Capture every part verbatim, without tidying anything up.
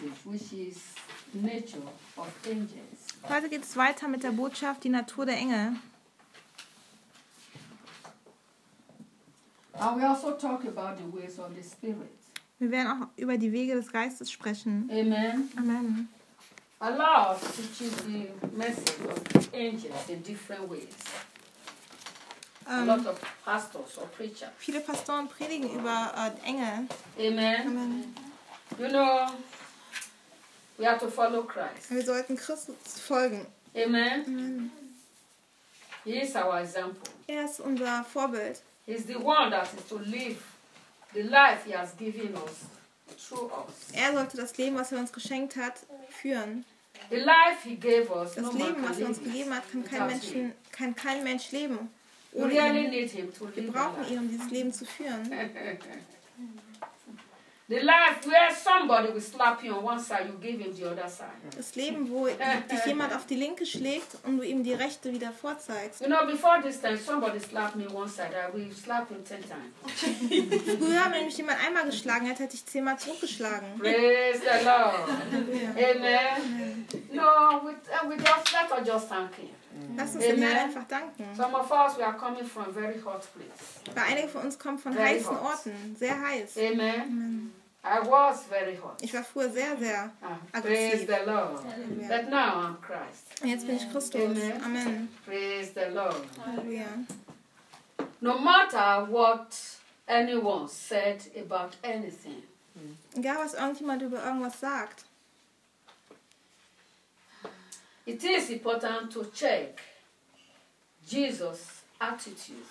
message, which is nature of angels. Heute geht es weiter mit der Botschaft, die Natur der Engel. And we also talk about the ways of the Spirit. Wir werden auch über die Wege des Geistes sprechen. Amen. Amen. A lot teaches the message of the angels in different ways. A Ähm, lot of pastors or preachers. viele Pastoren predigen über äh, Engel. Amen. Amen. You know, we have to follow Christ. Wir sollten Christus folgen. Amen. Amen. He is our example. Er ist unser Vorbild. He's the one that is to live the life he has given us through us. Er sollte das Leben, was er uns geschenkt hat, führen. The life he gave us, Das no man Leben, can was er uns live gegeben hat, kann kein, without Menschen, him. kann kein Mensch leben. We Ohne really ihn. need him to Wir live brauchen our ihn, life. um dieses Leben zu führen. The life where somebody will slap you on one side, you give him the other side. Das Leben, wo dich jemand auf die linke schlägt und du ihm die rechte wieder vorzeigst. You know, before this time, somebody slapped me one side, I will slap him ten times. Früher, wenn mich jemand einmal geschlagen hat, hätte ich zehnmal zurückgeschlagen. Praise the Lord. Halleluja. Amen. No, we, uh, we just, let us just thank him. Lass uns dem Amen. Herrn einfach danken. Some of us, we are coming from a very hot place. Weil einige von uns kommen von Very heißen hot. Orten, sehr heiß. Amen. I was very hot. Ich war früher sehr, sehr Ah, aggressiv. praise the Lord. Halleluja. But now I'm Christ. Und jetzt bin ich Christus. Amen. Amen. Praise the Lord. Halleluja. No matter what anyone said about anything, Egal, was irgendjemand über irgendwas sagt. it is important to check Jesus' attitude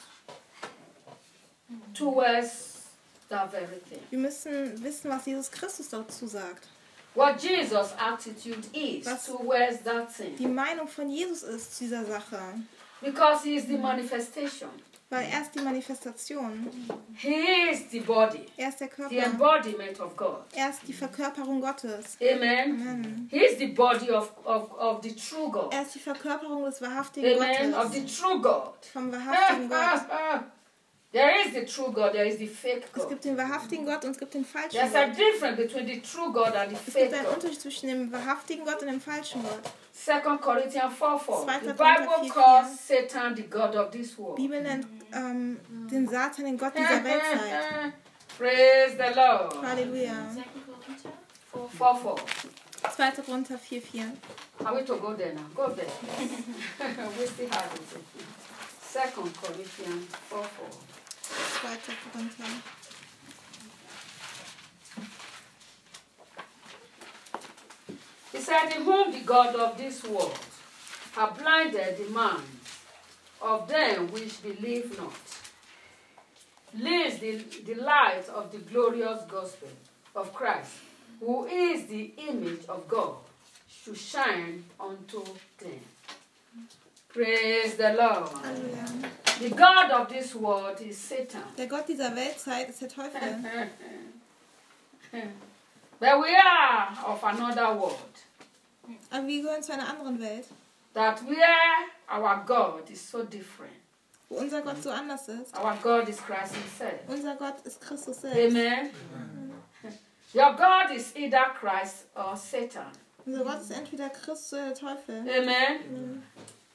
towards that very thing. Wir müssen wissen, was Jesus Christus dazu sagt. What Jesus' attitude is Was- towards that Die thing. Meinung von Jesus ist zu dieser Sache. Because he is the manifestation. Weil er ist die Manifestation. He is the body, Er ist der the Körper. embodiment of God. Er ist die Verkörperung Gottes. Amen. Amen. He is the body of, of, of the true God. Er ist die Verkörperung des wahrhaftigen Amen. Of Gottes. the true God. Vom wahrhaftigen Gott. There is the true God, there is the fake Es God. gibt den wahrhaftigen Gott und es gibt den falschen There's a Gott. difference between the true God and the Es fake gibt einen God. Unterschied zwischen dem wahrhaftigen Gott und dem falschen Gott. Second Corinthians four four. Zweiter The Korinther Bible vier, calls Satan the God of this world. Die Bibel nennt ähm, den Satan den Gott dieser Weltzeit. Praise the Lord. Halleluja. four four. zweiter Korinther vier vier. Are we to go there now? Go there. We still have it. Second Corinthians four four. zweiter Korinther. He said, in whom the God of this world have blinded the minds of them which believe not, lest the, the light of the glorious gospel of Christ, who is the image of God, should shine unto them. Praise the Lord. Halleluja. The God of this world is Satan. Der Gott dieser Weltzeit ist der Teufel. But we are of another world, Aber wir gehören zu einer anderen Welt, that where our God is so different. wo unser Gott so anders ist. Our God is Christ himself. Unser Gott ist Christus selbst. Amen. Your God is either Christ or Satan. Unser Gott ist entweder Christus oder der Teufel. Amen.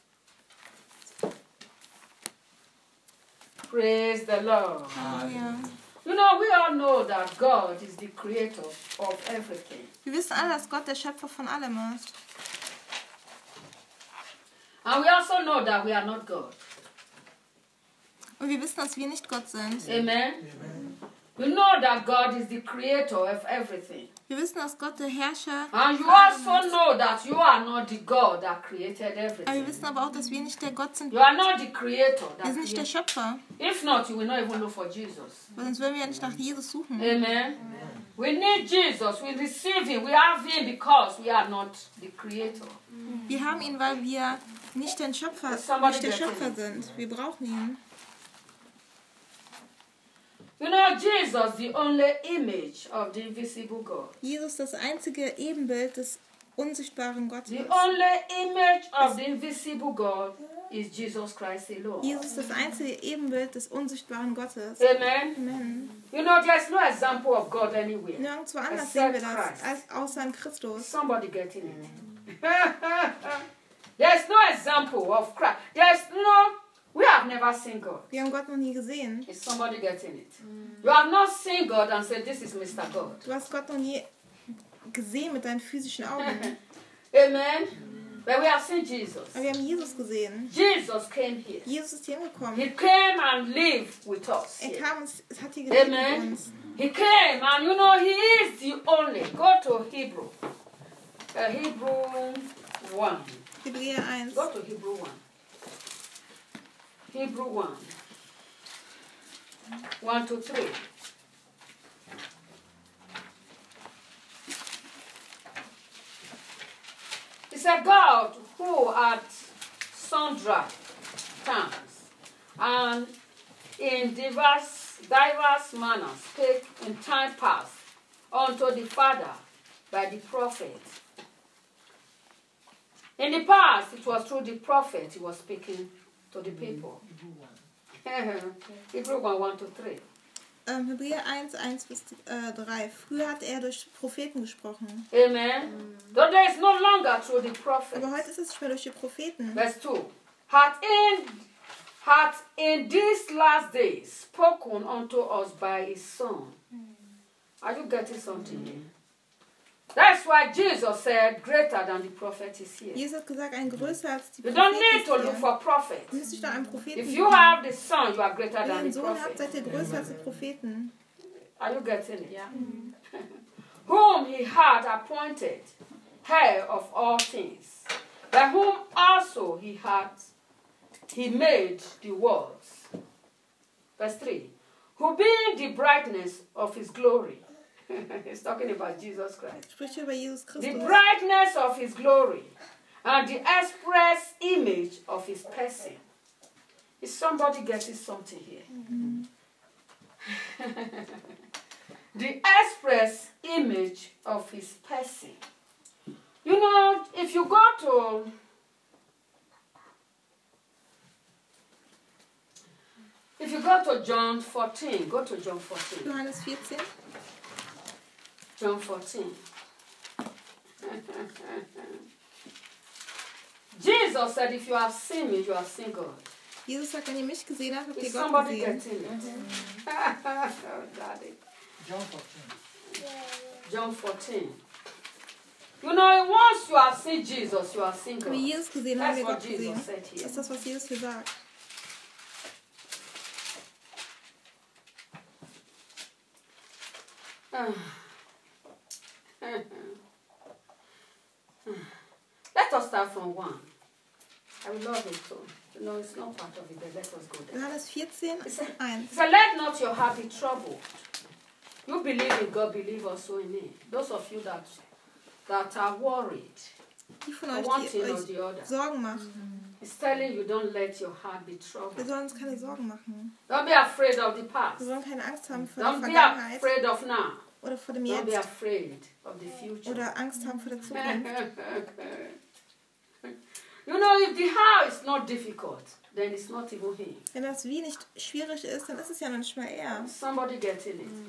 Praise the Lord. Halleluja. You know, we all know that God is the creator of everything. Wir wissen alle, dass Gott der Schöpfer von allem ist. And we also know that we are not God. Und wir wissen, dass wir nicht Gott sind. Amen. We know that God is the creator of everything. Wir wissen, dass Gott der Herrscher And you von allem also ist. know that you are not the God that created Aber wir everything. wissen aber auch, dass wir nicht der Gott sind. You are not the creator Wir that sind nicht der created. Schöpfer. If not, you will not even look for Jesus. Weil sonst würden wir ja nicht nach Jesus suchen. Amen. We need Jesus. We receive him. We have him because we are not the creator. Wir haben ihn, weil wir nicht der Schöpfer, Is somebody nicht der getting Schöpfer it? sind. Wir brauchen ihn. You know, Jesus, the only image of the invisible God. Jesus, das einzige Ebenbild des unsichtbaren Gottes. The only image of the invisible God is Jesus Christ alone. Jesus ist das einzige Ebenbild des unsichtbaren Gottes. Amen. Amen. You know, there's no example of God anywhere. Nirgendwo anders sehen wir Except das, Christ. als außer in Christus. Somebody getting it. There's no example of Christ. There's no, we have never seen God. Wir haben Gott noch nie gesehen. Is somebody getting it? You have not seen God and said, this is Mister God. Du hast Gott noch nie gesehen mit deinen physischen Augen. Amen. But we have seen Jesus. Aber wir haben Jesus gesehen. Jesus came here. Jesus ist hier gekommen. He came and lived with us. Er here. kam und es hat hier gelebt mit Amen. uns. He came and you know he is the only. Go to Hebrew. Uh, Hebrew one. Hebräer eins. Go to Hebrew one. Hebrew one. one to three. It's a God who at sundry times and in diverse, diverse manners spake in time past unto the Father by the prophet. In the past, it was through the prophet he was speaking to the people. Hebrew one, one to three. Ähm, Hebräer eins, eins bis drei. Früher hat er durch Propheten gesprochen. Amen. Though there is no longer through the prophet. Aber heute ist es nicht mehr durch die Propheten. Verse two. Hath in, hath in these last days spoken unto us by his Son. Are you getting something here? That's why Jesus said, greater than the prophet is here. Jesus hat gesagt, ein größer als die You don't Propheten need ist to look hier. for prophets. Du musst nicht nach einem Propheten If you suchen. have the Son, you are greater Wenn ihr than einen the Sohn habt, seid prophet. ihr größer als die Propheten. Are you getting it? Yeah. Whom he had appointed heir of all things, by whom also he had he made the worlds. Verse three. Who being the brightness of his glory. He's talking about Jesus Christ. Spricht hier über Jesus The Christus. brightness of his glory and the express image of his person. Is somebody getting something here? Mm-hmm. The express image of his person. You know, if you go to if you go to John fourteen, go to John fourteen. Johannes vierzehn. John fourteen. Jesus said, if you have seen me, you have seen God. Jesus sagt, wenn ihr mich gesehen habt, habt ihr Is Gott somebody gesehen. getting it? Oh, Daddy. John fourteen. John fourteen. You know, once you have seen Jesus, you have seen God. Wenn wir Jesus gesehen haben, That's wir what Gott Jesus gesehen. said Das here. ist das, was Jesus hier sagt. Let us start from one. I will love it too. You know, it's not part of it, but let us go there. Johannes vierzehn, eins. So let not your heart be troubled. You believe in God, believe also in me. Those of you that that are worried, Die von for euch, one die thing or euch the other, Sorgen machen. it's telling you don't let your heart be Wir troubled. sollen uns keine Sorgen machen. Don't be afraid of the Wir past. sollen keine Angst haben vor Don't der be Vergangenheit afraid of now. oder vor dem Don't be Jetzt afraid of the future. oder Angst haben vor der Zukunft. You know, if the how is not difficult, then it's not even him. Wenn das Wie nicht schwierig ist, dann ist es ja noch nicht mal er. Somebody getting it.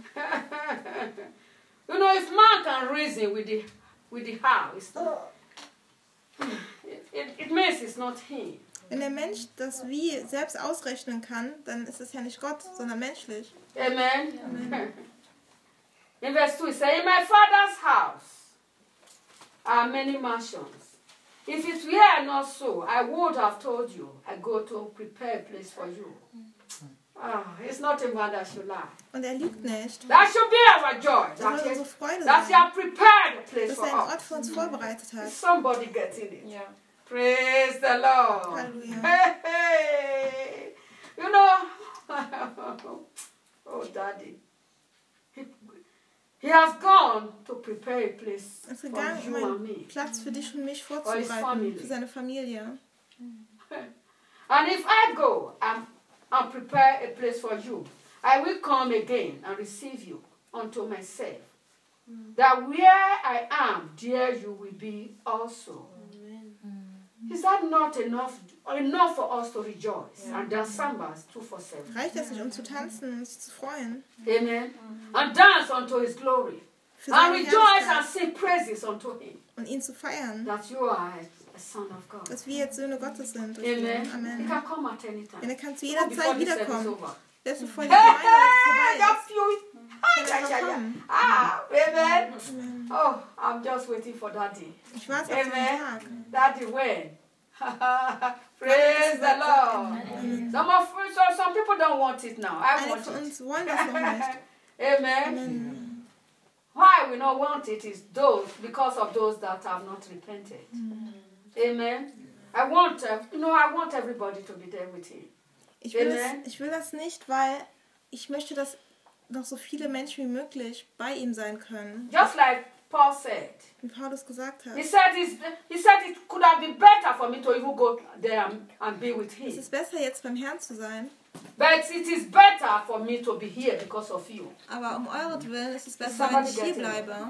You know, if man can reason with the with the how, it's not, it, it, it means it's not him. Wenn der Mensch das Wie selbst ausrechnen kann, dann ist es ja nicht Gott, sondern menschlich. Amen. Amen. In verse two, it says, in my father's house are many mansions. If it were not so, I would have told you, I go to prepare a place for you. Ah, it's not a man that should lie. Und er lügt nicht. That should be our joy. Das soll That, unsere he, Freude that he sein, has prepared a place dass for er einen Ort us. für uns vorbereitet hat. Is somebody getting it? Yeah. Praise the Lord. Hallelujah. Hey, hey. You know, oh, Daddy. He, he has gone to prepare a place Er ist for gegangen, um you and einen me. Platz für dich und mich family. vorzubereiten, für seine Familie. And if I go and, and prepare a place for you, I will come again and receive you unto myself, that where I am, there you will be also. Is that not enough enough for us to rejoice and dance sambas two four seven? Reicht das nicht, um zu tanzen und sich zu freuen? Amen. And dance unto his glory. Für And seine rejoice and Herrlichkeit sing praises unto him. und ihn zu feiern, That you are a son of God. dass wir jetzt Söhne Gottes sind. Durch Amen. ihn. You Amen. can come at any time. Denn er kann zu Even jeder before Zeit this service is wiederkommen. over. Selbst bevor die Hey, Gemeinde vorbei that ist. few. Ah, yeah, yeah, yeah. kommen. Ah, amen. Amen. Oh, I'm just waiting for that day. Ich warte auf diesen Tag. Amen. That day when? Praise the Lord. Some of so some people don't want it now. I Einige want von it. uns wollen das noch nicht. Amen. Amen. Why we not want it is those because of those that have not repented. Amen. I want, uh, you know, I want everybody to be there with him. Ich will, das, Amen. ich will das nicht, weil ich möchte, dass noch so viele Menschen wie möglich bei ihm sein können. Just like Paul said. Wie Paulus gesagt hat. He said, it's, he said it could have been better for me to even go there and, and be with Es him. ist besser, jetzt beim Herrn zu sein. But it is better for me to be here because of you. Aber um euretwillen ist es besser, Somebody wenn ich hier get it. bleibe.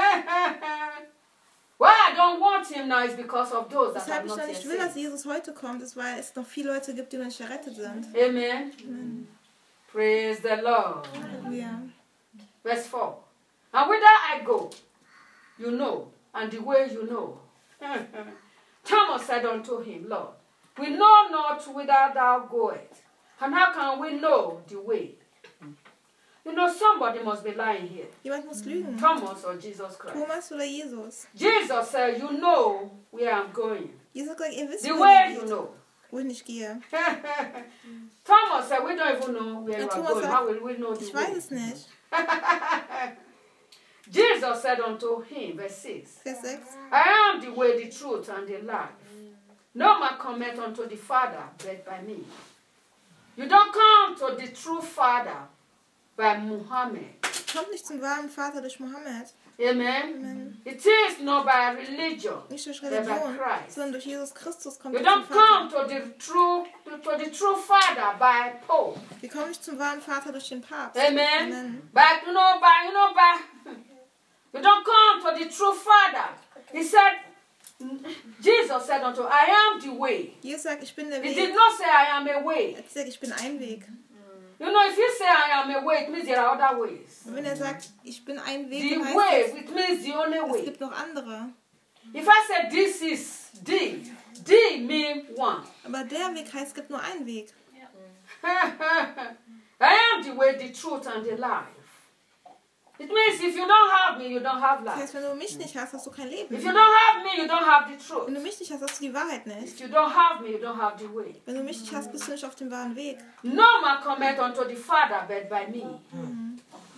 Why I don't want him now is because of those that Weshalb have ich not noch yet nicht will, dass saved. Jesus heute kommt, ist, weil es noch viele Leute gibt, die noch nicht errettet sind. Amen. Amen. Praise the Lord. Halleluja. Verse four. And whither I go, you know, and the way you know. Thomas said unto him, Lord, we know not whither thou goest, and how can we know the way? You know, somebody must be lying here. Jemand muss lügen. Thomas or Jesus Christ. Thomas oder Jesus. Jesus said, you know where I'm going. Jesus sagt, ihr wisst, The wo way ich, you know. wohin ich gehe. Thomas said, we don't even know where Ja, you are Thomas going. sagt, How will we know the Ich way? weiß es nicht. Jesus said unto him, verse six, Vers sechs. I am the way, the truth, and the life. No man cometh unto the Father but by me. You don't come to the true Father by Muhammad. Kommt nicht zum wahren Vater durch Mohammed. Amen. Amen. It is not by religion, Nicht durch but by Religion, Christ. sondern durch Jesus Christus kommt You ihr zum don't come Vater. to the true to, to the true Father by Pope. Wir kommen nicht zum wahren Vater durch den Papst. Amen. Amen. But you know, by you know, by you don't come to the true Father. He said, Jesus said unto, I am the way. Jesus sagt, ich bin der He did Weg. not say I am a way. Er sagt, ich bin ein Weg. You know, if you say I am a way, it means there are other ways. Und wenn er sagt, ich bin ein Weg, The dann heißt way, das, it means the only es way. gibt noch andere. If I say this is D, D means one. Aber der Weg heißt, es gibt nur einen Weg. I am the way, the truth, and the life. It means if you don't have me, you don't have Das life. heißt, wenn du mich nicht hast, hast du kein Leben. If you don't have me, you don't have the truth. Wenn du mich nicht hast, hast du die Wahrheit nicht. If you don't have me, you don't have the way. Wenn du mich nicht hast, bist du nicht auf dem wahren Weg. No man cometh unto the Father but by me. Hmm.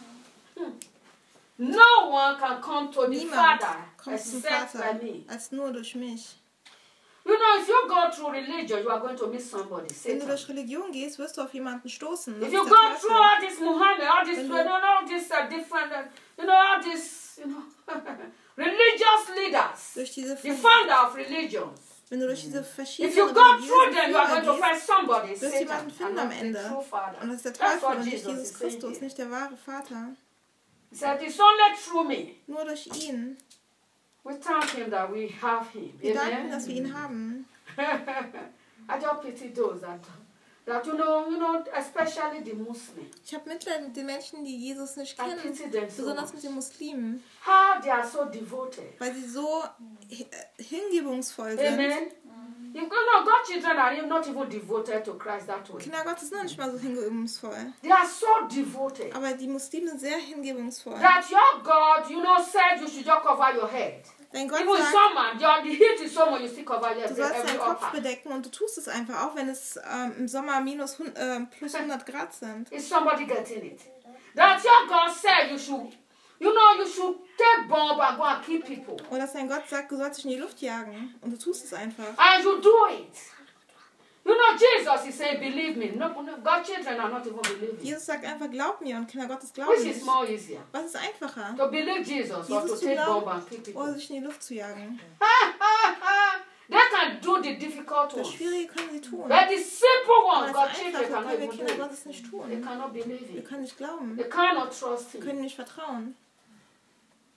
No one can come to the Niemand Father kommt zum except by Vater, me. als nur durch mich. You know, if you go through religion, you are going to meet somebody. Wenn du Satan. durch Religion gehst, wirst du auf jemanden stoßen. Das If ist you der go through Teufel. all this Muhammad, all this, Wenn you du- know, all this uh, different, uh, you know, all this, you know, religious leaders, Durch diese, the founder of religions. wenn du durch diese If verschiedenen you go through religiösen them, you are going to Führer find somebody, wirst du Satan, jemanden and finden am not the Ende. true Father. Und das ist der That's Teufel what und nicht Jesus Jesus is saying Christus, here. nicht der wahre Vater. He said, it's only through me. Nur durch ihn. We thank him that we have him. Wir danken, Amen. dass wir ihn haben. I just pity those that, that you know, you know, especially the Muslims. Ich habe Mitleid mit den Menschen, die Jesus nicht I kennen. pity them so Besonders much. mit den Muslimen. How they are so devoted. Weil sie so hi- äh, hingebungsvoll sind. Amen. You know, God's children are not even devoted to Christ that way. Kinder Gottes sind noch nicht mal so hingebungsvoll. They are so devoted Aber die Muslimen sind sehr hingebungsvoll. that your God, you know, said you should just cover your head. Dein Gott Even sagt, summer, your, the heat is so much, you still cover your du sollst every deinen Kopf upper. bedecken und du tust es einfach, auch wenn es ähm, im Sommer minus hund- äh, plus hundert Grad sind. Is somebody getting it? That your God said you should, you know, you should take bomb and go and kill people. Und dass dein Gott sagt, du sollst dich in die Luft jagen. Und du tust es einfach. And you do it. You know, Jesus is saying, believe me. No, no, God's children are not even believing. Jesus sagt einfach, glaub mir. Und Kinder Gottes glauben Which is nicht. more easier? Was ist einfacher? To believe Jesus or to Jesus zu take bomb glauben and kill oder people. sich in die Luft zu jagen. They can do the difficult Das ones. Schwierige können sie tun. But the simple Aber ones, das God's ist children einfacher, cannot können wir even Kinder do it. Gottes nicht They tun. cannot believe Wir it. können nicht glauben. They cannot trust Wir him. können nicht vertrauen.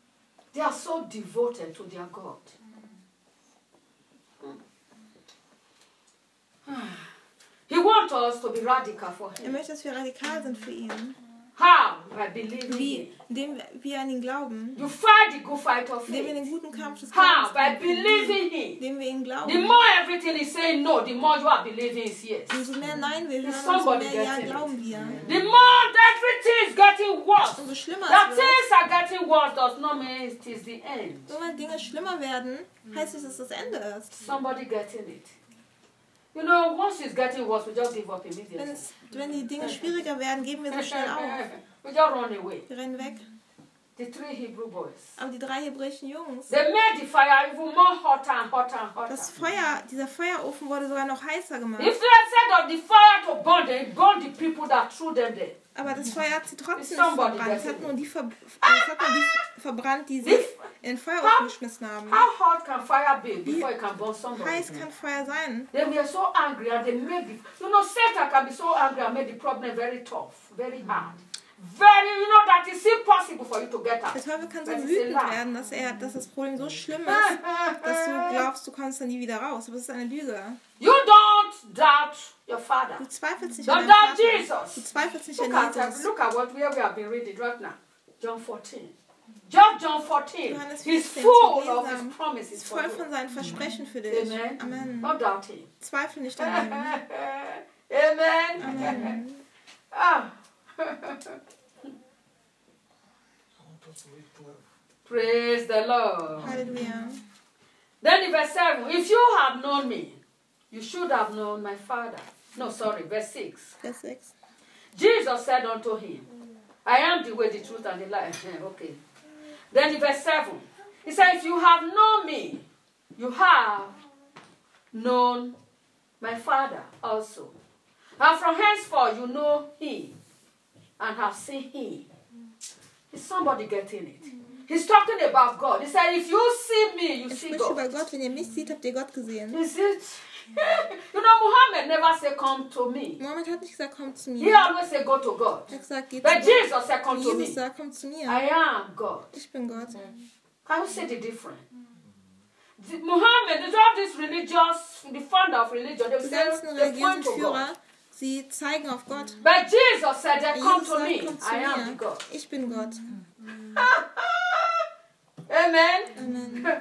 They are so devoted to their God. He wants us to be radical for Er him. möchte, dass wir radikal sind für ihn. How? By believing Wie? him. Indem wir an ihn glauben. You fight the good fight of Indem wir faith. den guten Kampf des How? Glaubens By kämpfen. believing him. Indem wir ihn The glauben. more everything is saying no, the more you are believing is yes. Umso mehr Nein wir hören, umso Somebody mehr Ja getting it. glauben wir. The more everything is getting worse. Umso schlimmer That es wird. things are getting worse does not mean it is the end. So wenn Dinge schlimmer werden, heißt es, dass das Ende ist. Somebody getting it. You know, once it's getting worse, we just give up Wenn, immediately. es, wenn die Dinge schwieriger werden, geben wir so schnell auf. We just run away. Wir rennen weg. The three Hebrew boys. Aber die drei hebräischen Jungs, They made the fire even more hotter and hotter and hotter. das Feuer, dieser Feuerofen wurde sogar noch heißer gemacht. If they had said of the fire to burn, they burned the people that threw them there. Aber das Feuer hat sie trotzdem nicht Somebody verbrannt. Es hat getting nur die, ver es hat nur die verbrannt, die sie in den Feuerofen geschmissen haben. How hot can fire be before it can burn somebody? Heiß kann Feuer sein. They were so angry and they made the, you know, Satan can be so angry and make the problem very tough, very hard. Very, you know, that it's impossible for you to get out. Der Teufel kann so That is a wütend lie. werden, dass, er, dass das Problem so schlimm ist, dass du glaubst, du kommst da nie wieder raus. Aber es ist eine Lüge. You don't doubt your father. Du zweifelst nicht Don't an deinem doubt Vater. Jesus. Du zweifelst nicht Look an at, Jesus. look at what where we have been reading right now. John fourteen. Just John fourteen. Johannes He's vierzehn, full zu of lesen. his promises Ist for voll you. von seinen Versprechen für dich. Amen. Amen. Don't doubt him. Zweifel nicht an ihm. Amen. Amen. Ah. Praise the Lord. Halleluja. Then in verse seven, if you have known me, you should have known my Father. No, sorry, verse six. Vers sechs. Jesus said unto him, I am the way, the truth, and the life. Okay. Then in verse seven, he said, if you have known me, you have known my Father also. And from henceforth you know him and have seen him. Is somebody getting it? He's talking about God. He said, if you see me, you Er see spricht über God. Gott. Wenn ihr mich seht, habt ihr Gott gesehen. Is it? You know, Muhammad never said, come to me. Mohammed hat nicht gesagt, komm zu He mir. always said, go to God. Er hat gesagt, geh zu But Gott. Jesus said, come to Jesus me. sagt, komm zu mir. I am God. Ich bin Gott. Can you see the difference? The, Muhammad, all these religious, the founder of religion, they Die say ganzen they point religiösen to Führer, God. sie zeigen auf Gott. But Jesus said, they come Jesus to me. sagt, komm zu I am the mir. God. Ich bin Gott. Amen. Amen.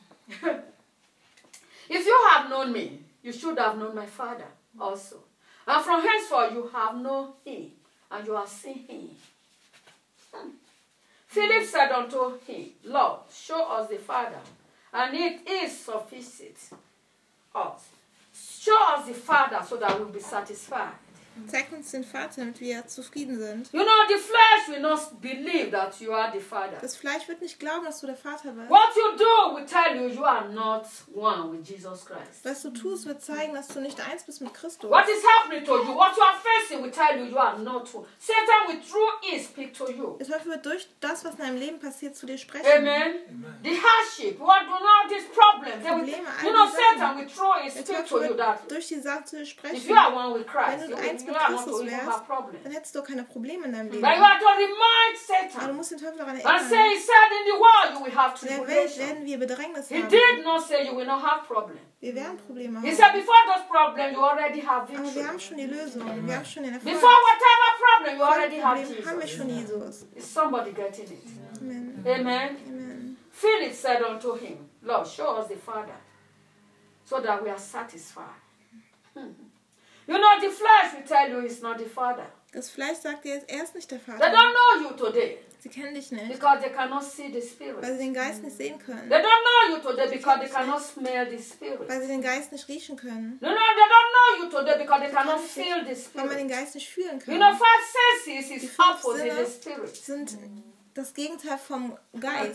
If you have known me, you should have known my Father also. And from henceforth you have known him, and you have seen him. Hmm. Philip said unto him, Lord, show us the Father, and it is sufficient us. Show us the Father so that we'll be satisfied. Zeig uns den Vater, damit wir zufrieden sind. You know, the flesh will not believe that you are the Father. Das Fleisch wird nicht glauben, dass du der Vater bist. What you do will tell you you are not one with Jesus Christ. Was du tust, wird zeigen, dass du nicht eins bist mit Christus. What is happening to you, what you are facing will tell you you are not one. Satan will through it speak to you. Der Teufel wird durch das, was in deinem Leben passiert, zu dir sprechen. Amen. The hardship, what do not these problems? They will, Probleme, all you know, die Sachen. Satan will throw it Der speak to Teufel you that wird durch die Sache zu dir if sprechen. you are one with Wenn Christ, du you, eins you mit are not Christus to even wärst, have problems. dann hättest du keine Probleme in deinem Leben. But you have to remind Aber du Satan musst den Teufel daran and erinnern. say, he said in the world you will have In der Welt tribulation. werden wir Bedrängnis He haben. did not say you will not have problems. Wir werden Probleme He haben. said before those problems you already have Aber wir victory. haben schon die Lösung. Wir haben schon den Erfolg. Before whatever problem you Vor already dem have Problem haben wir Jesus. schon Jesus. Is somebody getting it? Amen. Amen. Amen. Philip said unto him, Lord, show us the Father, so that we are satisfied. Hmm. You know, the flesh will tell you it's not the Father. Das Fleisch sagt dir, er ist nicht der They Vater. don't know you today Sie kennen dich nicht, because they cannot see the Spirit. weil sie den Geist nicht sehen können. They don't know you today because they cannot smell the Spirit. Weil sie den Geist nicht riechen können. No, no, they don't know you today because they cannot feel the Weil man den Spirit. Geist nicht fühlen You know, kann. five senses Die is fünf opposite Sinne the Spirit. sind das Gegenteil vom Geist.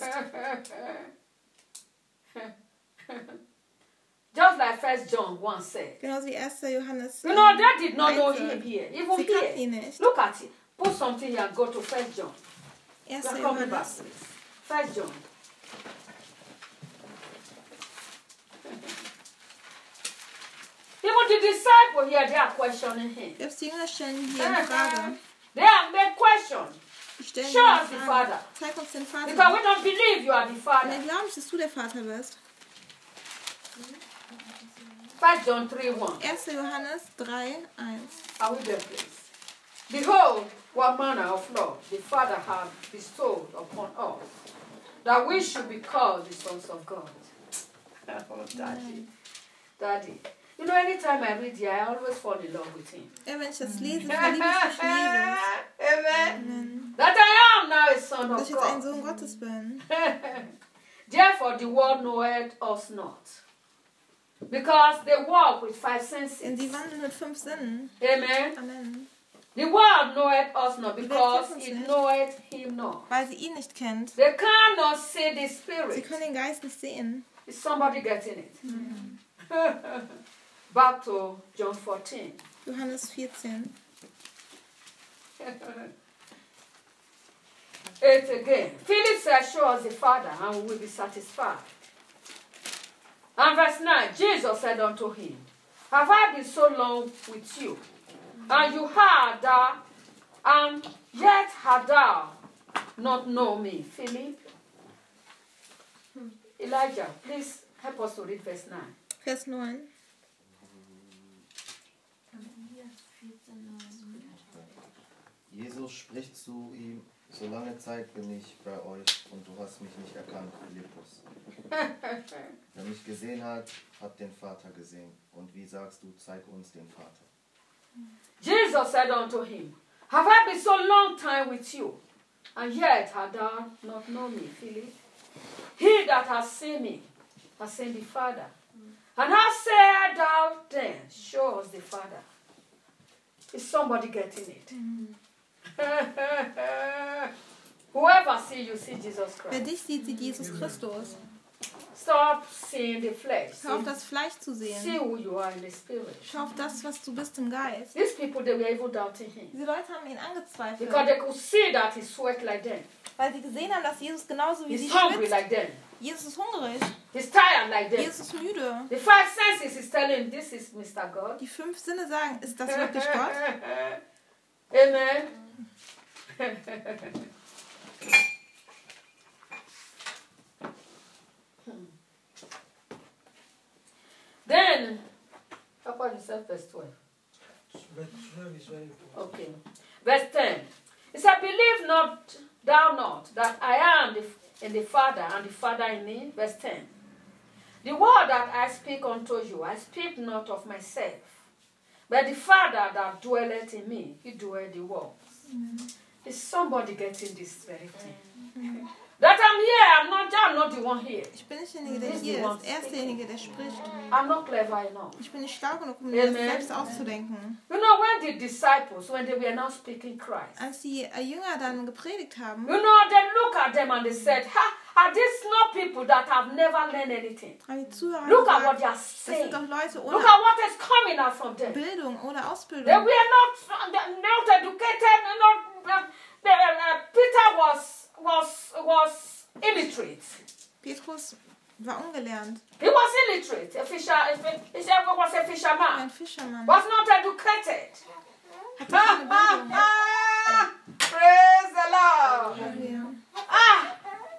Just like First John one said. Genauso wie erster Johannes. You know, they did not know eins sagt. him here. Even Sie kannten here. ihn nicht. Look at it. Put something here and go to First John. erster We're coming back, Johannes. please. First John. Even the disciple here, they are questioning him. Selbst die Jünger stellen hier eine Frage. They have made questions. Die stellen Show dir us die the Frage, Father. zeig uns den Vater. Because we don't believe you are the Wir Father. glauben nicht, dass du der Vater bist. First John three one. erster Johannes drei eins. Are we there, please? Behold, what manner of love the Father hath bestowed upon us, that we should be called the sons of God. Oh, Daddy. Daddy. You know, anytime I read here, I always fall in love with him. Ja, wenn ich das lese, verliebe ich mich in Jesus. Amen. Amen. That I am now a son Dass of ich jetzt ein God. Sohn Gottes bin. Therefore, the world knoweth us not. Because they walk with five Denn senses. sie wandeln mit fünf Sinnen. Amen. Amen. The world knoweth us not because kennt uns it nicht. knoweth him not. Weil sie ihn nicht kennt. They cannot see the Sie Spirit. können den Geist nicht sehen. Is somebody getting it? Back to John fourteen. Johannes vierzehn. Eight again. Philip said, show us the Father, and we will be satisfied. And verse nine, Jesus said unto him, have I been so long with you, and you had thou, and yet had thou not known me, Philip? Elijah, please help us to read verse nine. Vers neun. Jesus spricht zu ihm, so lange Zeit bin ich bei euch und du hast mich nicht erkannt, Philippus. Wer mich gesehen hat, hat den Vater gesehen. Und wie sagst du, zeig uns den Vater? Jesus said unto him, have I been so long time with you, and yet hast thou not known me, Philip? He that has seen me has seen the Father. And how sayest thou then, show us the Father? Is somebody getting it? Whoever sees you, see Jesus Wer Christ. dich sieht, sieht Jesus Christus. Stop seeing the flesh. Hör auf See, das Fleisch zu see sehen. who you are in the Spirit. Schau auf das, was du bist im Geist. These people, they were even doubting him. Diese Leute haben ihn angezweifelt. Because they could see that he sweat like them. Weil sie gesehen haben, dass Jesus genauso wie sie He's hungry schwitzt. like them. Jesus ist hungrig. He's tired like them. Jesus ist müde. The five senses is telling this is Mister God. Die fünf Sinne sagen, ist das wirklich Gott? Amen. Then, how about yourself, verse twelve? Verse twelve is very important. Okay. Verse ten. He said, believe not thou not that I am the, in the Father and the Father in me. Verse ten. The word that I speak unto you, I speak not of myself, but the Father that dwelleth in me, he doeth the works. Mm-hmm. Is somebody getting this very thing? Mm-hmm. That I'm here, I'm not, I'm not the one here. Ich bin nicht derjenige, der hier ist. Er ist derjenige, der spricht. I'm not clever enough. Ich bin nicht schlau genug, um mir das Amen. selbst auszudenken. You know, when the disciples, when they were now speaking Christ, Als die äh, Jünger dann gepredigt haben, you know, they look at them and they said, ha, are these not people that have never learned anything? haben die Zuhörer Look at what gesagt, they are das saying. sind doch Leute Look ohne at what is coming out from them. Bildung, ohne They Ausbildung. were not, not educated. Not, uh, the, uh, Peter was was was illiterate. Petrus war ungelernt. He was illiterate. A fisher, he was a fisherman. Ein Fischermann. Was not educated. Hatte keine Bildung. Praise the Lord. Halleluja. Ah,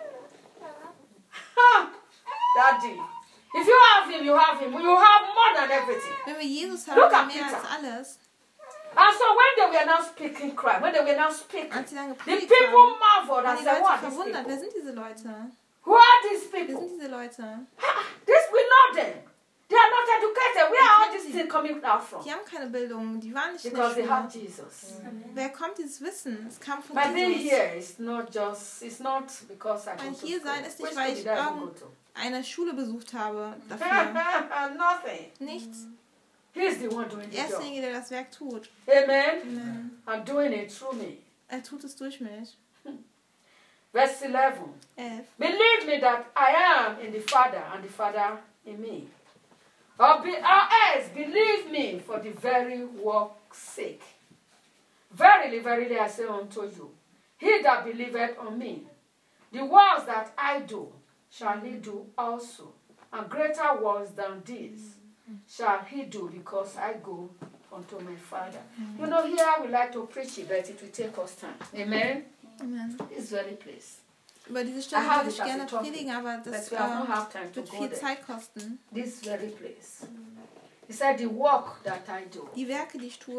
ah, Daddy. If you have him, you have him. You have more than everything. Wenn wir Jesus Look haben, at mehr Peter. als alles. And so when they were now speaking Christ, when they were now speaking, Als sie dann the gepredigt people haben, marveled waren and die said, Leute what are these verwundert. Wer people? sind diese Leute? Who are these Wer people? sind diese Leute? Ah, this we know them. They are not educated. Where are all these things coming out from? Die haben keine Bildung, die waren nicht in der Because they have Schule. Jesus. Wer kommt dieses Wissen? Es kam von My being Jesus. here is not just, it's not because I go Mein to hier school. sein ist Which nicht, weil school ich did I even go to? irgendeine Schule besucht habe dafür. Nothing. Nichts. He's the one doing the Er ist job. derjenige, der das Werk tut. Amen. Amen. I'm doing it through me. Er tut es durch mich. Verse eleven. Elf. Believe me that I am in the Father and the Father in me. Or, be, or else believe me for the very work's sake. Verily, verily, I say unto you, he that believeth on me, the works that I do, shall he do also, and greater works than these shall he do, because I go unto my Father. You know, here we like to preach it, but it will take us time. Amen? Amen. This very place. Über diese I Stelle have würde it ich as a gerne topic, predigen, aber das but we have not äh, have time to wird go viel there. Zeit kosten. This very place. He said, the work that I do. Die Werke, die ich tue.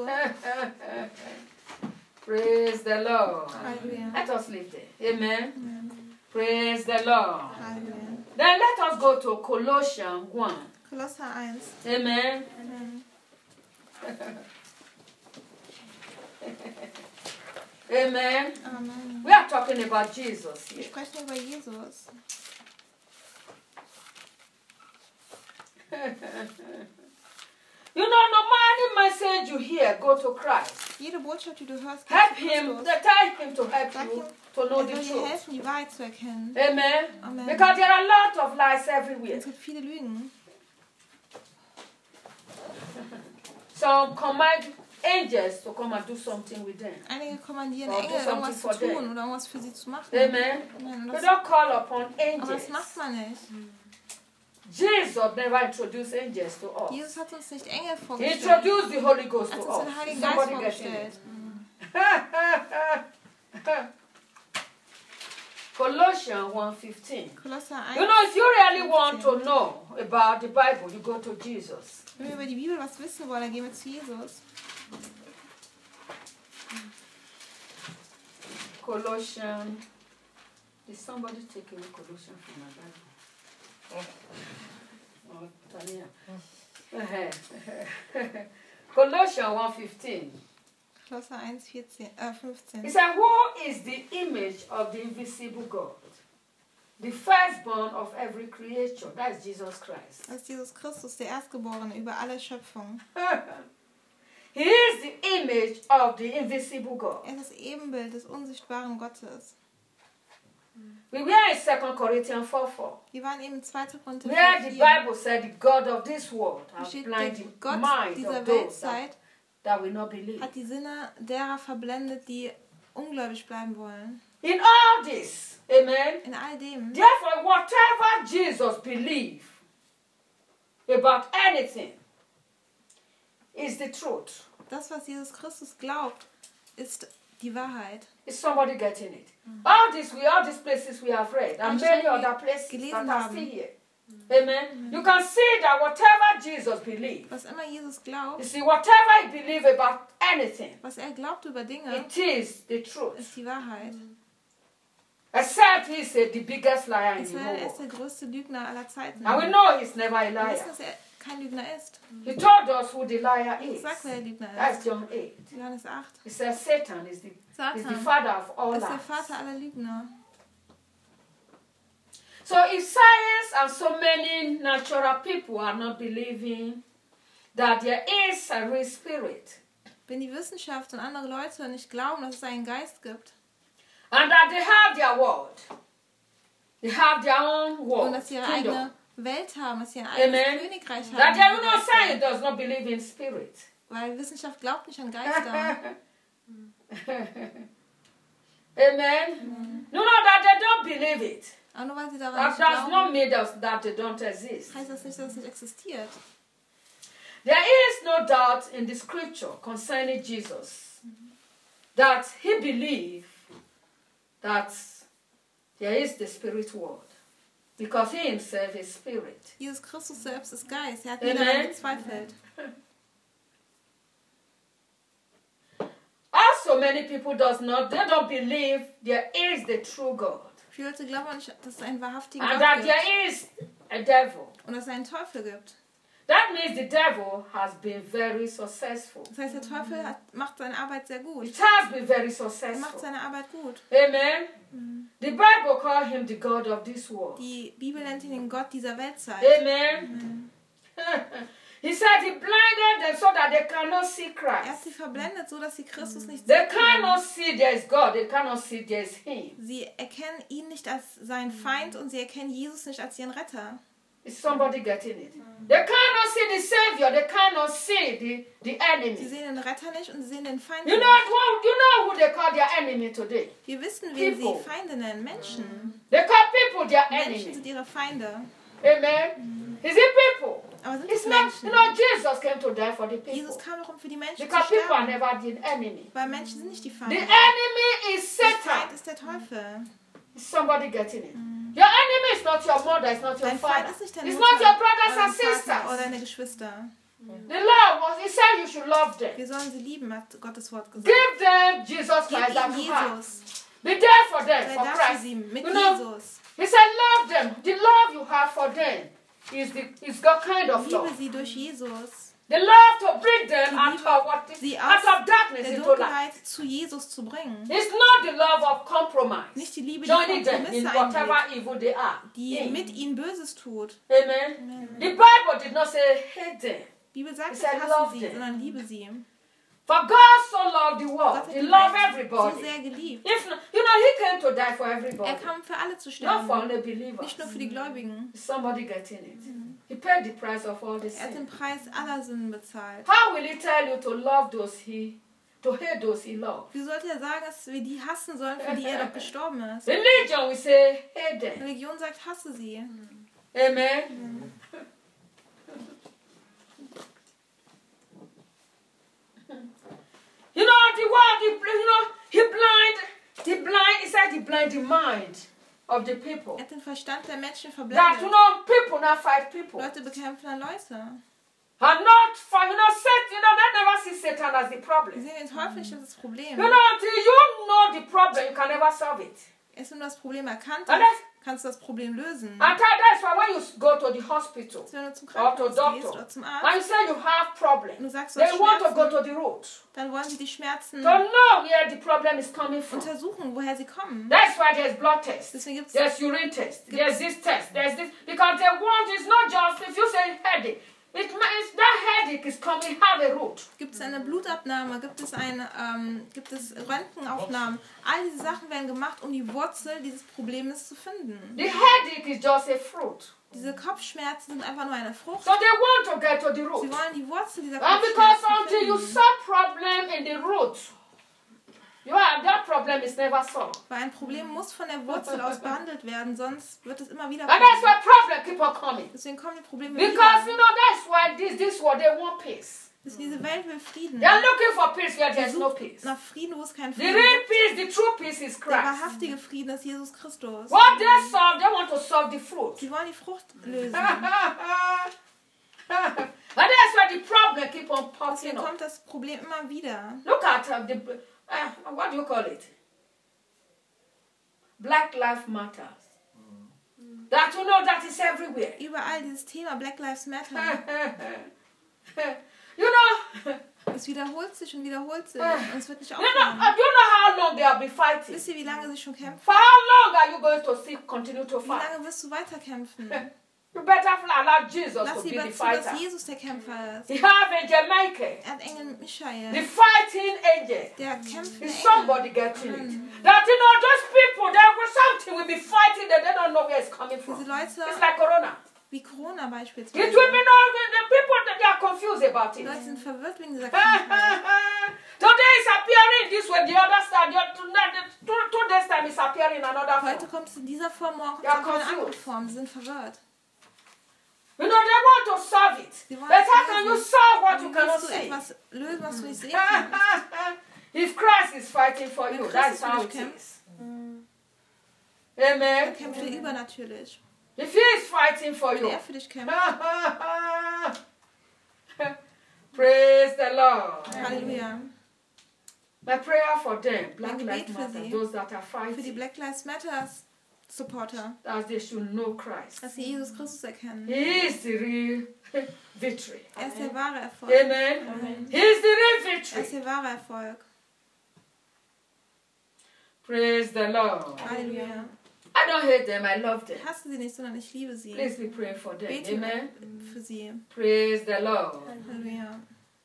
Praise the Lord. Halleluja. Let us live there. Amen. Praise the Lord. Halleluja. Then let us go to Colossians one. Kolosser eins. Amen. Amen. Amen. Amen. We are talking about Jesus Wir here. sprechen über Jesus. You know, no matter message you hear, go to Christ. Jede Botschaft, die du hörst, Help geht zu him, Christus. tell him to help Sag you ihm, to know er the soll dir truth. helfen, die Wahrheit zu erkennen. Amen. Amen. Because there are a lot of lies everywhere. Es gibt viele Lügen. Some command angels to come and do something with them. Einige kommandieren Or do Engel, something irgendwas zu for them. tun oder irgendwas für sie zu machen. Amen. Amen. Und We Das, don't call upon aber das angels. macht man nicht. Jesus never introduced angels to us. Jesus hat uns nicht Engel He vorgestellt. introduced the Holy Ghost Er to hat uns us. den Heiligen Somebody Geist get it. vorgestellt. Colossians one fifteen. Kolosser eins. You know, if you really want to know about the Bible, you go to Jesus. Wenn wir über die Bibel was wissen wollen, dann gehen wir zu Jesus. Colossians. Did somebody take away Colossians from my Bible? Oh, Tanya. Uh-huh. Colossians one fifteen. Kolosser eins, vierzehn, äh, fünfzehn. It said, who is the image of the invisible God? The firstborn of every creature. That's Jesus Christ. Das ist Jesus Christus, der Erstgeborene über alle Schöpfung. He is the image of the invisible God. Er ist das Ebenbild des unsichtbaren Gottes. We were in Second Corinthians four four. Wir waren eben zweiter Korinther Where the vier. Bible said the God of this world Da has steht, der blinded the Gott mind dieser of those that, Weltzeit that will not believe. hat die Sinne derer verblendet, die ungläubig bleiben wollen. In all this, amen. In all dem, Therefore, whatever Jesus believed about anything is the truth. das, was Jesus Christus glaubt, ist die Wahrheit. Is somebody getting it? All this, we all these places we have read, and Anscheinend many other places gelesen that are haben. still here. Amen. You can see that whatever Jesus believed, Was immer Jesus you glaubt, see, whatever he believed about anything, was er glaubt über Dinge, it is the truth. ist die Wahrheit. Except he said the biggest liar in Es the war, whole er ist world. der größte Lügner aller Zeiten. And we know he's never a Wir liar. wissen, dass er kein Lügner ist. He told us who the liar Ich is. sag, wer der Lügner That's ist. John eight. Johannes acht. He says Satan is the, is the Satan father of all ist der lies. Vater aller Lügner. So if science and so many natural people are not believing that there is a real spirit Wenn die Wissenschaft und andere Leute nicht glauben, dass es einen Geist gibt and that they have their world, they have their own und world, dass sie ihre kingdom, eigene Welt haben, dass sie ein eigenes Amen. Königreich haben, that there diese is no Geister. science does not believe in spirit. Weil Wissenschaft glaubt nicht an Geister. Amen. No, no, that they don't believe it. Aber nur weil sie daran That nicht does not glauben, mean that, that they don't exist. heißt das nicht, dass es nicht existiert. There is no doubt in the scripture concerning Jesus that he believed that there is the spirit world because he himself is spirit. Jesus Christus selbst ist Geist. Er hat nie Amen. daran gezweifelt. Also many people does not, they don't believe there is the true God Viele Leute glauben nicht, dass es einen wahrhaftigen and Gott that gibt there is a devil. und dass es einen Teufel gibt. That means the devil has been very successful. Das heißt, der Teufel hat, macht seine Arbeit sehr gut. It has been very Er macht successful. seine Arbeit gut. Amen. The Bible calls him the God of this world. Die Bibel nennt ihn den Gott dieser Weltzeit. Amen. He said he blinded them so that they cannot see Er hat Christ. sie verblendet, so dass sie Christus nicht They sehen können. cannot see there is God. They cannot see there is him. Sie erkennen ihn nicht als seinen Feind und sie erkennen Jesus nicht als ihren Retter. Is somebody getting it? They cannot see the Savior. They cannot see the, the Sie enemy. sehen den Retter nicht und sie sehen den Feind You know, nicht. what- you know who they call their enemy today? Wir wissen, wen People. sie Feinde nennen. Menschen. They call people their Menschen enemy. sind ihre Feinde. Amen. Is it people? Aber sind It's es not, Menschen? you know, Jesus came to die for the people. Jesus kam doch, um für die Menschen zu Because people are sterben. never the enemy. Weil Menschen sind nicht die The Feinde. enemy is Der Satan. Feind ist der Teufel. Is somebody getting it? Your enemy is not your mother, it's not your Dein father. Feind ist nicht deine It's Mutter not your brothers oder and dein Vater sisters. oder deine Geschwister. The Lord was, He said you should love them. Wir sollen sie lieben, hat Gottes Wort gesagt. Give them Jesus Gib Christ that ihnen you have. Jesus. Be there for them, Sei for da für Christ. sie, mit You know, Jesus. He said love them. The love you have for them is the is God kind of Liebe love. sie durch Jesus. The love to bring them Die out Liebe, of what is, sie out aus of darkness der into light. Dunkelheit zu Jesus zu bringen. It's not the love of compromise. Nicht die Liebe, die Joining them in Kompromisse whatever eingeht, evil they are. die in. mit ihnen Böses tut. Amen. The Bible did not say hate them. Die Bibel sagt He nicht said, hasse love sie, them. sondern liebe sie. For God so loved the Gott world. hat He die loved Welt so everybody. sehr geliebt. If not, you know, He came to die for everybody. Er kam für alle zu Not sterben. for only believers. Nicht nur für die Gläubigen. Is somebody getting it? He paid the price of all the Er hat den sin. Preis aller Sünden bezahlt. How will He tell you to love those He, to hate those He loved? Wie sollte er sagen, dass wir die hassen sollen, für die er doch gestorben ist? Religion, we say hate them. Religion sagt, hasse sie. Amen. You know the world, he, you know, he blind, he blind, he said he blind the mind of the people. Er hat den Verstand der Menschen That, you verblendet. know, people now fight people. Leute bekämpfen dann Leute. And not for, you know, Satan, you know, they never see Satan as the Wir problem. sehen den Teufel nicht als das Problem. You know, until you know the problem, you can never solve it. Erst wenn du das Problem erkannt And hast, that's, kannst du das Problem lösen. and that's why when you go to the hospital Also wenn du zum or to Krankenhaus gehst doctor, oder zum and Arzt you say you have und problem, du sagst, du they hast want to go Schmerzen, to the root dann wollen sie die Schmerzen to know where the problem is coming from. untersuchen, woher sie kommen. That's why there's blood tests. Deswegen gibt es There's urine test. There's this test. There's this. Because they want, it's not just, if you say headache, it, it's, that headache is coming, have a root. Gibt eine Blutabnahme, gibt es eine, ähm, gibt es Röntgenaufnahmen. All diese Sachen werden gemacht, um die Wurzel dieses Problems zu finden. The headache is just a fruit. Diese Kopfschmerzen sind einfach nur eine Frucht. So they want to get to the Sie root. wollen die Wurzel dieser And because Kopfschmerzen until you finden. solve problem in the root, you are, that problem is never solved. Weil ein Problem muss von der Wurzel aus behandelt werden, sonst wird es immer wieder And that's kommen. why problem keep on coming. Deswegen kommen die Probleme Because, you wieder. know, that's why this, this world, they want peace. Deswegen diese Welt will Frieden. They are looking for peace where Sie there's no sucht peace. nach Frieden, wo es keinen The Frieden real gibt. peace, the true peace is Der Christ. wahrhaftige Frieden ist Jesus Christus. What they solve, they want to solve the fruit. Sie wollen die Frucht lösen. And that's why the problem keep on popping Deswegen up. kommt das Problem immer wieder. Look at uh, the, uh, what do you call it? Black Lives Matters. That you know that is everywhere. Überall dieses Thema Black Lives Matter. You know, Es wiederholt sich und wiederholt sich. Ah. Und es wird nicht you know, uh, aufhören. do you know how long they have been fighting? Wisst ihr, wie lange sie schon kämpfen? For how long are you going to see continue to Wie fight? lange wirst du weiterkämpfen? You better allow Jesus Lass to be lieber the zu, dass fighter. Jesus der Kämpfer ist. You have Angel Michael, Er hat Engel the Michael. fighting angel. Der kämpft Is Engel. somebody getting it? That you know, those people, there was something will be fighting that they don't know where it's coming from. Diese Leute, It's like Corona. wie Corona It beispielsweise. will be no, the people that they are confused about Die it. Leute sind verwirrt wegen dieser Krankheit. Today is appearing this way, the other side. the other- the- Two, two days time is appearing another Heute form. kommt es in dieser Form, morgen kommt es Ja, in eine andere confused. Form. Sie sind verwirrt. You know, they want to solve it. Sie wollen But es how can you lösen. solve what Wie you cannot willst du see? etwas lösen, was du nicht sehen kannst? If Christ is fighting for you, Wenn that's Christus how für it dich kämpft, is. Er Amen. kämpft er übernatürlich. If he is fighting for Wenn you, er für dich kämpft, praise the Lord. Halleluja. My prayer for them, Black Mein Lives Gebet für Matter, sie. those that are Für die fighting, Black Lives Matter Supporter, that they should know Christ. dass sie Jesus Christus erkennen. He is the real victory. Er ist der wahre Erfolg. Amen. He is the real Er ist victory. der wahre Erfolg. Praise the Lord. Halleluja. I don't hate them, I love them. Ich hasse sie nicht, sondern ich liebe sie. Please be praying for them. Bete Amen. für sie. Praise the Lord. Halleluja.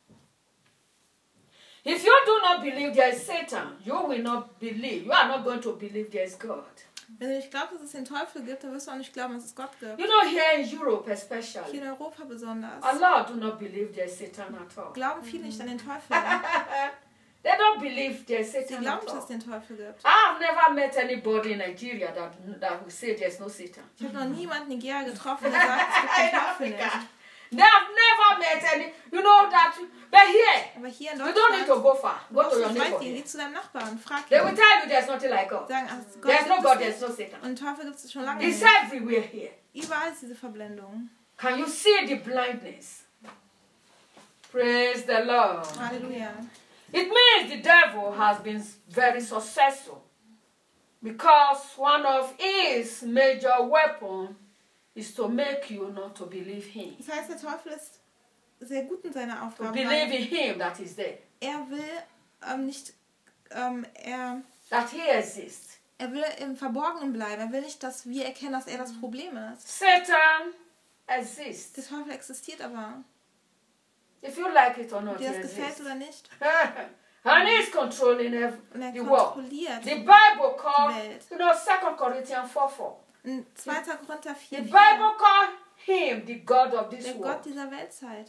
If you do not believe there is Satan, you will not believe. You are not going to believe there is God. Wenn du nicht glaubst, dass es den Teufel gibt, dann wirst du auch nicht glauben, dass es Gott gibt. You know, here in Europe Hier especially, in Europa besonders. a lot do not believe there is Satan at all. Glauben viele nicht an den Teufel. They don't believe there is Sie Satan glauben at nicht, dass es all. den Teufel gibt. I have never met anybody in Nigeria that, that will say there is no Satan. Ich habe noch niemanden in Nigeria getroffen, der sagt, es gibt den In Teufel Africa, nicht. They have never met any, you know that, but here, Aber hier in you don't need to Deutschland, go far. du Go to brauchst your nicht weit neighbor. gehen. Geh zu deinem Nachbarn, frag They will ihn. tell you there's nothing like God. Sagen, ach, Gott There's no gibt God, es there's nicht. no Satan. Und Teufel gibt es schon lange It's nicht. everywhere here. Überall ist diese Verblendung. Can you see the blindness? Praise the Lord. Halleluja. It means the devil has been very successful because one of his major weapons is to make you not to believe him. Das heißt, der Teufel ist sehr gut in seiner To Aufgabe. believe weil in him that is there, Er will ähm, nicht, ähm, er, that he exists. er will im Verborgenen bleiben. Er will nicht, dass wir erkennen, dass er das Problem ist. Satan Der exists. Teufel existiert aber. If you like it or not, he Dir das gefällt exists. oder nicht. And he's controlling ev- Und er the world. kontrolliert. The Bible calls, Welt. you know, Second Corinthians four four. In zweiter Korinther The vier, vier, Bible calls him the God of this der world. Gott dieser Weltzeit.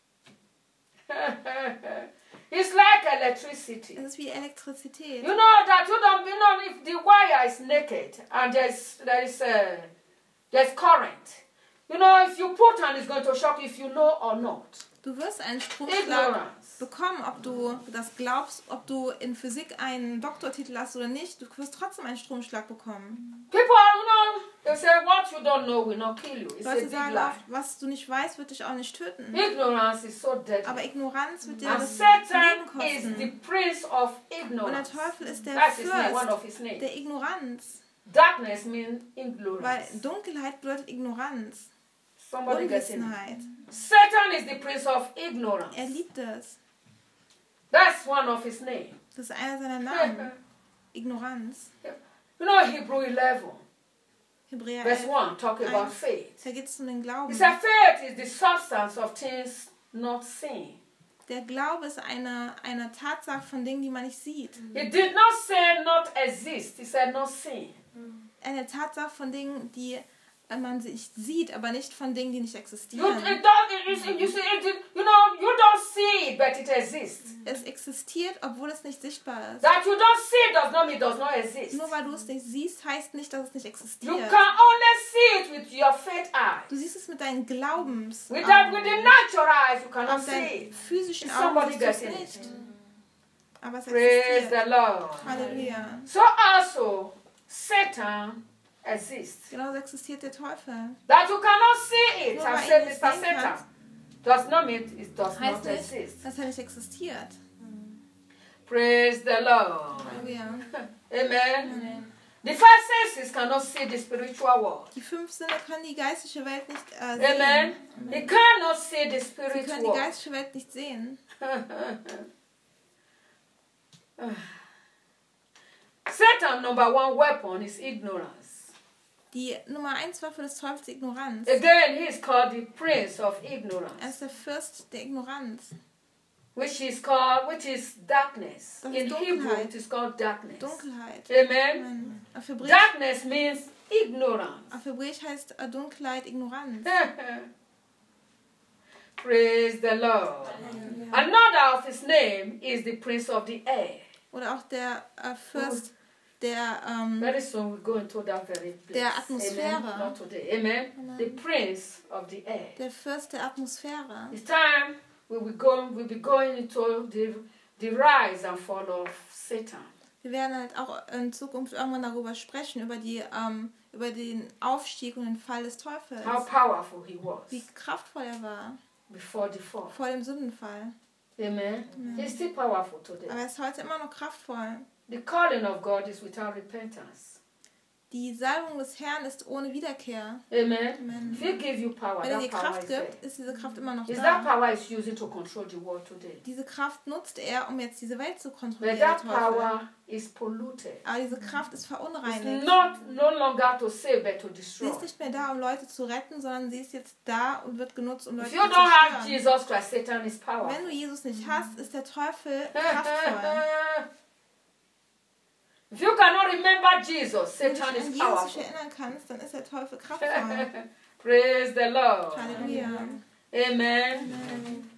It's like electricity. Es ist wie Elektrizität. You know that you don't, you know, if the wire is naked and there's there is uh, there's current. You know, if you put and it's going to shock you if you know or not. Du wirst einen Stromschlag Ignorance. bekommen, ob du das glaubst, ob du in Physik einen Doktortitel hast oder nicht. Du wirst trotzdem einen Stromschlag bekommen. People, you know, they say what you don't know will not kill you. It's a Leute big sagen lie. oft, was du nicht weißt, wird dich auch nicht töten. Ignorance is so deadly. Aber Ignoranz wird dir And das Satan Leben is the kosten. prince of Und der ignorance. Teufel ist der That's his name, one Fürst of his names. der Ignoranz. Darkness means Weil ignorance. Dunkelheit bedeutet Ignoranz. Somebody gets it. Unwissenheit. Satan is the prince of ignorance. Er liebt es. That's one of his names. Das ist einer seiner Namen. Ignoranz. You know Hebrew eleven, Hebräer verse elf. one, talk about eins. faith. Da geht es um den He Glauben. said faith is the substance of things not seen. Der Glaube ist eine, eine Tatsache von Dingen, die man nicht sieht. He did not say not exist, he said not seen. Eine Tatsache von Dingen, die man sich sieht, aber nicht von Dingen, die nicht You, existieren. it don't, you, see, you, see, it, you know, you don't see it, but it exists. Es existiert, obwohl es nicht sichtbar ist. That you don't see it does not mean it does not exist. Nur weil du es nicht siehst, heißt nicht, dass es nicht You existiert. can only see it with your faith eye. Du siehst es mit deinen Glaubens. With, that, with the natural eyes, you cannot Auf see deinen it. physischen Somebody Augen siehst du es gets it. nicht. Aber es Praise existiert. the Lord. Halleluja. So also, Satan exists. Genauso existiert der Teufel. That you cannot see it Nur and weil say, ihr nicht Mister sehen Satan, könnt, does not mean it does heißt not nicht, exist. dass er nicht existiert. Praise the Lord. Halleluja. Amen. The five senses cannot see the spiritual world. Die fünf Sinne können die geistliche Welt nicht äh, sehen. Amen. They cannot see the Sie spirit können die world. geistliche Welt nicht sehen. Satan's number one weapon is ignorance. Die Nummer eins Waffe des Teufels ist Ignoranz. Again, he is called the prince of Er ignorance, ist der Fürst der Ignoranz. which is called, which is darkness. Das In ist Hebrew, Dunkelheit. it is called darkness. Dunkelheit. Amen. Amen. Auf Hebräisch, Darkness means ignorance. auf Hebräisch heißt äh, Dunkelheit Ignoranz. Praise the Lord. Another of his name is the prince of the air. Oder auch der äh, Fürst der, ähm, Very soon we go into that very place. Der Atmosphäre. Amen. Not today. Amen. Amen. The prince of the air. der Fürst der Atmosphäre. It's time we will go. We'll be going into the the rise and fall of Satan. Wir werden halt auch in Zukunft irgendwann darüber sprechen, über, die, ähm, über den Aufstieg und den Fall des Teufels. How powerful he was Wie kraftvoll er war before the fall. vor dem Sündenfall. Amen. He's still powerful today. Aber er ist heute immer noch kraftvoll. The calling of God is without repentance. Die Salbung des Herrn ist ohne Wiederkehr. Amen. Amen. If he gives you power, Wenn er dir that power Kraft is there. gibt, ist diese Kraft immer noch Is that da. power is using to control the world today? Diese Kraft nutzt er, um jetzt diese Welt zu But kontrollieren. Der that Teufel. power is polluted. Aber diese Kraft ist It's verunreinigt. not no longer to save but to Sie destroy. ist nicht mehr da, um Leute zu retten, sondern sie ist jetzt da und wird genutzt, um Leute If zu you don't have zerstören. Jesus Christ, Satan is powerful. Wenn du Jesus nicht hast, ist der Teufel kraftvoll. If you cannot remember Jesus, Wenn du Satan dich an is Jesus powerful. nicht erinnern kannst, dann ist der Teufel kraftvoll. Praise the Lord. Halleluja. Amen.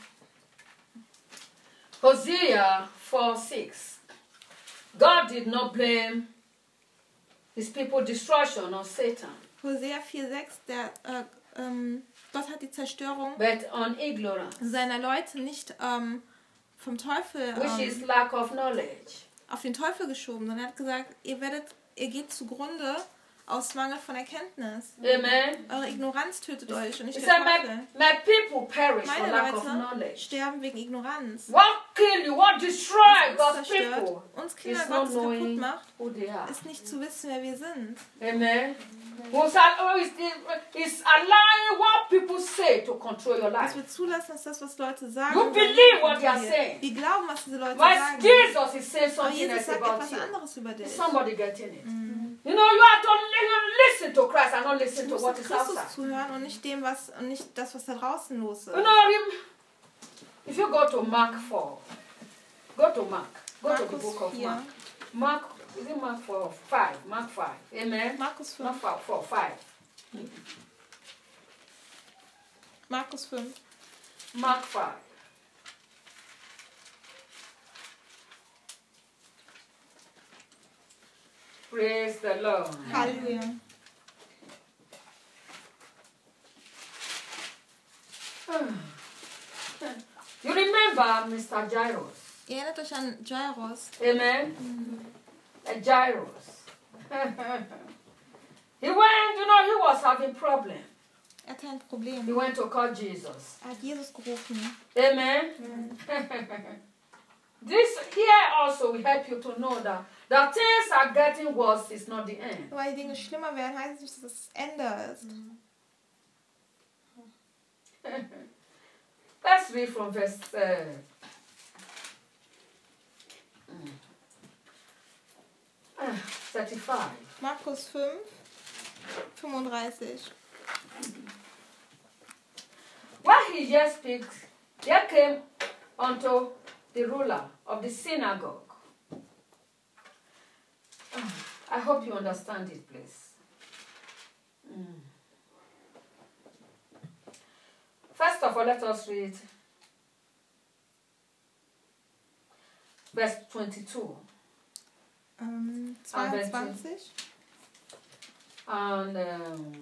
Hosea four six. God did not blame his people destruction on Satan. Hosea vier sechs, der, äh, ähm, Gott hat die Zerstörung but on ignorance, seiner Leute nicht ähm, vom Teufel which ähm, is lack of knowledge. auf den Teufel geschoben, sondern er hat gesagt, ihr werdet, ihr geht zugrunde aus Mangel von Erkenntnis. Amen. Eure Ignoranz tötet euch und nicht He der said, my, Teufel. my people perish for Meine lack of Leute knowledge. sterben wegen Ignoranz. What kill you, what destroy Was uns God's zerstört, people uns Kinder is not Gottes kaputt knowing macht, who they are. ist nicht zu wissen, wer wir sind. Amen. Who's al- is, is allowing what people say to control your Was life. wir zulassen, ist das, was Leute sagen. You believe what they are wir, saying. wir glauben, was diese Leute But sagen. Jesus is saying Aber something Jesus else sagt about etwas you. anderes über dich. Is somebody getting it? You know, you have to li- listen to Christ and not listen Du to musst what auf is Christus outside. zuhören und nicht dem, was und nicht das, was da draußen los ist. You know, rem- if you go to Mark four, go to Mark. Go to the Markus book of vier. Mark. Mark, is it Mark four? five. Mark five. Amen. Markus Not fünf. four, four, five. Markus fünf. Mark five. Praise the Lord. Halleluja. You remember Mister Jairus? Ihr erinnert euch an Jairus. Amen. Uh, Jairus. He went, you know, he was having problem. Er hatte ein He Problem. went to call Jesus. Er hat Jesus gerufen. Amen. This here also will help you to know that that things are getting worse is not the end. Weil die Dinge schlimmer werden, heißt es nicht, dass es das Ende ist. Let's read from verse uh, uh, thirty-five. Markus fünf, fünfunddreißig. While he yet speaks, there came unto the ruler of the synagogue. I hope you understand it, please. Mm. First of all, let us read verse twenty-two Ähm, zweiundzwanzig. and um,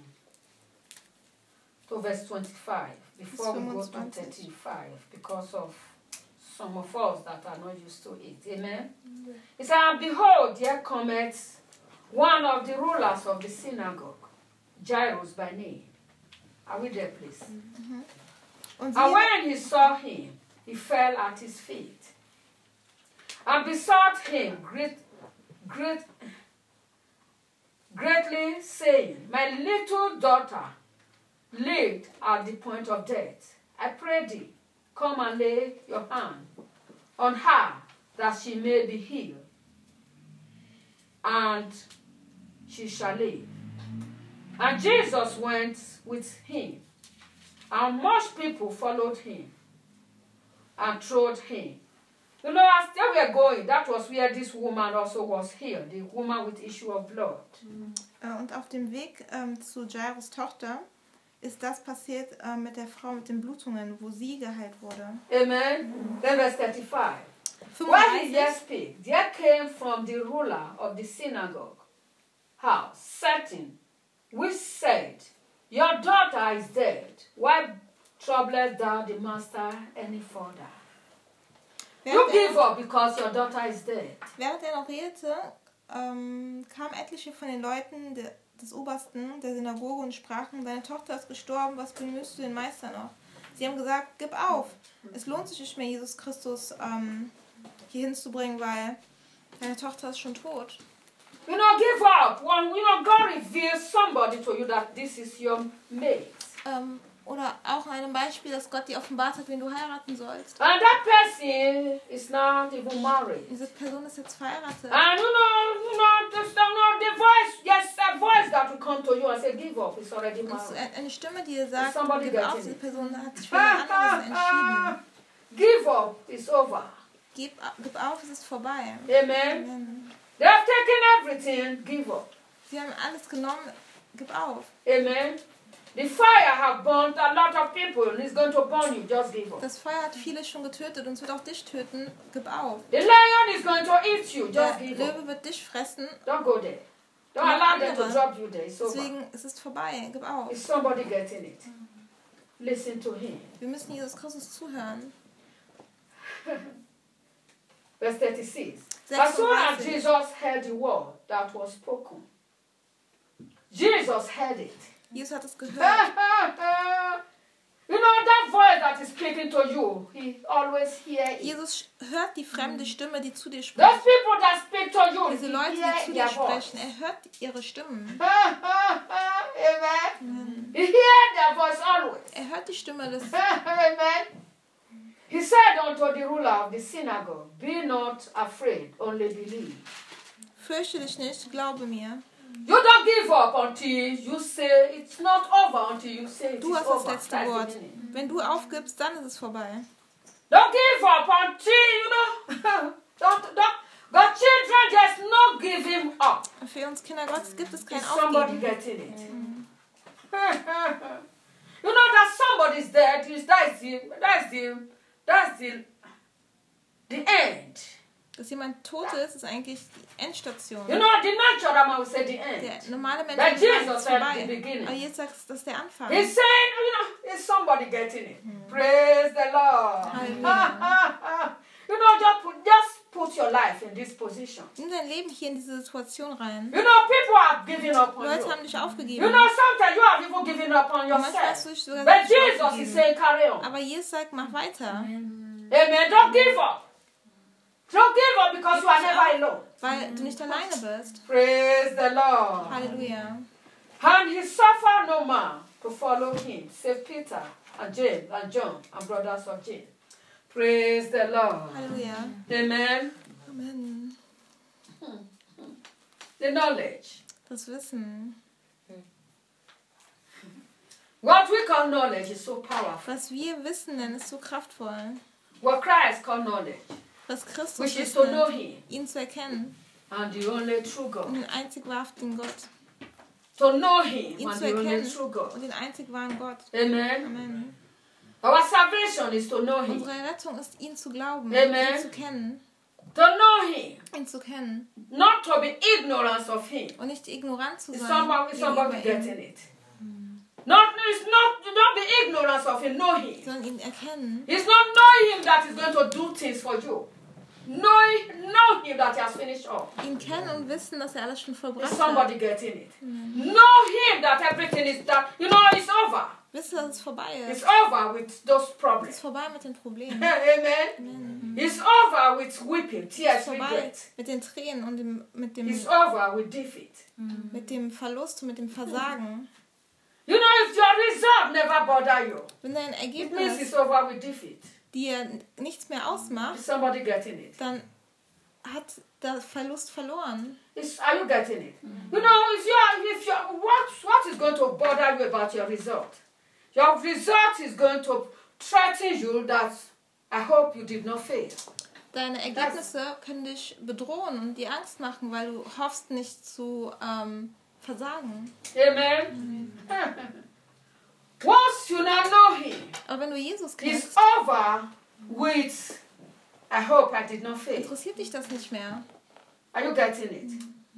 to verse twenty-five before we go to twenty-five. thirty-five because of some of us that are not used to it. Amen? He said, and behold, there cometh one of the rulers of the synagogue, Jairus by name. Are we there, please? Und And siehe, when he saw him, he fell at his feet and besought him great, great, greatly, saying, my little daughter lived at the point of death. I pray thee, come and lay your hand on her, that she may be healed, and she shall live. And Jesus went with him, and much people followed him and trod him. You know, as they were going, that was where this woman also was healed, the woman with issue of blood. äh, und auf dem Weg ähm, zu Jairus Tochter ist das passiert äh, mit der Frau mit den Blutungen, wo sie geheilt wurde. Amen. Then verse thirty-five. While he yet fünfunddreißig. spake, there came from the ruler of the synagogue house certain which said, your daughter is dead. Why troublest thou the master any further? You Während give er, up because your daughter is dead. während er noch redete, ähm, kamen etliche von den Leuten de, des Obersten der Synagoge und sprachen, deine Tochter ist gestorben, was bemühst du den Meister noch? Sie haben gesagt, gib auf. Es lohnt sich nicht mehr, Jesus Christus ähm, hier hinzubringen, weil deine Tochter ist schon tot. You know, give up. When you know God reveals somebody to you that this is your mate. Ähm, oder auch in einem Beispiel, dass Gott dir offenbart hat, wen du heiraten sollst. And that person is not even married. Diese Person ist jetzt verheiratet. And you know, you know, there's no, no, the voice, yes, a voice that will come to you and say, give up, it's already Und so married. eine Stimme, die dir sagt, Somebody gib getting auf, diese it. Person hat sich für jemand anderes entschieden. Give up, it's over. Gib, gib auf, es ist vorbei. Amen. Amen. They have taken everything, give up. Sie haben alles genommen, gib auf. Amen. The fire have burnt a lot of people and it's going to burn you, just give up. Das Feuer hat viele schon getötet und es wird auch dich töten, gib auf. The lion is going to eat you, Der just give up. Löwe wird dich fressen, Don't go there. Don't noch allow them to andere. drop you there. It's over. Deswegen ist es vorbei. Gib auf. Is somebody getting it? Listen to him. Wir müssen Jesus Christus zuhören. Verse thirty-six. As soon as sechsunddreißig. Jesus heard the word that was spoken, Jesus heard it. Jesus hat es gehört. You know that voice that is speaking to you, he always hear it. Jesus hört die fremde Stimme, die zu dir Those spricht. people that speak to you, Diese he Leute, die hear zu their dir voice. sprechen, er hört ihre Stimmen. Amen. He hear their voice always. Er hört die Stimme des... Amen. He said unto the ruler of the synagogue, be not afraid, only believe. Fürchte dich nicht, glaube mir. You don't give up until you say it's not over, until you say it Du is hast das over. letzte That's the Wort. meaning. Wenn du aufgibst, dann ist es vorbei. Don't give up until, you know, don't, don't, God's children just not give him up. Für uns Kinder Gottes gibt es kein Is somebody Aufgeben. getting it? You know that somebody's dead, is that's the, that's the, that's the, the end. Dass jemand tot ist, ist eigentlich die Endstation. You know, the natural man will say the end. Der normale Mensch That sagt, es Jesus ist said vorbei. the beginning. Aber jetzt sagst du, das ist der Anfang. He's saying, you know, is somebody getting it? Praise the Lord. Hallelujah. You know, just put, just put your life in this position. Nimm dein Leben hier in diese Situation rein. You know, people have given up on Leute you. haben dich You aufgegeben. know, sometimes you have even given up on Und manchmal hast yourself. du dich sogar But selbst Jesus is aufgegeben. saying, carry on. Aber Jesus sagt, mach weiter. Amen. Don't give up. Don't give up because you are never alone. Weil du nicht alleine bist. Praise the Lord. Halleluja. And he suffered no man to follow him, save Peter and James and John and brothers of James. Praise the Lord. Halleluja. Amen. Amen. The knowledge. Das Wissen. What we call knowledge is so powerful. Was wir wissen, nennen, ist so kraftvoll. What Christ called knowledge, Was Christus which is to Wissen know nennt, him ihn zu erkennen and the only true und God. den einzig wahrhaftigen Gott. To know him Ihn and zu the only erkennen true God. und den einzig wahren Gott. Amen. Amen. Our salvation is to know him. Unsere Rettung ist, ihn zu glauben, Amen. ihn zu kennen, To know him. ihn zu kennen Not to be ignorant of him. und nicht ignorant zu Is sein. somebody, is somebody gegenüber ihm, getting it? Not, it's not, don't be ignorant of him. Know him. sondern ihn erkennen. It's not knowing him that is going to do things for you. Know, know him that he has finished all. Ihn kennen und wissen, dass er alles schon Is vollbracht somebody hat. getting it? Know him that everything is done. You know, it's over. Wisse, dass es vorbei It's ist. over with those Es ist problems. vorbei mit den Problemen. Amen. Amen. It's over with weeping, Es tears, ist vorbei regret. mit den Tränen und dem, mit, dem, It's over with defeat. mit dem Verlust und mit dem Versagen. You know, if your result never bother you, Wenn dein it means Ergebnis it's over with defeat. dir nichts mehr ausmacht, Is somebody getting it? dann hat der Verlust verloren. Is, are you getting it? You know, if you if you what what is going to bother you about your result? Your result is going to threaten you that I hope you did not fail. Deine Ergebnisse können dich bedrohen und dir Angst machen, weil du hoffst nicht zu ähm, versagen. Amen. Once you now know him, Aber wenn du Jesus it's kennst, over with I hope I did not fail. interessiert dich das nicht mehr. Are you getting it?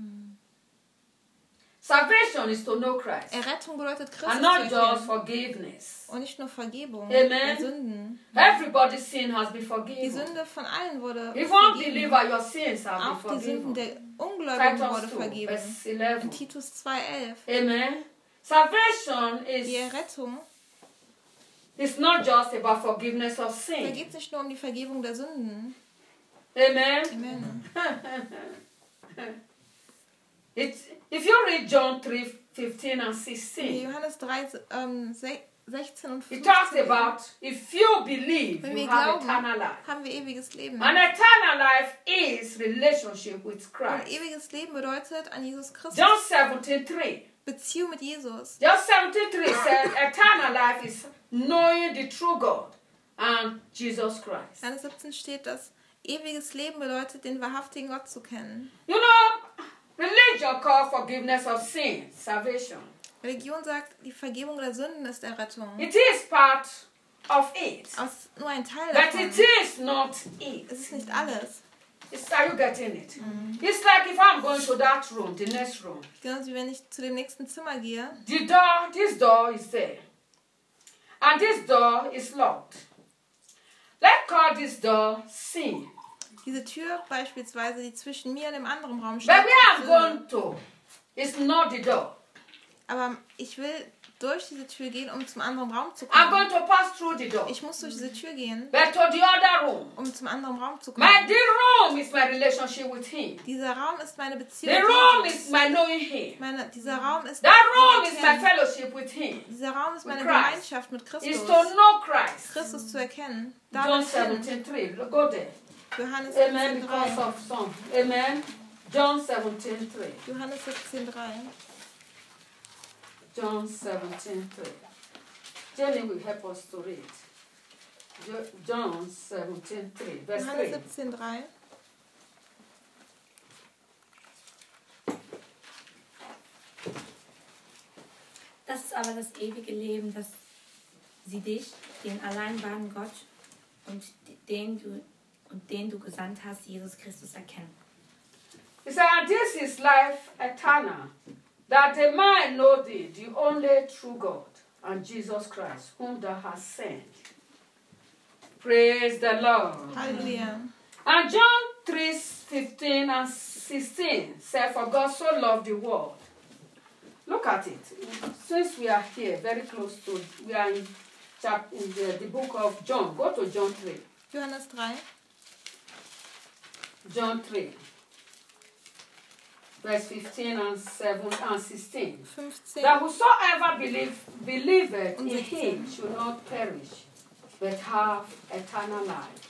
Salvation is to know Christ. Errettung bedeutet Christus And zu not just erkennen. forgiveness. Und nicht nur Vergebung Amen. der Sünden. Everybody's sin has been Die forgiven. Sünde von allen wurde If vergeben. unbeliever, your sins have Auch been die Sünden forgiven. der Ungläubigen wurde Titus two, vergeben. verse eleven. In Titus zwei elf. Amen. Salvation Die is, Errettung, is not just about forgiveness of da sin. geht es nicht nur um die Vergebung der Sünden. Amen. Amen. It's, if you read John three, fifteen and In sixteen, Johannes drei, ähm, sechzehn und it talks fünfzehn about if you believe, Wenn you wir have glauben, eternal life. haben wir ewiges Leben. And eternal life is relationship with Und Christ. ewiges Leben bedeutet an Jesus Christus John seventeen three. Beziehung mit Jesus. John seventeen three says eternal life is knowing the true God and Jesus Christ. Johannes siebzehn steht, dass ewiges Leben bedeutet, den wahrhaftigen Gott zu kennen. You know, religion calls forgiveness of sin, salvation. Religion sagt, die Vergebung der Sünden ist Errettung. It is part of it, Aber es ist nur ein Teil but davon. it is not it. Es ist nicht alles. It's, are you getting it? It's like if I'm going to that room, the next room. Genauso wie wenn ich zu dem nächsten Zimmer gehe. The door, this door is there. And this door is locked. Let's call this door sin. Diese Tür beispielsweise, die zwischen mir und dem anderen Raum But steht. where I'm ist going to is not the door. Aber ich will durch diese Tür gehen, um zum anderen Raum zu I'm kommen. going to pass through the door. Ich muss durch diese Tür gehen, But to the other room. um zum anderen Raum zu My kommen. the room is my relationship with him. Dieser Raum ist meine Beziehung. The mit room Jesus. is my knowing him. Meine, dieser Raum ist That room mein is my Erkennen. fellowship with him. Dieser Raum ist meine with Christ. Gemeinschaft mit Is Christus. to know Christ. Christus zu erkennen. John Darin hin. seventeen three. Go there. Johannes Amen. siebzehn Because drei. of some. Amen. John seventeen three. Johannes siebzehn drei. John seventeen three. Jenny will help us to read. Jo- John seventeen three. Verse Johannes three. siebzehn drei. Das ist aber das ewige Leben, dass sie dich, den allein wahren Gott und den du, und den du gesandt hast, Jesus Christus, erkennen. He said, and this is life eternal, that they might know thee, the only true God, and Jesus Christ, whom thou hast sent. Praise the Lord. Halleluja. And John three fifteen and sixteen said, for God so loved the world. Look at it. Since we are here, very close to, we are in, chap, in the, the book of John. Go to John three. Johannes drei. John three. Verse fifteen and seven and sixteen. fünfzehn. That whosoever believe, believeth in Und him sechzehn. should not perish, but have eternal life.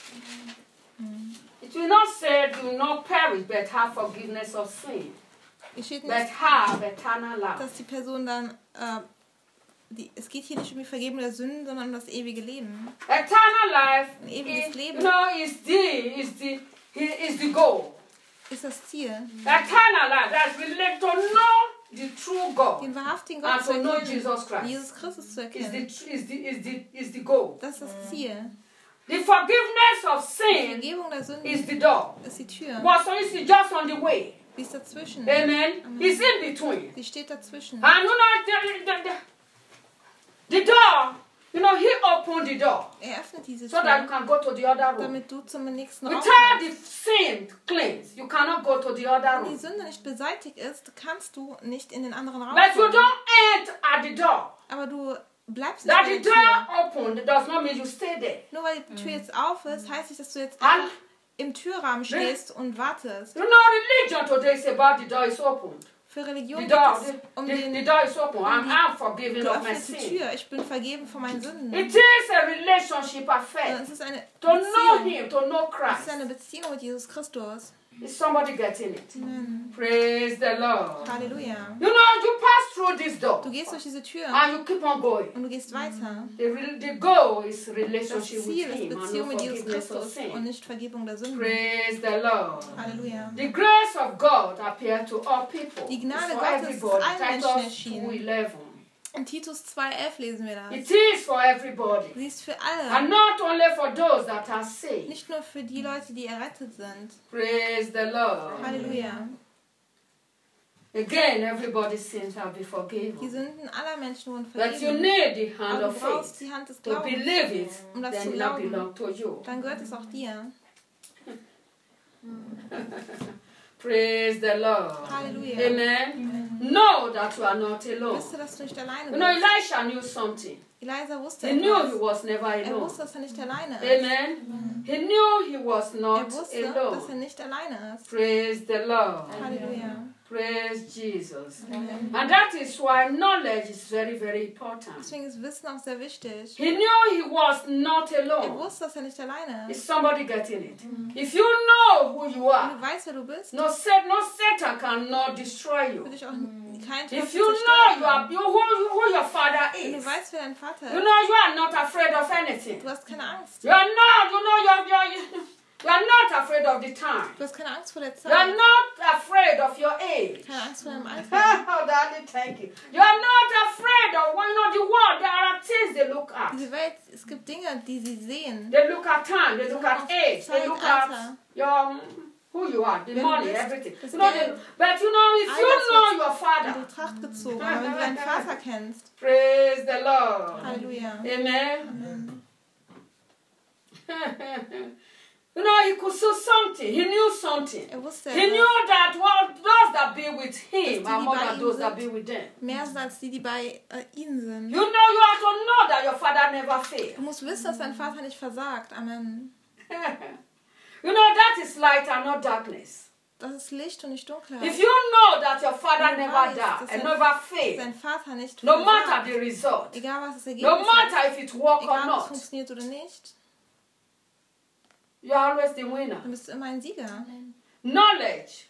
It will not say do not perish, but have forgiveness of sin, Hier steht but nicht, have eternal life. dass die Person dann, äh, die, es geht hier nicht um die Vergebung der Sünden, sondern um das ewige Leben. Eternal life Ein ewiges is, Leben. you know, is the, is the, is the goal. Ist das Ziel, Eternal life, that's related to know the true God. den wahrhaftigen And Gott zu to know erkennen, Jesus Christ. Jesus Christus zu Is the, erkennen. is the, is the, is the goal. Das ist das Ziel. The forgiveness of Die sin Vergebung der is Sünden the door. ist die Tür. But so it's just on the way. Sie ist dazwischen. Amen. It's in between. Sie steht dazwischen. And you know, the, the, the, the door, you know, he opened the door Er öffnet diese so that you Tür, can go to the other room. damit du zum nächsten Raum Without the kommst. sin cleansed, you cannot go to the other Wenn die room. Sünde nicht beseitigt ist, kannst du nicht in den anderen Raum But you kommen. don't enter at the door. Aber du bleibst nicht That bei the der door Tür. opened does not mean you stay there. Nur weil die Tür jetzt auf ist, heißt nicht, dass du jetzt And einfach im Türrahmen stehst und wartest. you know, religion today is about the door is opened. Für Religion The geht door, es the, um the, den the door is open. I'm, I'm forgiven of my geöffnete sin. Tür. Ich bin vergeben von meinen Sünden. It is a relationship Sondern affair. es ist eine To know Beziehung. him, to know Es Christ. ist eine Beziehung mit Jesus Christus. Is somebody getting it? Amen. Praise the Lord. Halleluja. You know, you pass through this door Du gehst durch diese Tür and you keep on going. und du gehst weiter. The, re- the goal is Das relationship with Ziel ist him and Beziehung no mit Jesus forgiveness of Christus und sin. nicht Vergebung der Sünden. Praise the Lord. Halleluja. The grace of God appeared to all people. Die Gnade It's for Gottes ist everybody. allen Menschen Titus erschienen. two eleven. In Titus zwei elf lesen wir das. It is for everybody. Sie ist für And alle. not only for those that are saved. Nicht nur für die Leute, die errettet sind. Praise the Lord. Halleluja. Again, everybody's sins have been Die forgiven. Sünden aller Menschen wurden But you vergeben. need the hand Aber du of brauchst faith die Hand des to Glaubens. believe it, Um das then zu it not glauben. belong to you. Dann gehört es auch dir. Praise the Lord. Halleluja. Amen. Know that you are not alone. Wisst ihr, dass du nicht alleine You know, bist? Elisha knew something. Elisa wusste He knew he etwas. was never Er alone. wusste, dass er nicht alleine ist. Amen. He knew he was Er not wusste, dass er alone. nicht alleine ist. Praise the Lord. Halleluja. Praise Jesus. Amen. And that is why knowledge is very, very important. Deswegen ist Wissen auch sehr wichtig. He knew he was not Er alone. wusste, dass er nicht alleine Is ist. somebody getting it? If you know who you Wenn are, du weißt, wer du bist, no, Satan, no Satan cannot destroy you. will dich auch kein If Teufel you know you are zerstören. you, who, who your father Wenn du is, weißt, wer dein Vater you ist, know you are not afraid of anything. du hast keine Angst. You are not, you know, you're, you're, you are not afraid of the time. Du hast keine Angst vor der You are Zeit. not afraid of your age. Keine Angst vor deinem Alter. Oh, Daddy, thank you. You are not afraid of, well, you know, the world. There are things they look at. Diese Welt, es gibt Dinge, die sie sehen. They look at time, they look at age, they look at Zeitalter. your who you are, the Wer du money, bist, everything. das You know, Geld. the, but you know, if All you das know wird your in father, Betracht gezogen. Aber wenn du deinen Vater kennst, praise the Lord. Halleluja. Amen. You know, he could see something. He knew something. Er wusste He knew etwas. that well, those that be with him Dass are die, more die bei than ihm those that sind. be with them. Mehr sind als die, die bei äh, ihnen sind. You know, you have to know that your father never failed. Du musst wissen, dass dein Vater nicht versagt. Amen. You know, that is light and not darkness. Das ist Licht und nicht Dunkelheit. If you know that your father Wenn du never weißt, died dass and dein- never dass failed, dein Vater nicht no matter versagt. the result, Egal was das no Ergebnis matter ist, if it work or egal ob es not, funktioniert oder nicht, you are always the winner. dann bist du immer ein Sieger. Knowledge.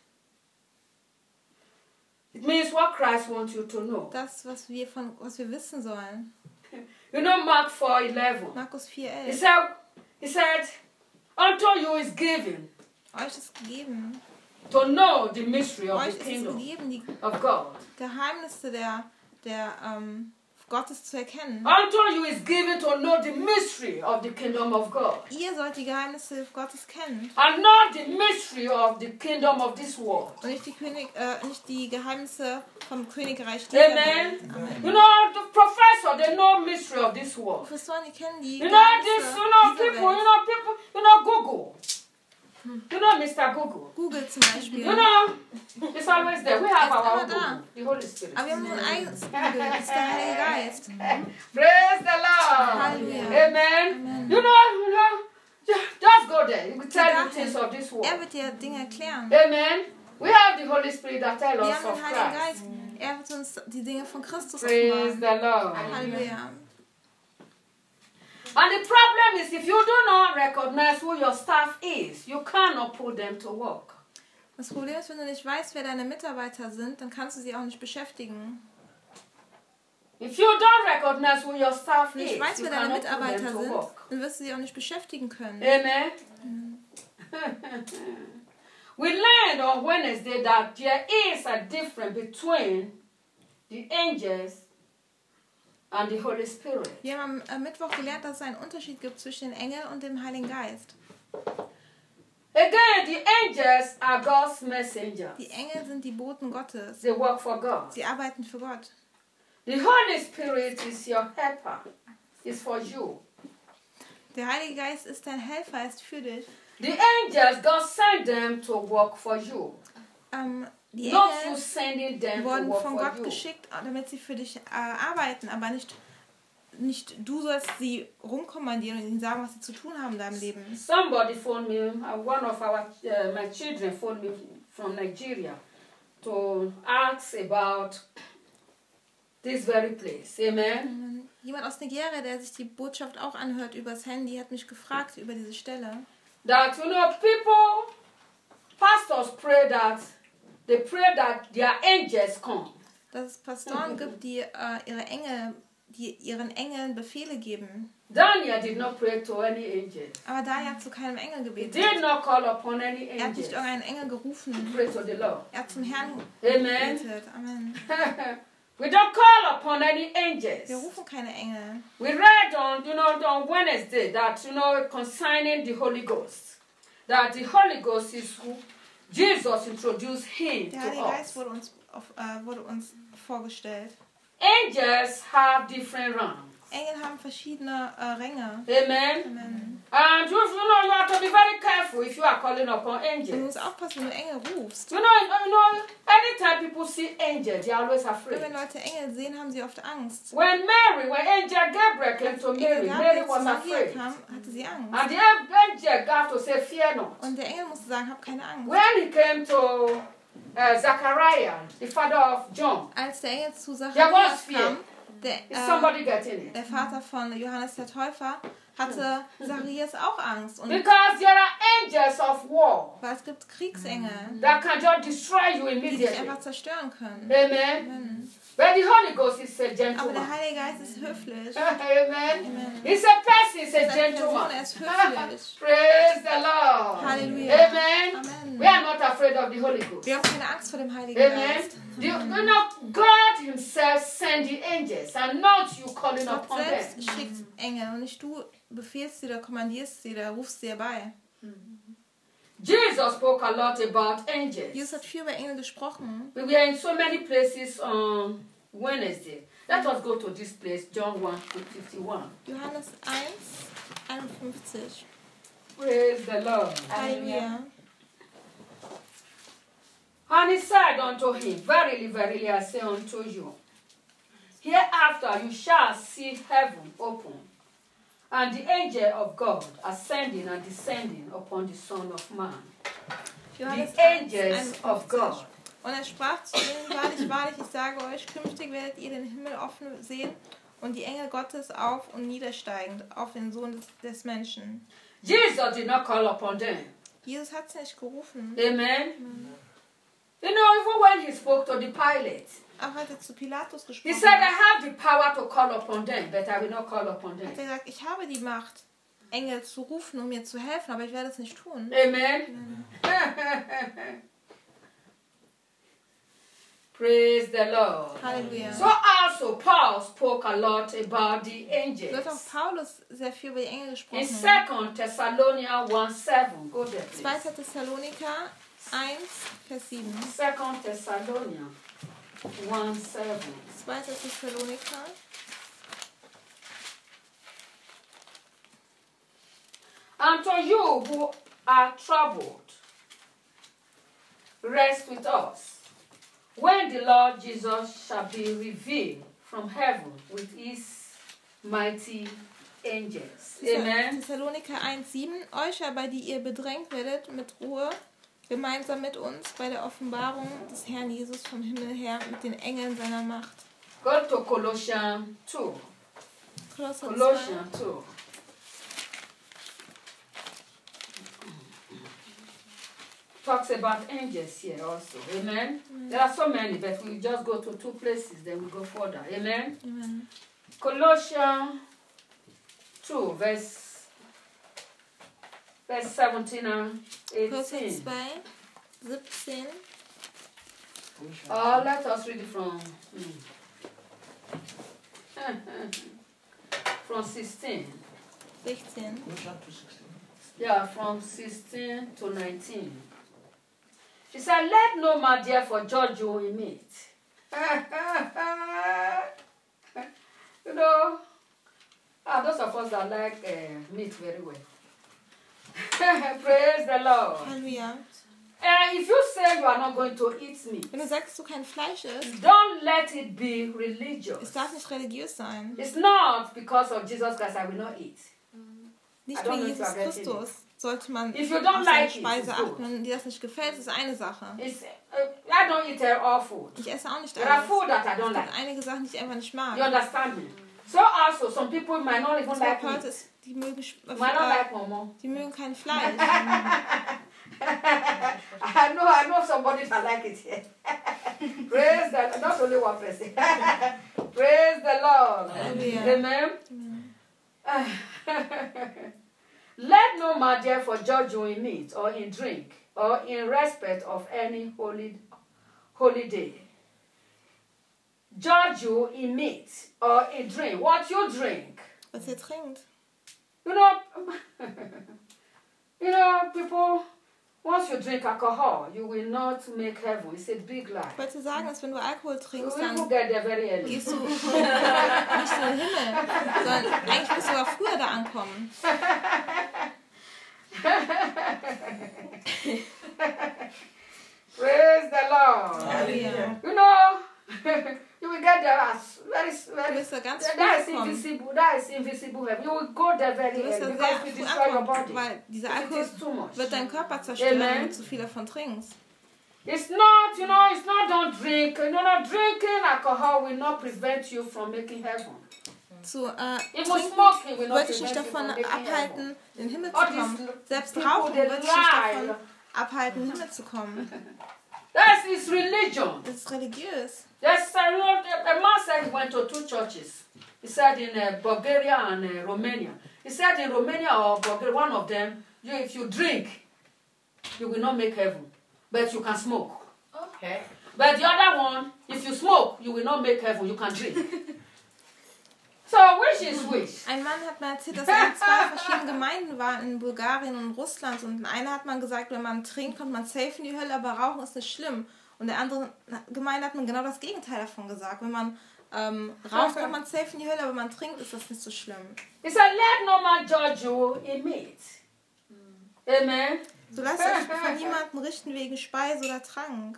It means what Christ wants you to know. Das, was wir, von, was wir wissen sollen. You know Mark four eleven. Markus vier He elf. said, he said, unto you is given Euch ist gegeben, to know the mystery of euch the ist es kingdom gegeben, die of God. Geheimnisse der, der ähm, Gottes zu erkennen. Unto you is given to know the mystery of the kingdom of God. Ihr sollt die Geheimnisse Gottes kennen And not the mystery of the kingdom of this world. und nicht die, König, äh, nicht die Geheimnisse vom Königreich dieser Amen. Welt. Amen. You know, the professor, they know mystery of this world. Professoren, die kennen die You know, this, Geheimnisse you know, dieser people, you Welt. know, people, you know, Google. You know, Mister Google. Google zum Beispiel. You know, it's always there. We have It's our own immer da. Google, the Holy Spirit. Aber wir haben unser eigenes Google, das ist der Heilige Geist. Praise the Lord. Halleluja. Amen. Amen. You know, you know, ju- just go there. He will tell you dahin. things of this world. Er wird dir Dinge erklären. Amen. We have the Holy Spirit that tells Wir us haben of den Heiligen Christ. Geist. Er wird uns die Dinge von Christus Praise offenbaren. the Lord. Halleluja. And the problem is if you do not recognize who your staff is, you cannot put them to work. Das Problem ist, wenn du nicht weißt, wer deine Mitarbeiter sind, dann kannst du sie auch nicht beschäftigen. If you don't recognize who your staff Wenn du is, nicht weißt, you wer deine cannot put Mitarbeiter them to sind, work. dann wirst du sie auch nicht beschäftigen können. Amen. We learned on Wednesday that there is a difference between the angels and the Holy Spirit. Wir haben am Mittwoch gelernt, dass es einen Unterschied gibt zwischen den Engeln und dem Heiligen Geist. Again, the angels are God's messengers. Die Engel sind die Boten Gottes. They work for God. Sie arbeiten für Gott. The Holy Spirit is your helper. It's for you. Der Heilige Geist ist dein Helfer, er ist für dich. The angels, God sent them to work for you. Ähm, die Not you Engel sending them to wurden work von for Gott you. geschickt, damit sie für dich äh, arbeiten, aber nicht, nicht du sollst sie rumkommandieren und ihnen sagen, was sie zu tun haben in deinem Leben. Somebody phoned me, uh, one of our, uh, my children phoned me from Nigeria to ask about this very place. Amen. Jemand aus Nigeria, der sich die Botschaft auch anhört übers Handy, hat mich gefragt über diese Stelle. That, you know, people, pastors pray that, they pray that their angels come. Dass es Pastoren gibt, die, äh, ihre Engel, die ihren Engeln Befehle geben. Daniel did not pray to any angel. Aber Daniel hat zu keinem Engel He gebetet. did not call upon any Er hat nicht angel. irgendeinen Engel gerufen. Pray to the Lord. Er hat zum Herrn Amen. gebetet. Amen. We don't call upon any Wir angels. rufen keine Engel. We read on, you know, on Wednesday that, you know, concerning the Holy Ghost, that the Holy Ghost is who Jesus introduced him Der to Heilige Geist us. wurde uns, auf, äh, wurde uns vorgestellt. Angels have different ranks. Engel haben verschiedene äh, Ränge. Amen. Amen. And you, you know, you have to be very careful if you are calling upon Und du angels. musst aufpassen, wenn du Engel rufst. You know, you know, anytime people see angels, they are always Und afraid. wenn Leute Engel sehen, haben sie oft Angst. When Mary, when angel Gabriel came to Engel Mary, Mary Gabriel zu was Maria afraid. kam, hatte sie Angst. And the angel got to say, fear not. Und der Engel musste sagen, hab keine Angst. When he came to uh, Zachariah, the father of John, Als der Engel zu There Zacharias was fear. kam, der, is äh, somebody getting it? der Vater von Johannes der Täufer, hatte Zacharias auch Angst. Und Because there are angels of war weil es gibt Kriegsengel, that can just destroy you die dich immediately. einfach zerstören können. Amen. Amen. But the Holy Ghost is a Aber gentleman. der Heilige Geist ist höflich. Amen. He's a person, he's Er a ist eine Person, gentleman. er ist höflich. Praise the Lord. Halleluja. Amen. Amen. We are not afraid of the Holy Ghost. Wir haben keine Angst vor dem Heiligen Amen. Geist. The, you know, God himself sent the angels and not you calling Gott upon selbst them. schickt Engel und nicht du befehlst sie oder kommandierst sie oder rufst sie herbei. Jesus spoke a lot about angels. Jesus hat viel über Engel gesprochen. We were in so many places on Wednesday. Let us go to this place, John one fifty-one. Johannes eins, einundfünfzig. Praise the Lord. Halleluja. And he said unto him, Verily, verily, I say unto you, hereafter you shall see heaven open, and the angel of God ascending and descending upon the Son of Man. Johannes The eins, angels of God. einundfünfzig. Und er sprach zu ihnen, wahrlich, wahrlich, ich sage euch, künftig werdet ihr den Himmel offen sehen und die Engel Gottes auf und niedersteigend auf den Sohn des, des Menschen. Jesus did not call upon them. Jesus hat sie nicht gerufen. Amen. You know, even when he spoke to the Pilate, Auch hat er zu Pilatus he gesprochen. said, I have the power to call upon them, but I will not call upon them. Hat er gesagt, ich habe die Macht, Engel zu rufen, um mir zu helfen, aber ich werde es nicht tun. Amen. Praise the Lord. Halleluja. So also Paul spoke a lot about the So hat auch angels. Paulus sehr viel über die Engel In gesprochen. Second Thessalonians one seven, go there please. zweiter Thessaloniker eins, Vers sieben. Second Thessalonians one seven. zweiter Thessaloniker. And to you who are troubled, rest with us, when the Lord Jesus shall be revealed from heaven with his mighty angels. Amen. Thessaloniker eins, sieben. Euch aber, die ihr bedrängt werdet, mit Ruhe, gemeinsam mit uns bei der Offenbarung des Herrn Jesus vom Himmel her mit den Engeln seiner Macht. Go to Colossians two. Kolosser zwei. Colossians two. Talks about angels here also. Amen. There are so many, but we just go to two places, then we go further. Amen. Amen. Colossians two, verse, verse seventeen and Kolosser eighteen. zwei, siebzehn. Oh, let us read it from hmm. from sixteen. sechzehn. Colossians two sixteen. Yeah, from sixteen to nineteen. She said, let no man therefore judge you in meat. You know, ah, those of us that like uh, meat very well. Praise the Lord. Halleluja. Uh, if you say you are not going to eat meat, Wenn du sagst, dass du kein Fleisch isst, don't let it be religious. es darf nicht religiös sein. It's not because of Jesus Christ I will not eat. Nicht I don't wegen know if you Jesus are getting Christus sollte man If you auf don't seine like it, Speise it's good. achten. Wenn dir das nicht gefällt, ist eine Sache. It's, uh, I don't eat all food. Ich esse auch nicht There are alles. food that I Es don't gibt like. einige Sachen, die ich einfach nicht mag. You understand me? So also, some people might not even Es like gibt Leute, meat. die mögen, Sch- Might not äh, like momo. die mögen kein Fleisch. I know, I know somebody that like it here. Praise the Lord. Not only one person. Praise the Lord. Halleluja. Amen. Let no man therefore judge you in meat or in drink or in respect of any holy, holy day. Judge you in meat or in drink. What you drink. Was ihr trinkt. You know, you know, people, once you drink alcohol, you will not make heaven. It's a big lie. Ich wollte sagen, dass wenn du Alkohol You trinkst, will dann get there very early. gehst du nicht in den Himmel, sondern eigentlich wirst du sogar früher da ankommen. Praise the Lord. Halleluja. You know, you will get there as very, Du very. wirst da ganz früh That is ankommen. invisible. That is invisible heaven. You will go there very Du wirst early da because sehr it will früh destroy your ankommen, body. weil dieser If it Alkohol is too much. wird deinen Körper zerstören, Amen. wenn du zu viel davon trinkst. It's not, you know, it's not don't drink. You know, drinking alcohol will not prevent you from making heaven. Zu äh, Even trinken, smoking fasting will not wird dich nicht prevent you davon from making heaven. abhalten, in den Himmel zu All kommen. these Selbst people, Rauchen they wird dich nicht davon lie. abhalten, in den Himmel zu kommen. That is religion. Das ist religiös. There's a, lot- a man said he went to two churches. He said in uh, Bulgaria and uh, Romania. He said in Romania or Bulgaria, one of them, you, if you drink, you will not make heaven, but you can smoke. Okay. But the other one, if you smoke, you will not make heaven, you can drink. So which is which? Ein Mann hat mir erzählt, dass er in zwei verschiedenen Gemeinden war, in Bulgarien und Russland. Und in einer hat man gesagt, wenn man trinkt, kommt man safe in die Hölle, aber Rauchen ist nicht schlimm. Und in der anderen Gemeinde hat man genau das Gegenteil davon gesagt. Wenn man ähm, raucht, kommt man safe in die Hölle, aber wenn man trinkt, ist das nicht so schlimm. He said, let no man judge you in meat. Amen. So lasst euch von niemandem richten wegen Speise oder Trank.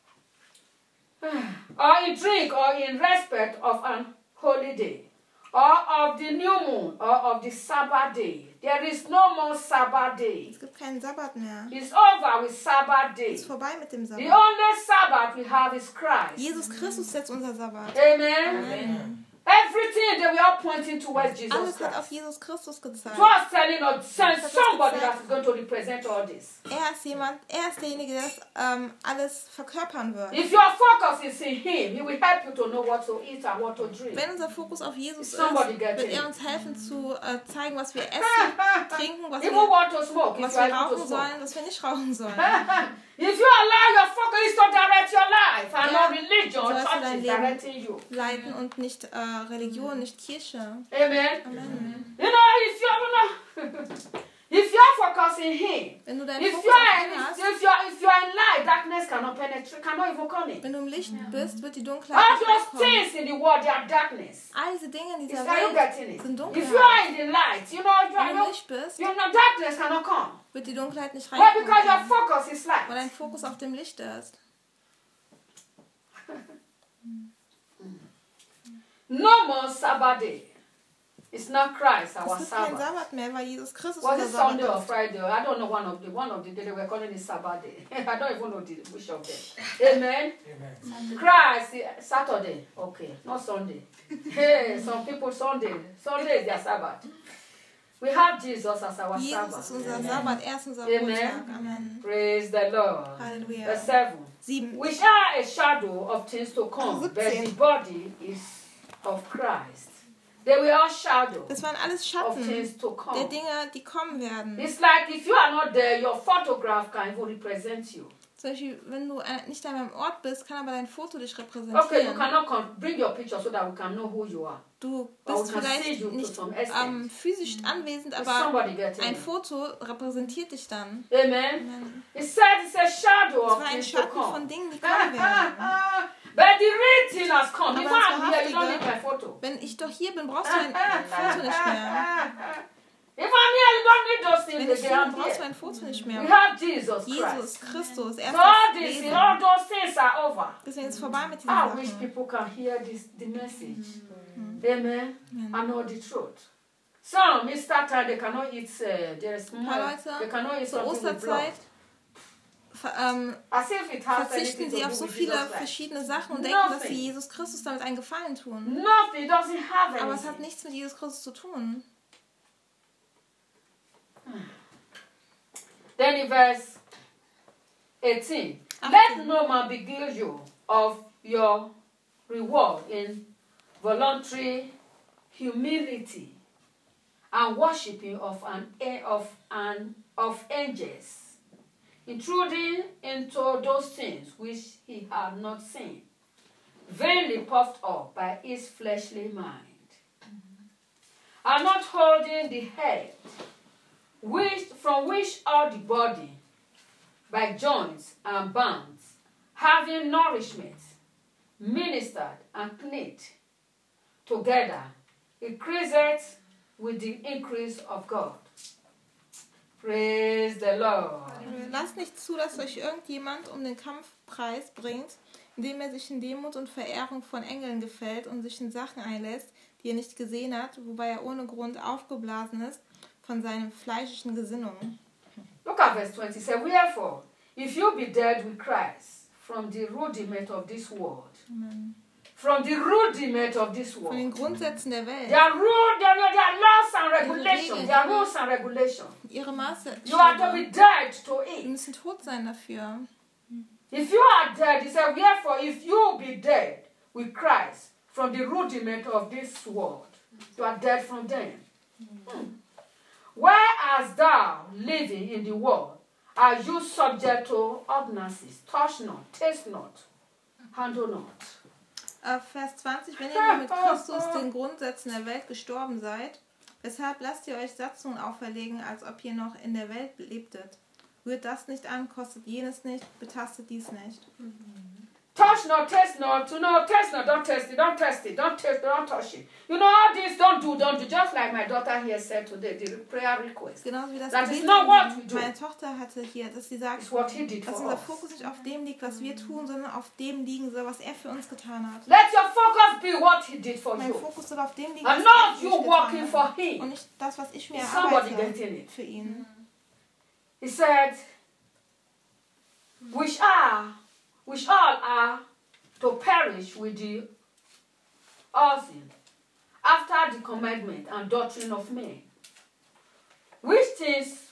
Or in drink, or in respect of an holy day, or of the new moon, or of the Sabbath day. There is no more Sabbath day. Es gibt keinen Sabbat mehr. It's over with Sabbath day. Es ist vorbei mit dem The Sabbat. only Sabbath we have is Christ. Jesus Christus ist jetzt unser Sabbat. Amen. Amen. Everything that we are pointing towards Jesus Alles wird auf Christ. Jesus Christus gezeigt. God telling us, send somebody that is going to represent all this. Er ist jemand, er ist derjenige, der das ähm, alles verkörpern wird. If your focus is in Him, He will help you to know what to eat and what to drink. Wenn unser Fokus auf Jesus ist, Somebody get wird it. er uns helfen zu äh, zeigen, was wir essen, trinken, was Even wir, what to smoke, if was you are wir able to rauchen smoke. sollen, was wir nicht rauchen sollen. If you allow your focus to direct your life and Ja. not religion, So hast du church dein is Leben. directing you. Leiten und nicht äh, Religion, nicht Kirche. Amen. Amen. You know, if you're you know, if you're focusing Him, Wenn du deinen if Fokus you auf are ihn if, hast, if you're if you're in light, darkness cannot penetrate, cannot even come in. wenn du im Licht bist, wird die Dunkelheit All nicht those reinkommen. things in the world, they are darkness. All diese Dinge in dieser Is- Are you Welt getting it? sind If you Dunkelheit. are in the light, you know, you, are, Wenn du im you, Licht bist, you know darkness cannot come. wird die Dunkelheit nicht But because your reinkommen, focus is weil light. dein Fokus auf dem Licht ist. No more Sabbath day. It's not Christ, our Es gibt keinen Sabbath. Sabbat mehr, weil Jesus Christus Was unser it Sunday or Sabbat ist. Friday? I don't know one of the one of the day they were calling it Sabbath day. I don't even know the which of them. Amen. Amen. Christ eh, Saturday. Okay, not Sunday. Hey, some people Sunday. Sunday is their Sabbath. We have Jesus as our Jesus Sabbath. ist unser Sabbat, er ist unser Amen. Ruhetag. Amen. Praise the Lord. Halleluja. Verse seven. Sieben. Which are a shadow of things to come, but the siebzehn. body is of Christ. They were all shadows Das waren alles of Schatten things to der come. Dinge, die kommen werden. It's like if you are not there, your photograph can even represent you. Zum Beispiel, wenn du äh, nicht an einem Ort bist, kann aber dein Foto dich Okay, you repräsentieren. cannot come, bring your picture so that we can know who you are. Du But bist we can see vielleicht you to nicht some extent. ähm, physisch anwesend, Is aber somebody getting ein it? Foto repräsentiert dich dann. Amen. Amen. It said it's a shadow Es of war ein things to Schatten come. von Dingen, die kommen werden. But the real thing has come. If Aber das I'm here, you don't Wahrhaftige- need my photo. Wenn ich doch hier bin, brauchst du ein Foto nicht mehr. If I'm here, you don't need those Wenn things ich again. hier I'm bin, brauchst du here. ein Foto nicht We mehr. have Jesus Jesus Christ. Christus, er So ist all das this, Leben. all those things are over. Deswegen ist es vorbei mit diesen I wish Sachen. people can hear this, the message. Amen. I know the truth. Some, Easter time, they cannot eat, uh, there's Ein more, paar Leute they cannot eat zur something with blood. Osterzeit ver, ähm, As if it has verzichten anything sie to auf do so with viele Jesus Christ. verschiedene Sachen und denken, dass Nothing. sie Jesus Christus damit einen Gefallen tun. Nothing, doesn't have Aber es hat anything. nichts mit Jesus Christus zu tun. Then in verse eighteen, let eighteen. no man beguile you of your reward in voluntary humility and worshiping of an of an of angels, intruding into those things which he had not seen, vainly puffed up by his fleshly mind, and not holding the head, which from which all the body, by joints and bands, having nourishment, ministered and knit together, increaseth with the increase of God. Praise the Lord. Lasst nicht zu, dass euch irgendjemand um den Kampfpreis bringt, indem er sich in Demut und Verehrung von Engeln gefällt und sich in Sachen einlässt, die er nicht gesehen hat, wobei er ohne Grund aufgeblasen ist von seinen fleischischen Gesinnungen. Look at verse twenty. It says, wherefore, if you be dead with Christ from the rudiment of this world, from the rudiment of this Von world, den Grundsätzen der Welt. their rule, their, their laws and regulations, Regeln, there are rules and regulations. ihre Maße. You are to be dead to Wir it. müssen tot sein dafür. If you are dead, he said, therefore, if you be dead with Christ from the rudiment of this world, you are dead from them. Hmm. Whereas thou living in the world, are you subject to ordinances? Touch not, taste not, handle not. Äh, Vers zwanzig, wenn ihr mit Christus den Grundsätzen der Welt gestorben seid, weshalb lasst ihr euch Satzungen auferlegen, als ob ihr noch in der Welt lebtet? Rührt das nicht an, kostet jenes nicht, betastet dies nicht. Touch not, taste not, to know, taste not, don't taste it, don't taste it, don't taste it, don't touch it. You know all this, don't do, don't do. Just like my daughter here said today, the prayer request. Genauso wie das That is Gebet not what we von do. meine Tochter hatte hier, dass sie sagt, It's what he did dass for unser us. Fokus nicht auf dem liegt, was wir tun, sondern auf dem liegen soll, was er für uns getan hat. Let your focus be what he did for Mein you. Fokus soll auf dem liegen, And was not er für you mich working getan for hat. Und him. nicht das, was ich mir Is somebody erarbeite getting it? für ihn. He said, which are, which all are to perish with the oxen after the commandment and doctrine of men, which things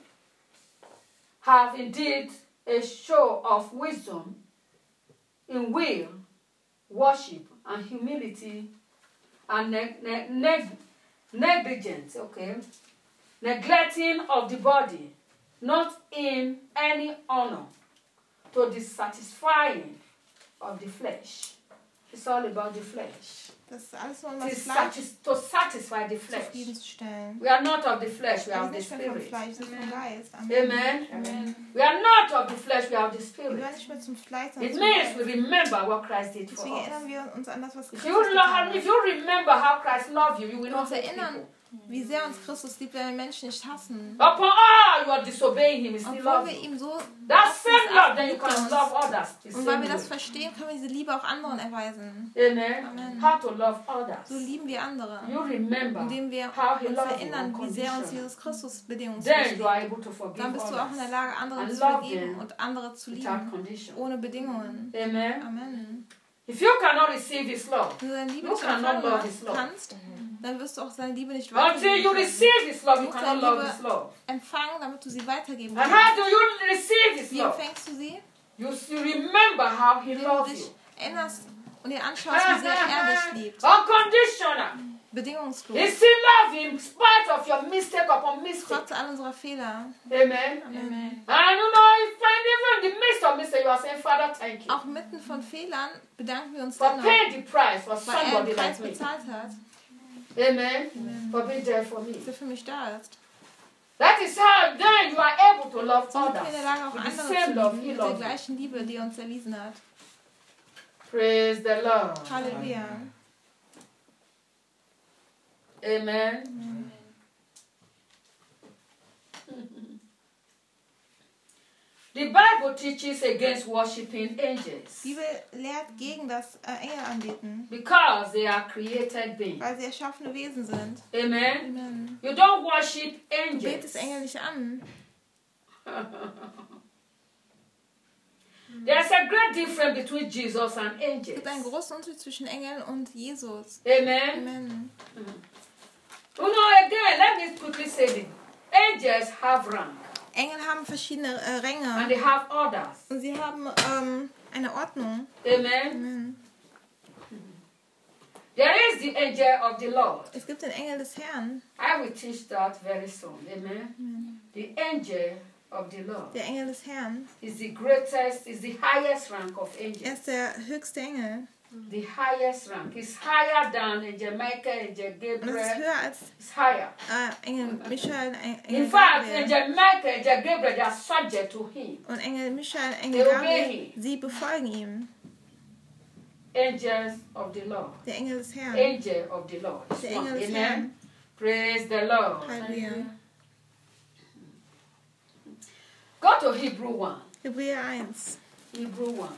have indeed a show of wisdom in will, worship, and humility, and neg- neg- neg- negligence, okay, neglecting of the body, not in any honor, to the satisfying of the flesh. It's all about the flesh. Das ist alles nur um It das is Fleisch satis- to satisfy the flesh. zufriedenzustellen. We are not of the flesh, we Wir are sind of the nicht mehr vom spirit. Fleisch, wir sind vom Geist. Amen. Amen. Amen. We are not of the flesh, we are of the Wir spirit. gehören nicht mehr zum Fleisch, sondern It zum means we Geist. remember what Christ did for Deswegen erinnern us. wir uns an das, was If Christus you, getan love, hat. if you remember how Christ loved you, you will Wir not uns hate erinnern, people. wie sehr uns Christus liebt, wenn wir Menschen nicht hassen. Upon all you are disobeying him, he still Obwohl loves wir you. ihm so That oft same love, then you liebt can uns. love others. The Und same weil wir das way. verstehen, können wir diese Liebe auch anderen erweisen. Amen. Amen. How to love others. So lieben wir andere. You remember Indem wir how he uns loved you erinnern, wie sehr uns unconditionally. Jesus Christus bedingungslos Then you are liebt. able to forgive Dann bist du auch in der others Lage, anderen and zu love vergeben them und andere zu without lieben. condition. Ohne Bedingungen. Amen. Amen. If you cannot receive his love, Wenn du seine Liebe You nicht cannot empfangen love his love. kannst, dann wirst du auch seine Liebe nicht until you weitergeben können. receive his love, you Du musst cannot seine love Liebe his love. empfangen, damit du sie weitergeben And kannst. how do you receive his Wie love? empfängst du sie? You s- you remember how he Indem du loves dich you. erinnerst und dir anschaust, wie sehr er dich liebt. Unconditional. Bedingungslos. He still loves you in spite of your mistake upon mistake. Trotz all unserer Fehler. Amen. Amen. And you know, if even in the midst of mistake, you are saying, Father, thank you Auch mitten von Fehlern bedanken wir uns for dennoch, paying the price for weil er somebody den Preis like me. bezahlt hat, Amen. For being there for me. dass er für mich da ist. That is how then you are able to love So sind wir in others der Lage, auch with the andere same zu love lieben, he mit der loves. gleichen Liebe, die er uns erwiesen hat. Praise the Lord. Halleluja. Amen. The Bible teaches against worshiping angels Die Bibel lehrt gegen das äh, Engel anbeten, because they are created beings. weil sie erschaffene Wesen sind. Amen. Amen. You don't worship Du angels. betest Engel nicht an. There's a great difference between Jesus and Es angels. gibt einen großen Unterschied zwischen Engeln und Jesus. Amen. Amen. You know, again, let me quickly say this. Angels have rank Engel haben verschiedene äh, and Ränge they have orders. und sie haben ähm, eine Ordnung. Amen. Amen. There is the angel of the Lord. Es gibt den Engel des Herrn, I will teach that very soon. Amen. The angel of the Lord der Engel des Herrn. is the greatest, is the highest rank of Er angels. ist der höchste Engel The highest rank is higher than Angel Michael, Angel und es ist Gabriel. höher als It's higher. äh, Engel Michael, Eng- In Engel fact, Gabriel. Angel Michael, Angel Gabriel, they are subject to him. Und Engel Michael, They Engel obey Gabriel, him. sie befolgen ihm. Angels of the Lord. Der Engel des Herrn. Angel of the Lord. Der One. Engel des Amen. Herrn. Praise the Lord. Halleluja. Go to Hebrew one. Hebräer eins. Hebrew one.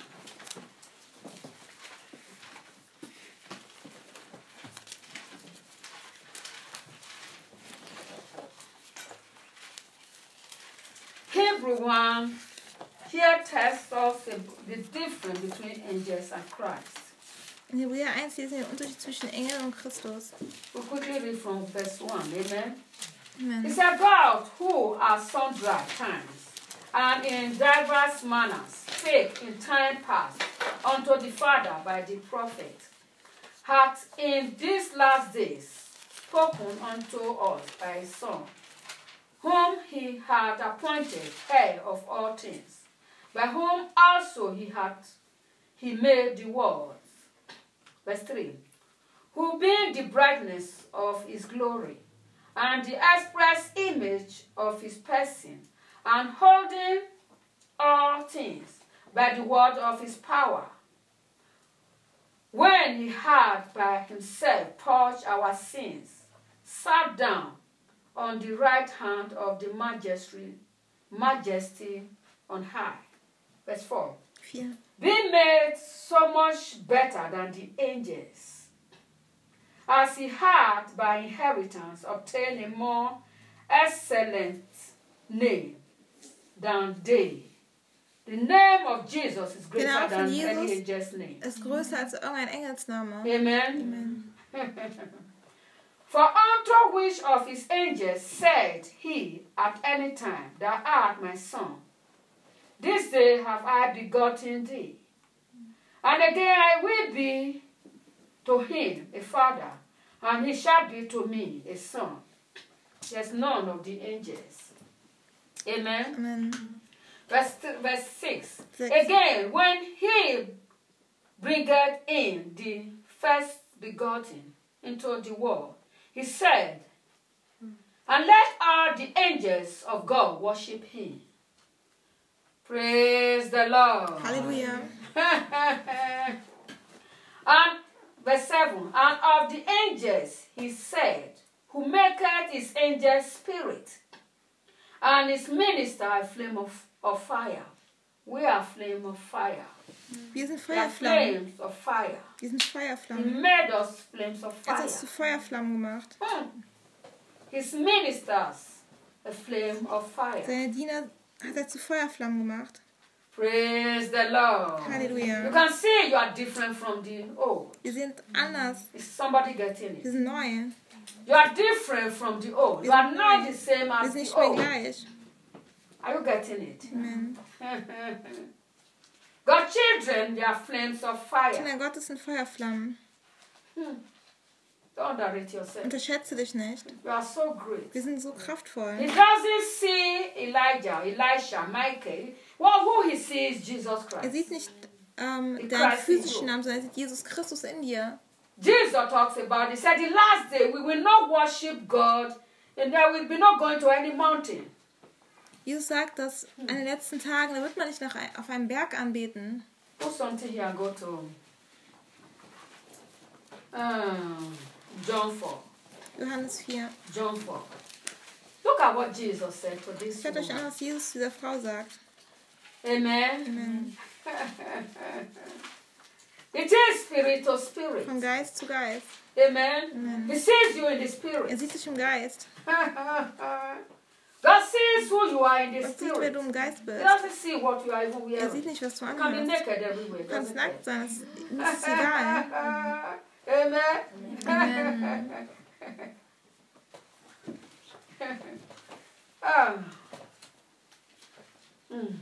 Hebrew one here tells us the difference between angels and Christ. In Hebräer eins lesen wir den Unterschied zwischen Engel und Christus. We'll quickly read from verse one. Amen. Amen. He said, God, who at sundry times and in diverse manners spake in time past unto the Father by the prophet, hath in these last days spoken unto us by his Son, whom he had appointed heir of all things, by whom also he hath he made the worlds. Verse three. Who being the brightness of his glory, and the express image of his person, and holding all things by the word of his power, when he had by himself purged our sins, sat down on the right hand of the majesty, majesty on high. Verse four. Vier. Being made so much better than the angels, as he had by inheritance obtained a more excellent name than they. The name of Jesus is greater Genau, von than any Jesus angel's name. ist größer als irgendein Engelsname. Amen. Amen. For unto which of his angels said he at any time, Thou art my son, this day have I begotten thee. And again I will be to him a father, and he shall be to me a son. There's none of the angels. Amen. Amen. Verse, verse six. Six. Again, when he bringeth in the first begotten into the world, he said, and let all the angels of God worship him. Praise the Lord. Halleluja. And verse seven, and of the angels he said, who maketh his angels spirit, and his minister a flame of, of fire. We are flame of fire. Wir sind We are Feuerflammen. flames of fire. Wir sind He Feuerflammen. made us flames of Er hat fire. uns zu Feuerflammen gemacht. Hmm. His ministers a flame of fire. Seine Diener hat er zu Feuerflammen gemacht. Praise the Lord. You Halleluja. can see you are different from the old. Wir sind anders. Is somebody getting Wir it? sind neu. You are different from the old. You are not the same Wir as sind nicht the mehr old. gleich. Are you getting it? Amen. God's children, they are flames of fire. Kinder Gottes sind Feuerflammen. Don't underrate yourself. Unterschätze dich nicht. You are so great. Wir sind so He kraftvoll. doesn't see Elijah, Elisha, Michael. Well, who he sees Jesus Er Christ. sieht nicht ähm, In deinen Christ in physischen you. Namen, sondern er sieht Jesus Christus in dir. Jesus talks about, he said, the last day we will not worship God and there will be not going to any mountain. Jesus sagt, dass an den letzten Tagen, da wird man nicht nach, ein- auf einem Berg anbeten. Put something here and go to um, John four. Johannes vier. John four. Look at what Jesus said to this Schaut euch an, woman. was Jesus dieser Frau sagt. Amen. Amen. It is spirit to spirit. Von Geist zu Geist. Amen. Amen. He sees you in the Er spirit. sieht dich im Geist. God sees who you are in the Er sieht, wer spirit. du im Geist He bist. doesn't see what you are even Er wearing. sieht nicht, was du You can be anhast. naked everywhere. Du kannst doesn't nackt it? sein, das das ist egal. Amen. Amen. Ah. Mm.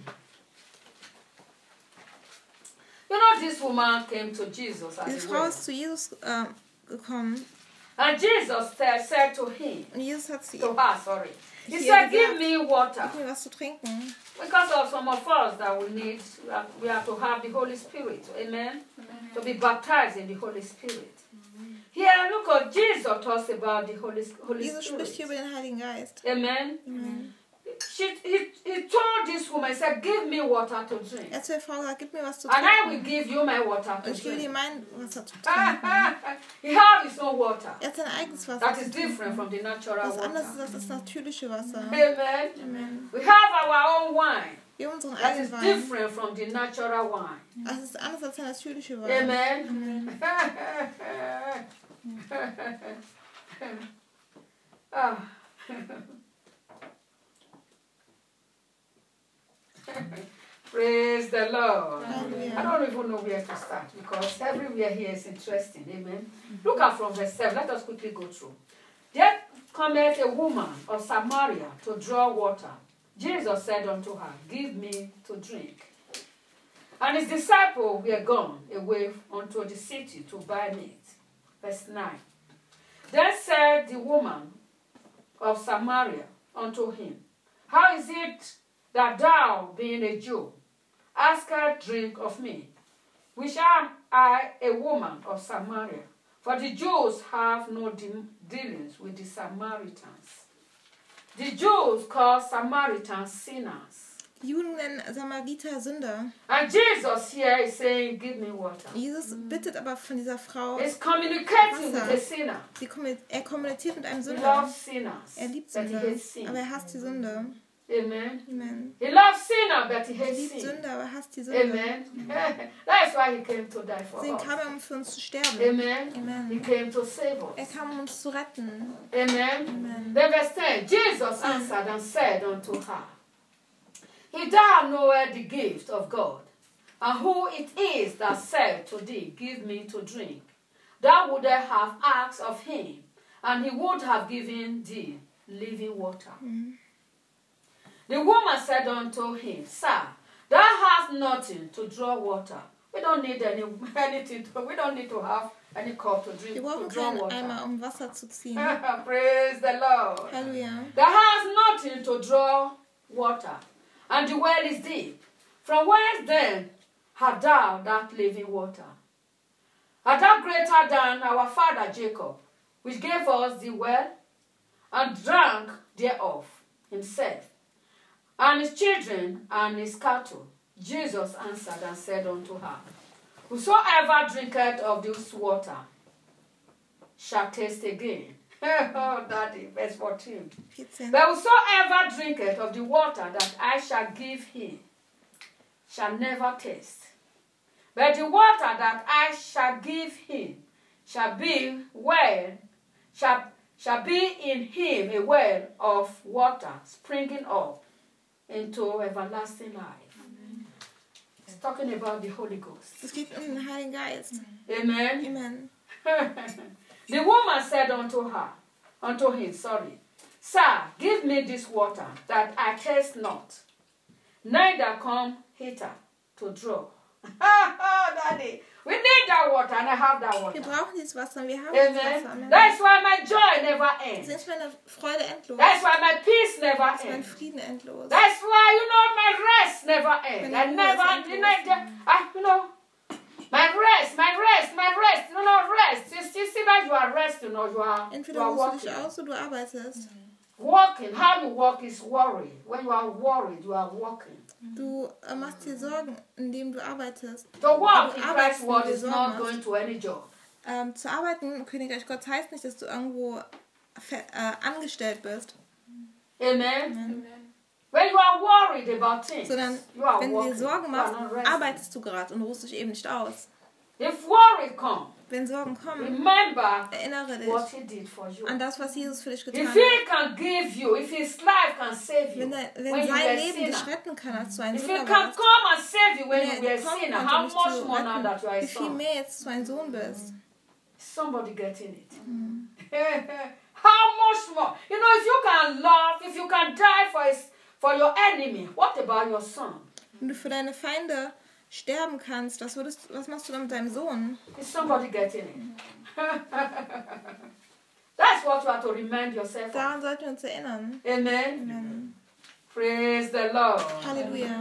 You know, this woman came to Jesus at Diese the Frau well. ist zu Jesus äh, gekommen And Jesus said said to him, und Jesus hat zu to ihr, her, sorry. He Hier said, gesagt. give me water. gib mir was zu trinken. Because of some of us that we need, we have, we have to have the Holy Spirit. Amen? To be baptized in the Holy Spirit. Here, look what Jesus talks about the Holy, Holy Jesus spricht hier Spirit. über den Heiligen Geist. Amen? Amen. She, he, he told this woman, he said, give me water to drink. Er hat zu der Frau gesagt, gib mir was zu And I will trinken. give you my water to Und ich gebe dir drink. mein Wasser zu trinken. He has his own water. Er hat sein eigenes Wasser That zu is trinken. different from the natural Was anderes ist water. als das natürliche Wasser. Amen? Amen. We have our own wine. Wir haben unseren That is eigenen Wein. different from the natural wine. Das ist anders als der natürliche Wein. Amen. Ah. Praise the Lord. I don't even know where to start because everywhere here is interesting. Amen. Look at from verse seven. Let us quickly go through. There cometh a woman of Samaria to draw water. Jesus said unto her, Give me to drink. And his disciples were gone away unto the city to buy meat. Verse nine. Then said the woman of Samaria unto him, How is it that thou, being a Jew, askest drink of me, which am I a woman of Samaria? For the Jews have no de- dealings with the Samaritans. The Jews call Samaritans sinners. Die Juden nennen Samariter Sünder. And Jesus here is saying, Give me water. Jesus bittet aber von dieser Frau He's communicating Wasser. with a sinner. Sie kommu- er kommuniziert mit einem He Sünder. loves sinners. Er liebt But he Sünder, hates sin. aber er hasst die Sünde. Amen. Amen. He loves sinner, but he Er hates liebt sin. Sünder, aber er hasst die Sünde. Amen. That's why he came to die for Deswegen us. kam er, um für uns zu sterben. Amen. Amen. He came to save Er us. kam, um uns zu retten. Amen. Amen. Then verse ten, Jesus answered and said unto her, If thou knowest the gift of God, and who it is that said to thee, Give me to drink, thou wouldst have asked of him, and he would have given thee living water. Mhm. The woman said unto him, Sir, thou hast nothing to draw water. We don't need any anything. To, we don't need to have any cup to drink Wir to brauchen draw keinen water. Eimer, um Wasser zu ziehen. Praise the Lord. Halleluja. Thou hast nothing to draw water, and the well is deep. From whence then hast thou that living water? Art thou greater than our father Jacob, which gave us the well, and drank thereof himself, and his children, and his cattle? Jesus answered and said unto her, Whosoever drinketh of this water shall taste again. Oh, Daddy, verse fourteen. vierzehn. But whosoever drinketh of the water that I shall give him shall never taste. But the water that I shall give him shall be well, shall, shall be in him a well of water springing up into everlasting life. It's talking about the Holy Ghost. Es geht um den Heiligen Geist. Amen. Amen. The woman said unto her, unto him, sorry, Sir, give me this water, that I thirst not, neither come hither to draw. Daddy, we need that water, and I have that water. Wir brauchen dieses Wasser und wir haben dieses Wasser. Amen. Amen. That's why my joy never Das ends. ist meine Freude endlos. That's why my peace never Das ist mein ends. Frieden endlos. That's why, you know, my rest never ends. I Meine Ruhe never, ist you know, endlos. I, you know, my rest, my rest, my rest, you know, rest. You see, see that you are resting or you are, you Entweder are ruhst du walking. dich aus oder du arbeitest. Walking, how you walk is worry. When you are worried, you are walking. Du äh, machst dir Sorgen, indem du arbeitest. To walk Du in arbeitest, Christ's word wenn du is Sorgen not machst. going to any job. Ähm, zu arbeiten im Königreich Gottes heißt nicht, dass du irgendwo fe- äh, angestellt bist, Amen. Amen. When you are worried about things, sondern you are wenn du walking. dir Sorgen You are machst, not resting. arbeitest du gerade und ruhst dich eben nicht aus. If worry comes, Wenn Sorgen kommen, remember erinnere what dich he did for you. an das, was Jesus für dich getan If hat. he can give you, if his life can save you, Wenn, dein, wenn when you sein were a Leben dich sinner, retten kann, als du ein if he Sünder can warst, come and save you when wenn you were er a kommen sinner, konnte, how dich much zu more now that you are a retten, wie viel son? mehr jetzt du ein Sohn bist. Somebody getting it. How much more? You know, if you can love, if you can die for his, for your enemy, what about your son? Wenn du für deine Feinde sterben kannst, was, würdest, was machst du dann mit deinem Sohn? Is somebody getting it? That's what you have to remind yourself of. Daran sollten wir uns erinnern. Amen. Amen. Praise the Lord. Halleluja.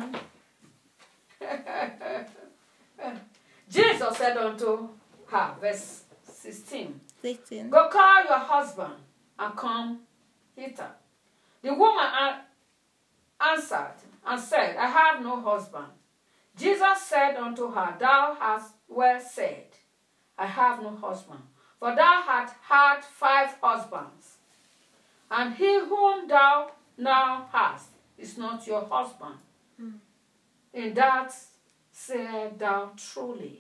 Jesus said unto her, verse sixteen, sechzehn. Go call your husband and come hither. The woman an- answered and said, I have no husband. Jesus said unto her, Thou hast well said, I have no husband. For thou hast had five husbands, and he whom thou now hast is not your husband. In that said thou truly.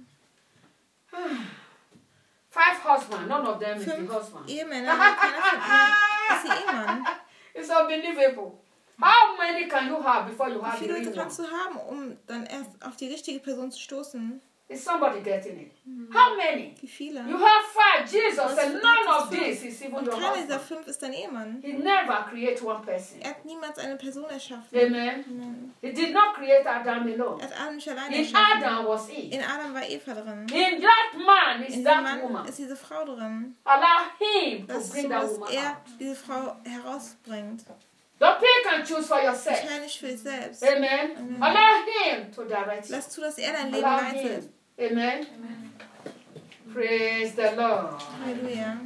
Five husbands, none of them is the Fünf husband. Ehemänner, aber keiner von ihnen ist ihr Ehemann. It's unbelievable. How many can you have before you Wie have the viele real Leute one? kannst du haben, um dann erst auf die richtige Person zu stoßen? Is somebody getting it? How many? Wie viele? You have five. Jesus Was said sind none of fünf? this is even Und your keiner dieser husband. fünf ist dein Ehemann. He never created one person. Er hat niemals eine Person erschaffen. Amen. Amen. He did not create Adam alone. Er hat Adam nicht alleine In erschaffen. Adam was Eve. In Adam war Eva drin. In that man is In that dem Mann woman. ist diese Frau drin. Allow him to Das ist bring so, that dass woman er out. diese Frau herausbringt. Don't pick and choose for yourself. Entscheide nicht für dich selbst. Amen. Allow him to direct you. Lass zu, dass er dein Leben Allow leitet. him. Amen. Praise the Lord. Halleluja.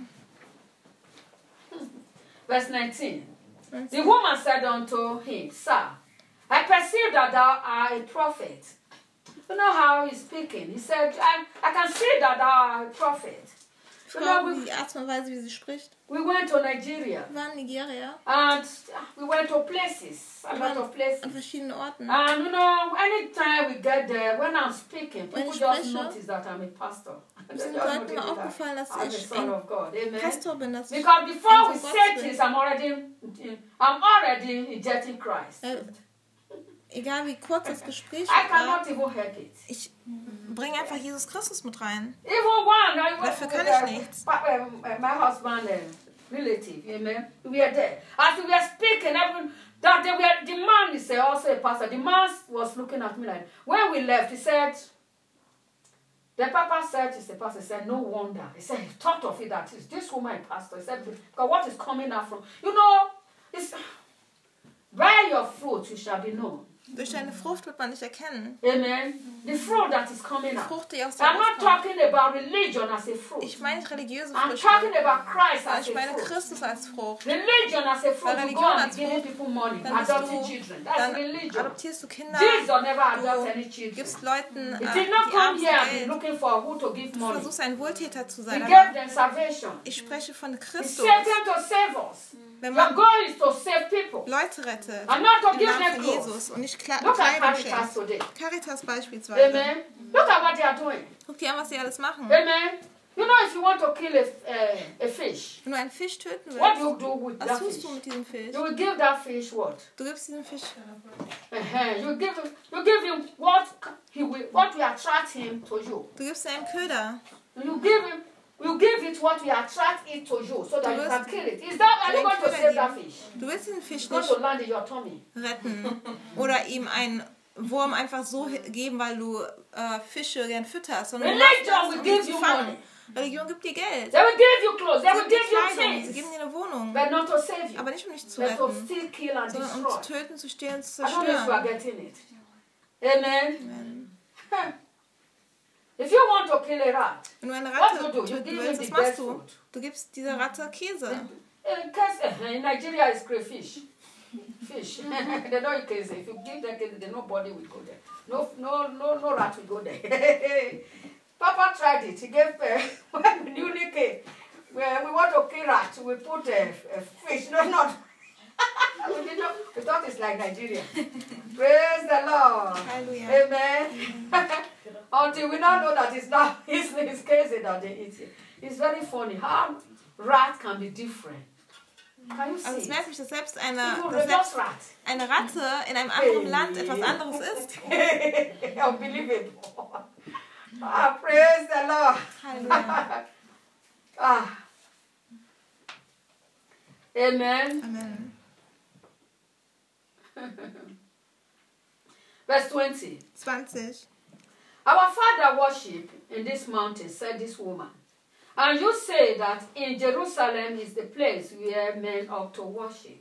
Verse nineteen. The woman said unto him, Sir, I perceive that thou art a prophet. You know how he's speaking. He said, I, I can see that thou art a prophet. You know, Frau, we, die Art und Weise, wie sie spricht. we went to Nigeria Wir waren in Nigeria. and we went to places, a Wir lot waren of places. an verschiedenen Orten. And you know, anytime we get there, when I'm speaking, Wenn people ich just spreche, notice that I'm a pastor. They sind just Leuten notice immer that aufgefallen, dass I'm the ich son ein of God. Amen. Pastor bin, dass ich Because before ein we Sohn say Gottes things, bin. I'm already, I'm already injecting Christ. Weil, egal wie kurz das Gespräch I war, cannot even help it. ich bringe einfach Jesus Christus mit rein. Even one, I went Dafür with kann uh, ich nichts. pa- um, uh, my husband, uh, relative, amen. We were there. As we were speaking, every, that they were, the man is uh, also a pastor. The man was looking at me like, when we left, he said, the papa said, it's the pastor, he said, no wonder. He said, he thought of it that is this woman a pastor. He said, because what is coming out from, you know, it's, by your fruit you shall be known. Durch deine Frucht wird man dich erkennen. Amen. The fruit that is coming Die out. Frucht, die aus dir I'm not rauskommt. talking about religion as a fruit. Ich meine nicht religiöse I'm Früchte, talking about Christ sondern as ich a meine fruit. Christus als Frucht. Religion as a fruit, Weil you Religion go and als be giving Frucht, people money, Dann, bist adopting du, children. That's dann religion. adoptierst du Kinder, Jesus never adopted any du children. gibst Leuten He äh, did not die come Armen here and be Geld. looking for who to give Du money. versuchst ein Wohltäter zu He sein, gave aber them salvation. ich spreche von He Christus. sent them to save us. Wenn Your man goal is to save people. Leute rettet, And not to im give Namen them von clothes. Jesus und nicht Kle Look at Kleidung Caritas schenkt. today. Caritas beispielsweise. Amen. Look at what they are doing. Guck dir an, was sie alles machen. Amen. You know, if you want to kill a, uh, a fish, Wenn du einen Fisch töten what do you willst, do with was that tust fish? du mit diesem Fisch? You will give that fish what? Du gibst diesem Fisch, Uh-huh. You give him, you give him what he will, what will attract him to you. du gibst ihm einen Köder. You give him, you give it what will attract it to you, so that Du you wirst can kill it. Is that are you den going to Köder save that geben. fish? Du willst diesen Fisch It's going nicht to land in your tummy. retten oder ihm einen Wurm einfach so hi- geben, weil du äh, Fische gern fütterst, sondern du machst Religion das, will um give sie zu you fangen. money. Religion gibt dir Geld. They will give you clothes. They Sie will gibt dir give you Kleidung, sie geben things, dir eine Wohnung, but not to save you, aber nicht um dich zu but to retten, steal, kill, and sondern um destroy. zu töten, zu stehlen, zu I don't know if you are zerstören. getting it. Amen. Amen. If you want to kill a rat, Wenn du eine what Ratte do you do? You töten give him willst, the was machst best du? food. Du gibst dieser Ratte Käse. In, case, in Nigeria, it's crayfish. Fish. They don't eat case. If you give them case, then nobody will go there. No, no, no, no rat will go there. Papa tried it. He gave uh, when we newly came. When we want to kill rat, we put a uh, uh, fish. No, not. we, did not, we thought it's like Nigeria. Praise the Lord. Hallelujah. Amen. Until we now know that it's not it's, it's crazy that they eat it. It's very funny how rat can be different. Can you Also es see? merkt mich, dass selbst eine, People dass reverse selbst rat. eine Ratte in einem anderen Land etwas anderes ist. Unbelievable. Ah, praise the Lord. Halleluja. Ah. Amen. Amen. Verse twenty. zwanzig. Our father worship in this mountain, said this woman. And you say that in Jerusalem is the place where men ought to worship.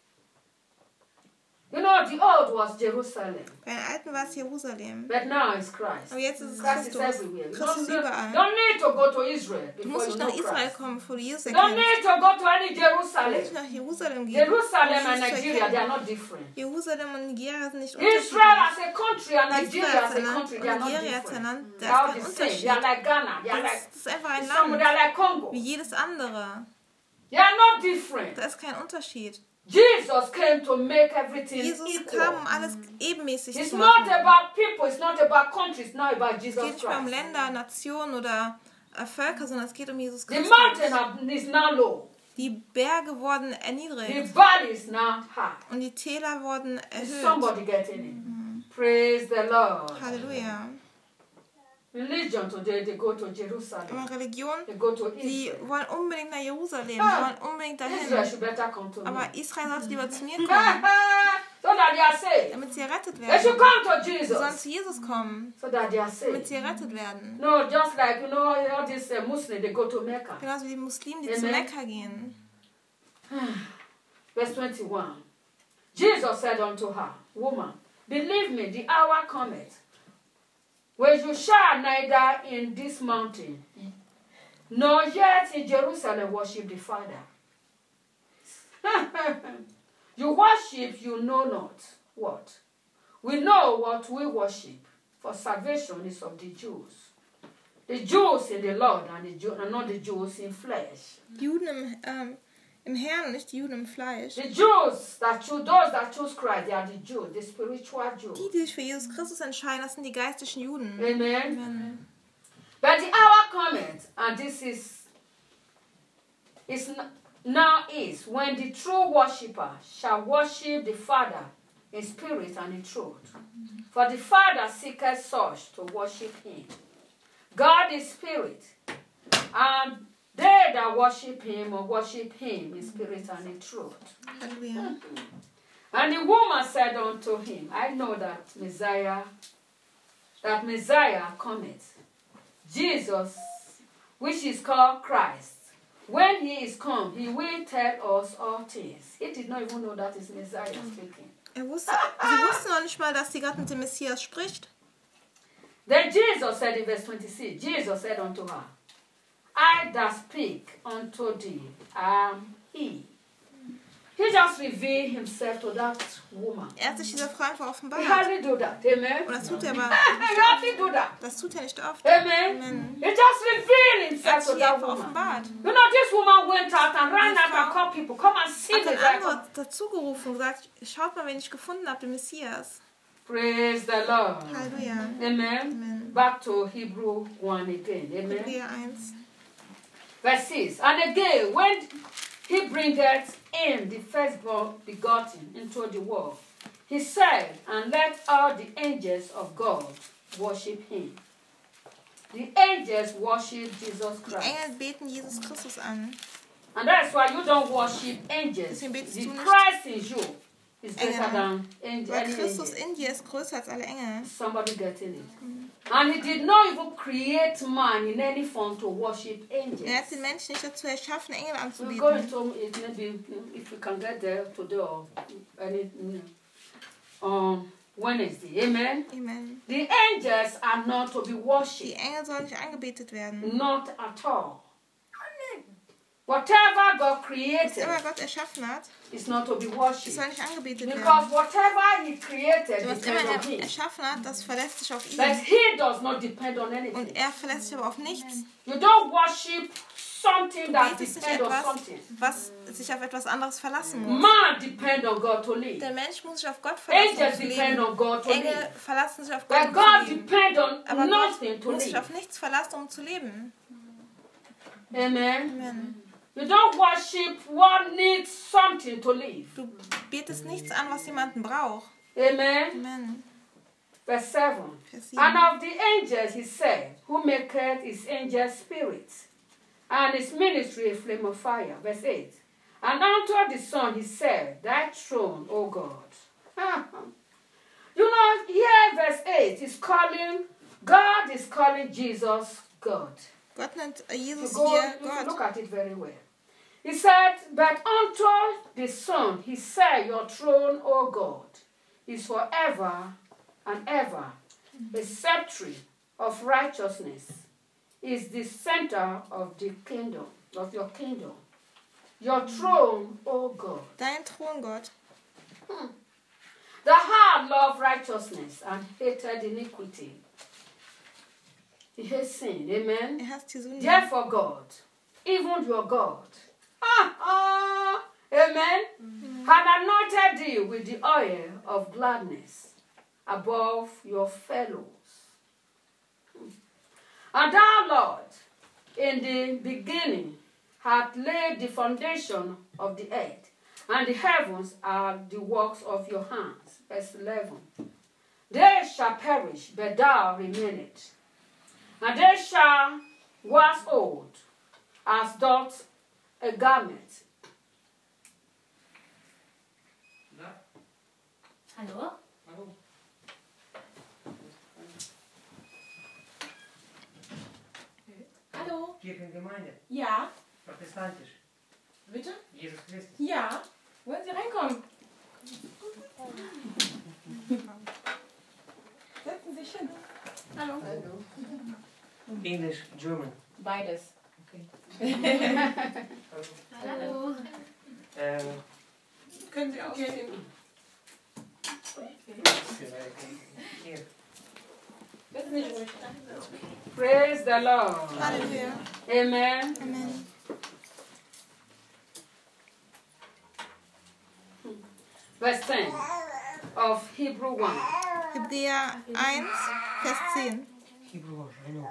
You know, the old was Jerusalem, Bei den Alten war es Jerusalem. but now it's Christ. Aber jetzt ist es Christ is Christus. everywhere. You Christus don't, überall. don't need to go to Israel Du before musst you nicht know nach Israel Christ. kommen, bevor du Jesus Don't erkennst. need to go to any Du musst Jerusalem. nicht nach Jerusalem gehen. Jerusalem um and Jesus zu Nigeria, they are erkennen. not different. Jerusalem und Nigeria sind nicht Israel unterschiedlich. as a country and Nigeria Israel as als a ein Land country, und they are not Nigeria als ein different. Land, They da are ist the kein same. They are Unterschied. like Ghana. They are Das like ist einfach ein some. They Land, are like Congo. wie jedes andere. They are not different. Da ist kein Unterschied. Jesus came to make everything Jesus equal. kam, um alles ebenmäßig It's zu not machen. about people. It's not about countries. It's not about Es Jesus geht nicht mehr um Christ. Länder, Nationen oder äh, Völker, sondern es geht um Jesus The Christus. mountain have- is now low. Die Berge wurden The erniedrigt valley is now high. und die Täler wurden Is erhöht. somebody getting it? Praise the Lord. Halleluja. Religion today, they go to Jerusalem. Aber Religion, They go to die Israel. wollen unbedingt nach Jerusalem, Ah. die wollen unbedingt Israel dahin. should better come to me. Aber Israel sollte lieber zu mir so kommen, that they are saved. damit sie errettet They should werden. come to Sie sollen Jesus. zu Jesus kommen, So that they are damit saved. sie errettet werden. No, just like, you know, all these uh, Muslims, they go to Mecca. Genauso wie die Muslimen, die Amen. zu Mekka gehen. Verse twenty-one. Jesus said unto her, Woman, believe me, the hour cometh, where you shall neither in this mountain, nor yet in Jerusalem worship the Father. You worship, you know not what. We know what we worship, for salvation is of the Jews. The Jews in the Lord and, the Jew, and not the Jews in flesh. Juden im, ähm, im Herrn und nicht die Juden im Fleisch. The Jews that choose, those that choose Christ, they are the Jews, the spiritual Jews. Die, die sich für Jesus Christus entscheiden, das sind die geistlichen Juden. Amen. Amen. But the hour cometh, and this is, is n- now is, when the true worshipper shall worship the Father in spirit and in truth. For the Father seeketh such to worship him. God is spirit, and they that worship him will worship him in spirit and in truth. Halleluja. And the woman said unto him, I know that Messiah, that Messiah cometh, Jesus, which is called Christ. When he is come, he will tell us all things. He did not even know that is Messiah speaking. Er wusste, sie wussten noch nicht mal, dass sie gerade mit dem Messias spricht. Then Jesus said in verse twenty-six, Jesus said unto her, I that speak unto thee am he. He just revealed himself to that woman. Er hat sich dieser Frau einfach He offenbart. hardly do that, amen? Und das tut er aber He hardly do that, das tut er nicht oft. amen? Amen. He just revealed Er himself hat to sich that einfach woman. offenbart. You know, this woman went out and ran Die out and Frau called people, come and see Hat the dann guy. andere dazugerufen und gesagt, schaut mal, wen ich gefunden habe, den Messias. Praise the Lord. Halleluja. Amen. Amen. Back to Hebrew one again. Amen. Hebräer eins. Verse six. And again, when he bringeth in the firstborn begotten into the world, he said, and let all the angels of God worship him. The angels worship Jesus Die Christ. Engel beten Jesus Christus an. And that's why you don't worship angels. Deswegen betest The du nicht Christ in you is better Engel. than angel, Weil any Christus angel. in dir ist größer als alle Engel. Somebody getting it. And he did not even create man in any form to worship angels. Er hat den Menschen nicht dazu erschaffen, Engel We'll go anzubeten. into it maybe if we can get there today or any um Wednesday. Amen. Amen. The angels are not to be Die worshipped. Engel sollen nicht angebetet werden. Not at all. Whatever God Was created immer Gott erschaffen hat, is not to be das worshipped. soll nicht angebetet Because werden. whatever he created Was immer depends on er him. erschaffen hat, das verlässt sich auf But ihn. he does not depend on anything. Und er verlässt sich aber auf nichts. You don't worship something Du that betest nicht depends on etwas, something. was sich auf etwas anderes verlassen muss. Man depend on God to live. Der Mensch muss sich auf Gott verlassen, um Angels zu depend leben. on God to Engel live. verlassen sich auf Gott, But um God zu leben. depend on Aber nothing Gott to muss sich live. auf nichts verlassen, um zu leben. Amen. Amen. You don't worship what needs something to live. Du betest nichts an, was jemanden braucht. Amen. Amen. Verse seven. Vers And sieben. of the angels he said, who maketh his angel spirits, and his ministry a flame of fire. Verse eight. And unto the Son he said, thy throne, O God. You know, here verse eight is calling, God is calling Jesus God. Gott nennt You Jesus go, hier you Gott. look at it very well. He said, but unto the Son he said, your throne, O God, is forever and ever. A sceptre of righteousness is the center of the kingdom, of your kingdom. Your throne, O God. Dein Thron, Gott. The heart loved righteousness and hated iniquity. He hates sin, amen? Er hasst die Sünde. Therefore, God, even your God, ah, ah, amen, had anointed thee with the oil of gladness above your fellows. And thou, Lord, in the beginning, had laid the foundation of the earth, and the heavens are the works of your hands. Verse eleven. They shall perish, but thou remainest. And they shall wax old, as doth a garment. Hallo? Hallo? Kirchengemeinde, Ja. protestantisch, Bitte? Jesus Christus. Ja. Wollen Sie reinkommen? Setzen Sie sich hin. Hallo. English, German. Beides. Hallo. Ähm, Können Sie ausziehen. hier. Setzen Sie sich ruhig. Praise the Lord. Halleluja. Amen. Amen. Verse ten of Hebrew one. Hebräer eins, Vers zehn. Hebrew, I know.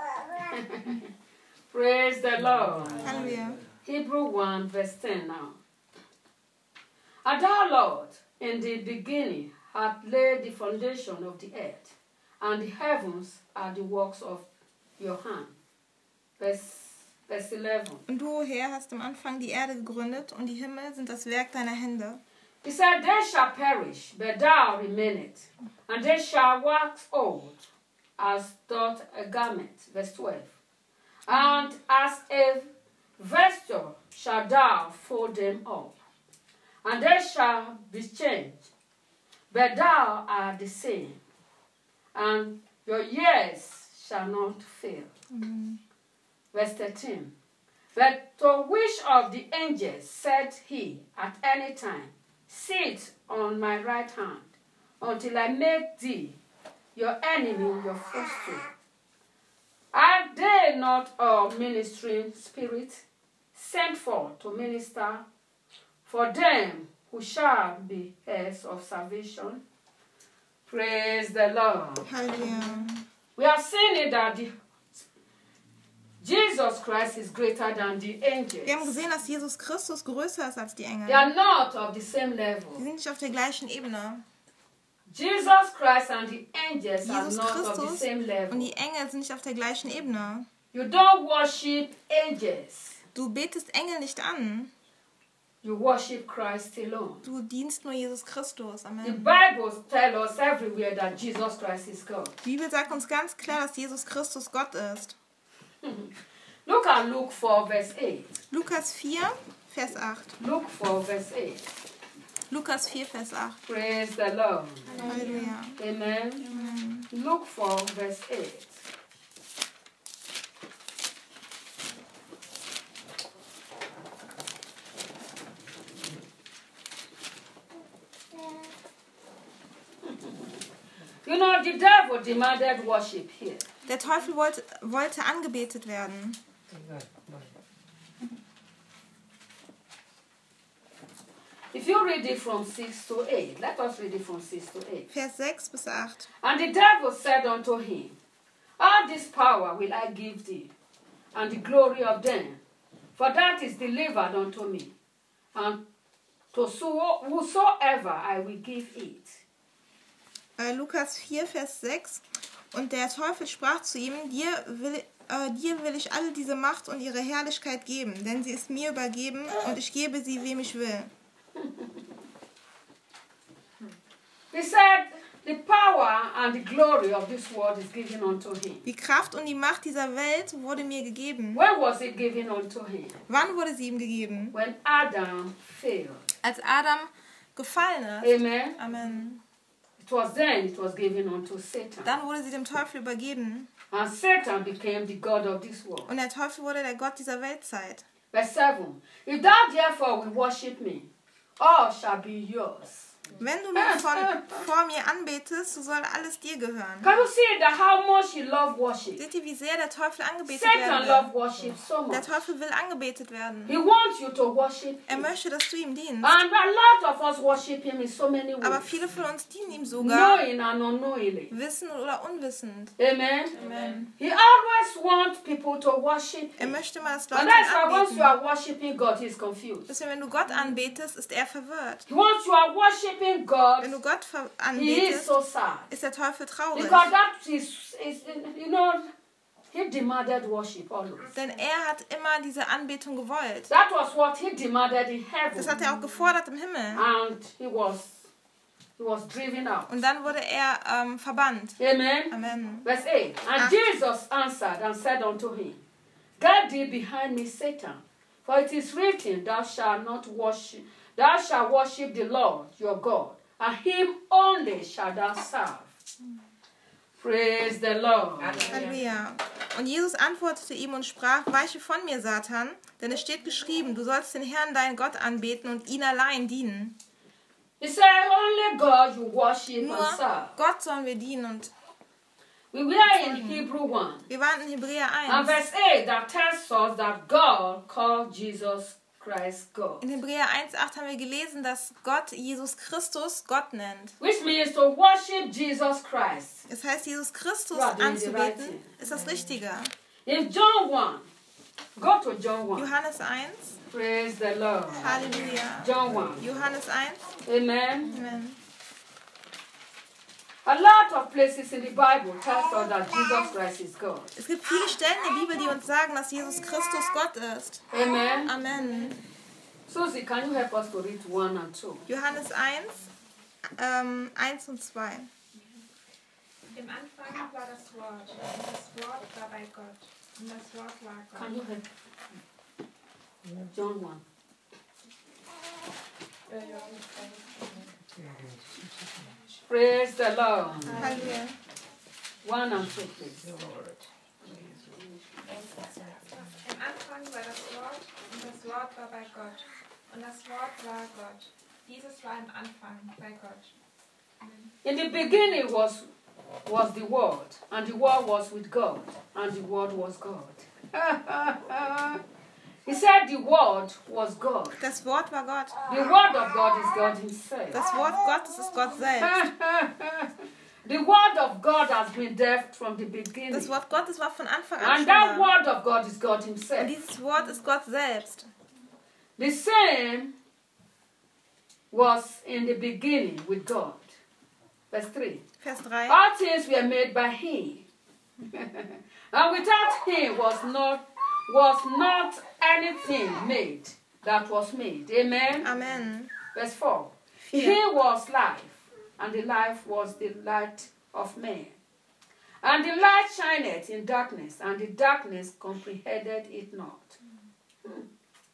Praise the Lord. Halleluja. Hebrew one, verse ten now. And thou, Lord, in the beginning had laid the foundation of the earth, and the heavens are the works of your hand. Verse, verse eleven. Und du, Herr, hast am Anfang die Erde gegründet und die Himmel sind das Werk deiner Hände. He said, they shall perish, but thou remainest, and they shall wax old, as doth a garment. Verse twelve. And as a vesture shall thou fold them up, and they shall be changed, but thou art the same, and your years shall not fail. Amen. Verse thirteen. But to which of the angels said he at any time, sit on my right hand, until I make thee your enemy your footstool? Are they not all ministering spirits sent forth to minister for them who shall be heirs of salvation? Praise the Lord. Halleluja. We have seen it that the, Jesus Christ is greater than the angels. Wir haben gesehen, dass Jesus Christus größer ist als die Engel. They are not of the same Die level. sind nicht auf der gleichen Ebene. Jesus Christ and the angels are Jesus not of the Christus same und level. die Engel sind nicht auf der gleichen Ebene. You don't worship angels. Du betest Engel nicht an. You worship Christ alone. Du dienst nur Jesus Christus. The Amen. Bible tells us everywhere that Jesus Christ is God. Die Bibel sagt uns ganz klar, dass Jesus Christus Gott ist. Look at Luke four, verse eight. Lukas vier, Vers acht. Luke four, verse eight. Lukas vier, Vers acht. Praise the Lord. Halleluja. Amen. Amen. Luke four, verse eight. You know, the devil demanded worship here. Der Teufel wollte, wollte angebetet werden. If you read it from six to eight, let us read it from six to eight. Vers sechs bis acht. And the devil said unto him, all this power will I give thee, and the glory of them, for that is delivered unto me, and to so- whosoever I will give it. Äh, Lukas vier, Vers sechs. Und der Teufel sprach zu ihm, dir will, äh, dir will ich alle diese Macht und ihre Herrlichkeit geben, denn sie ist mir übergeben und ich gebe sie, wem ich will. He said, the power and the glory of this world is given unto him. Die Kraft und die Macht dieser Welt wurde mir gegeben. When was it given unto him? Wann wurde sie ihm gegeben? When Adam failed. Als Adam gefallen ist. Amen. Amen. It was then it was given unto Satan. Dann wurde sie dem Teufel übergeben. And Satan became the God of this world. Und der Teufel wurde der Gott dieser Weltzeit. Verse seven. If thou therefore will worship me, all shall be yours. Wenn du nun von, vor mir anbetest, so soll alles dir gehören. Can you see that how much he loved worship? Seht ihr, wie sehr der Teufel angebetet Satan werden loved will? worship so Der much. Teufel will angebetet werden. He wants you to worship Er him. möchte, dass du ihm dienst. And a lot of us worship him in so many Aber ways. viele von uns dienen ihm sogar, Knowing and unknowingly. wissend oder unwissend. Amen. Amen. He always wants people to worship Er him. möchte mal, dass And Leute that's ihn why once you anbeten. are worshiping God, he's confused. Deswegen, wenn du Gott anbetest, ist er verwirrt. Once you are worshiping God, Wenn du Gott ver- he is anbetest, so sad. ist der Teufel traurig. Because that is, is, you know, he demanded worship always. Denn er hat immer diese Anbetung gewollt. That was what he demanded in Das hat heaven. er auch gefordert im Himmel. And he was he was driven out. Und dann wurde er ähm, verbannt. Amen. Amen. Verse eight. And Ah. Jesus answered and said unto him, Get thee behind me, Satan, for it is written, Thou shalt not worship, thou shalt worship the Lord your God, and him only shalt thou serve. Praise the Lord. Halleluja. Und Jesus antwortete ihm und sprach, weiche von mir, Satan, denn es steht geschrieben, du sollst den Herrn, deinen Gott, anbeten und ihn allein dienen. He said, Only God you worship Nur and serve. Gott sollen wir dienen. Und We were in Hebrew one. wir waren in Hebräer And eins. verse eight that tells us that God called Jesus Christ God. In Hebräer eins acht haben wir gelesen, dass Gott Jesus Christus Gott nennt. Which means to worship Jesus Christ. Das heißt, Jesus Christus Ja, doing the right anzubeten, thing. ist das Richtige. In John one, go to John one. Johannes eins. Praise the Lord. Halleluja. John one. Johannes eins. Amen. Amen. A lot of places in the Bible tells us that Jesus Christ is God. Es gibt viele Stellen in der Bibel, die uns sagen, dass Jesus Christus Gott ist. Amen. Amen. Susie, can you help us to read one and two? Johannes eins, ähm, eins und zwei. Im Anfang war das Wort, und das Wort war bei Gott, und das Wort war Can Gott. you help? John one. Praise the Lord. Halleluja. One and two, please. Im Anfang war das Wort, und das Wort war bei Gott, und das Wort war Gott. Dieses war im Anfang bei Gott. In the beginning was was the Word, and the Word was with God, and the Word was God. He said the Word was God. Das Wort war Gott. The Word of God is God Himself. Das Wort Gottes ist Gott selbst. The Word of God has been there from the beginning. Das Wort Gottes war von Anfang an And schon that da. Word of God is God Und Himself. dieses Wort ist Gott selbst. The same was in the beginning with God. Verse three. Vers drei. All things were made by Him. And without Him was not was not anything made that was made. Amen. Amen. Verse four. Vier. He was life, and the life was the light of men. And the light shineth in darkness, and the darkness comprehended it not. Hmm.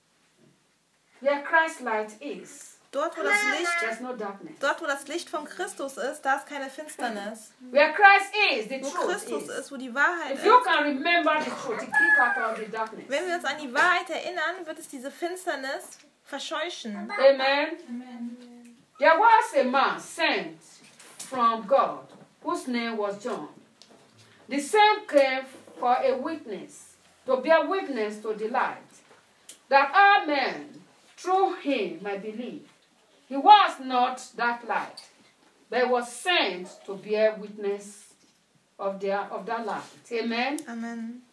Where Christ's light is, Dort wo, das Licht, there's no darkness. dort, wo das Licht von Christus ist, da ist keine Finsternis. Where Christ is, the Wo truth Christus is. ist, wo die Wahrheit If you ist. can remember the truth, it kick out all the darkness. Wenn wir uns an die Wahrheit erinnern, wird es diese Finsternis verscheuchen. Amen. There was a man sent from God, whose name was John. The same came for a witness, to bear witness to the light, that all men through him might believe. He was not that light, but was sent to bear witness of, their, of that light. Amen. Amen.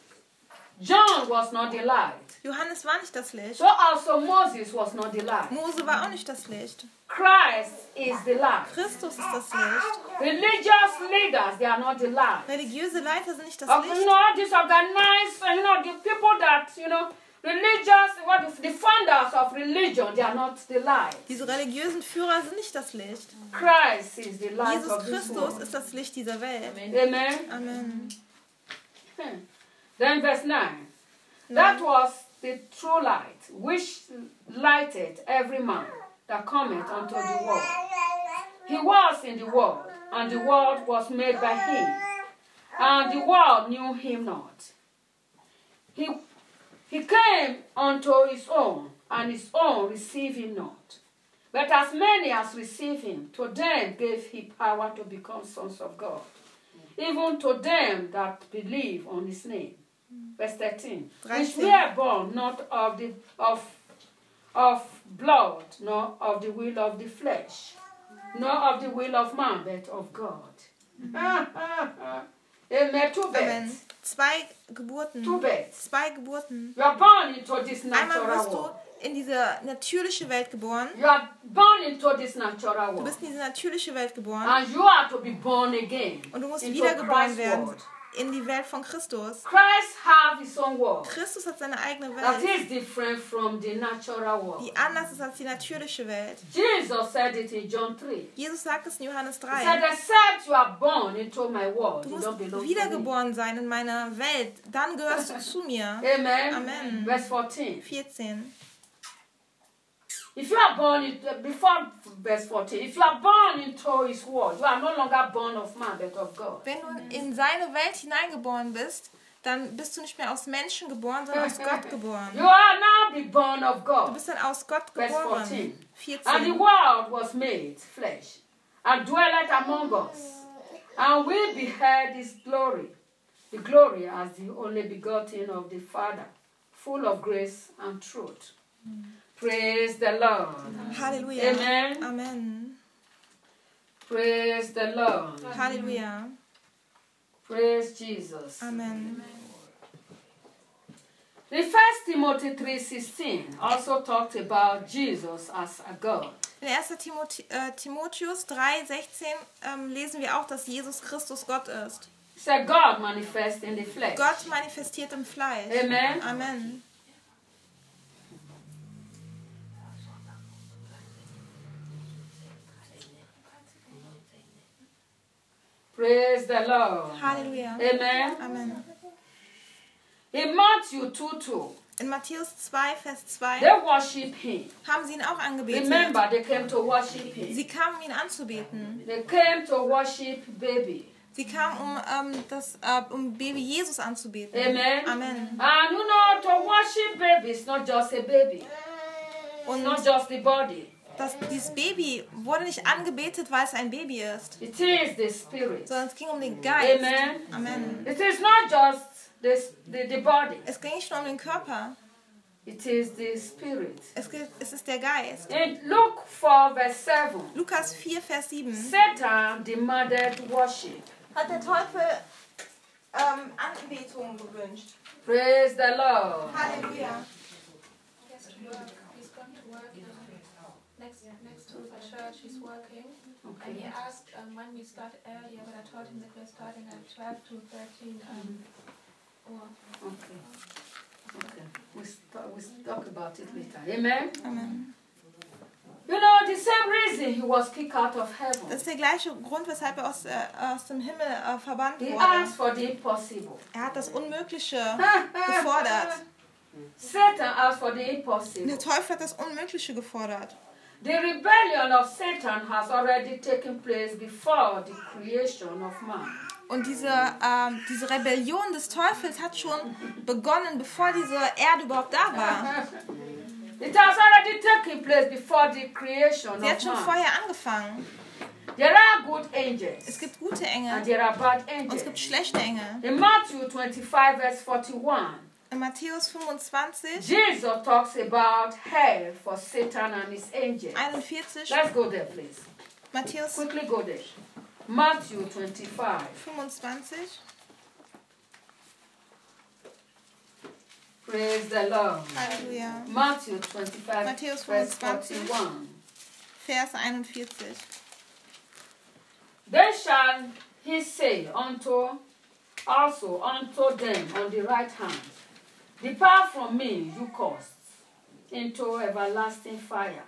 John was not the light. Johannes war nicht das Licht. So also Moses was not the light. Mose war auch nicht das Licht. Christ is the light. Christus ist das Licht. Religious leaders, they are not the light. Religiöse Leiter sind nicht das Of, you Licht. know, these organized, uh, you know, the people that, you know, religious, what if the founders of religion, they are not the light. Diese religiösen Führer sind nicht das Licht. Christ is the light Jesus of this Christus world. ist das Licht dieser Welt. Amen. Amen. Hmm. Then verse nine. That was the true light, which lighted every man that cometh unto the world. He was in the world, and the world was made by him, and the world knew him not. He, he came unto his own, and his own received him not. But as many as received him, to them gave he power to become sons of God, even to them that believe on his name. Verse thirteen. Which thirteen. were born not of the of of blood, nor of the will of the flesh, nor of the will of man, but of God. Amen. Two Amen. beds. Zwei Geburten. Two beds. Zwei Geburten. You are born into this Einmal natural wirst du world. in diese natürliche Welt geboren. You are born into this natural Du world. bist in diese natürliche Welt geboren. And you are to be born again. Und du musst into wiedergeboren Christ's werden world. in die Welt von Christus. Christ have his own world. Christus hat seine eigene That Welt, is different from the natural world. die anders ist als die natürliche Welt. Jesus said it in John three. Jesus sagt es in Johannes He said, drei. except you are born into my world, Du you musst don't belong to me. wiedergeboren sein in meiner Welt, dann gehörst du zu mir. Amen. Amen. Verse fourteen. vierzehn. If you are born in, before verse fourteen, if you are born into his world, you are no longer born of man, but of God. Wenn du in seine Welt hineingeboren bist, dann bist du nicht mehr aus Menschen geboren, sondern aus Gott You geboren. are now the born of Du God. bist dann aus Gott Verse geboren. fourteen. And the vierzehn. world was made flesh, and dwelleth among us, and we beheld his glory, the glory as the only begotten of the Father, full of grace and truth. Praise the Lord. Halleluja. Amen. Amen. Praise the Lord. Halleluja. Praise Jesus. Amen. The First Timothy three sixteen also talked about Jesus as a God. In erster Timoth äh, Timotheus drei sechzehn ähm, lesen wir auch, dass Jesus Christus Gott ist. He said God manifest in the flesh. Gott manifestiert im Fleisch. Amen. Amen. Praise the Lord. Halleluja. Amen. Amen. In Matthew two two, In Matthäus zwei, Vers zwei they worship him. haben sie ihn auch angebetet. Remember, they came to worship him. Sie kamen, ihn anzubeten. They came to worship baby. Sie kamen, um, ähm, das, äh, um Baby Jesus anzubeten. Amen. Amen. And you know, to worship baby is not just a baby. It's Und not just the body. das, dieses Baby wurde nicht angebetet, weil es ein Baby ist, It is the spirit. sondern es ging um den Geist. Amen. Amen. It is not just the, the, the body. Es ging nicht nur um den Körper, It is the spirit. es, geht, es ist der Geist. In Luke four verse seven, Lukas vier, Vers sieben Satan demanded worship. hat der Teufel ähm, Anbetung gewünscht. Praise the Lord. Halleluja. He has to work. He's gone to work um, next next to the church. He's working, and he Okay. asked um, when we start earlier, but I told him that we're starting at twelve to thirteen. Um, or Okay. Okay. We talk, we talk about it later. Amen. Amen. You know, the same reason he was kicked out of heaven. Das ist der gleiche Grund, weshalb er aus, äh, aus dem Himmel äh, verbannt He wurde. asked for the impossible. Er hat das Unmögliche gefordert. Satan asked for the Der impossible. Teufel hat das Unmögliche gefordert. The rebellion of Satan has already taken place before the creation of man. Und diese, ähm, diese Rebellion des Teufels hat schon begonnen, bevor diese Erde überhaupt da war. It has already taken place before the creation Sie hat of schon man. vorher angefangen. There are good angels Es gibt gute and Engel there are bad und es angels. gibt schlechte Engel. In Matthew twenty-five verse forty-one, In Matthäus fünfundzwanzig, Jesus talks about hell for Satan and his angels. einundvierzig, Let's go there, please. Matthäus Quickly go there. Matthew twenty-five. fünfundzwanzig, Praise the Lord. Halleluja, Matthew twenty-five Matthäus verse fünfundzwanzig. forty-one. Vers einundvierzig. Then shall he say unto also unto them on the right hand, Depart from me, you cursed, into everlasting fire.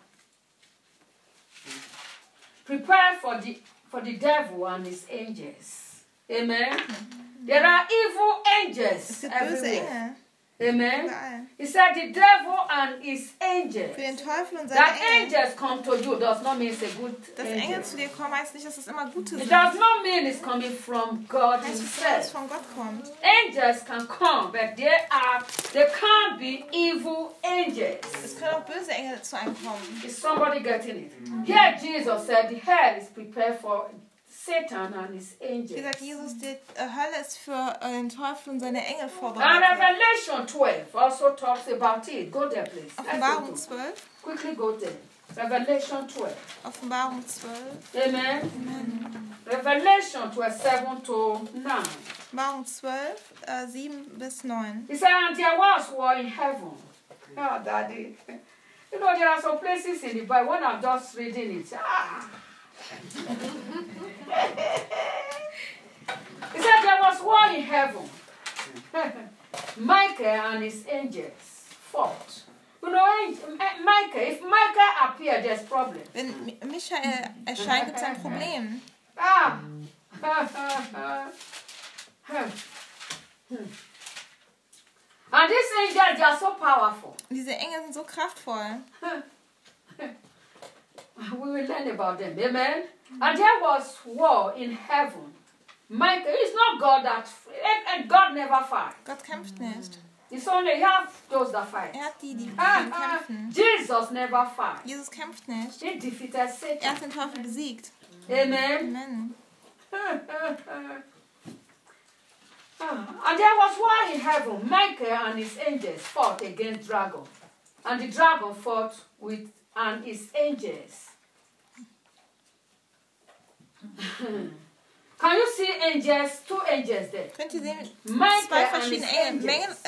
Prepare for the for the devil and his angels. Amen. There are evil Es angels gibt böse everywhere. Engel, Amen. überall. He said the devil and his angels. Für den Teufel und seine That Engel. angels come to you does not mean it's a good Dass angel. Engel zu dir kommen, heißt nicht, dass es immer gute It sind. does not mean it's coming from God Heißt nicht, dass es himself. von Gott kommt. Angels can come, but they are they can't be evil angels. Es können auch böse Engel zu einem kommen. Is somebody getting it? Here Jesus said the hell is prepared for Satan and his Wie angels. gesagt, Jesus, die äh, Hölle ist für äh, den Teufel und seine Engel And vorbereitet. Revelation twelve also talks about it. Go there, please. Let's go Offenbarung to- zwölf. Quickly go there. Revelation twelve. Offenbarung zwölf. Amen. Revelation twelve, seven to nine. Offenbarung zwölf, äh, sieben bis neun. He said, and there was war in heaven. Oh, Daddy. You know, there are some places in the Bible when I'm just reading it. Ah. He said there was was war in heaven. Michael and his angels fought. You know, Michael, if Michael appeared, there's problem. Wenn Mi- Michael erscheint, gibt es ein Problem. Ah. And these angels, they are so powerful. Diese Engel sind so kraftvoll. We will learn about them. Amen. And there was war in heaven. Michael, it's not God that, and God never fight. Gott kämpft nicht. It's only you have those that fight. Er hat die, die Ah, die ah, kämpfen. Jesus never fight. Jesus kämpft nicht. He defeated Er Satan. hat den Teufel besiegt. Amen. Amen. And there was war in heaven. Michael and his angels fought against dragon. And the dragon fought with and his angels. Can you see angels? Two angels there. Könnt ihr sehen, Michael zwei and verschiedene his Engel. Mengen, angels.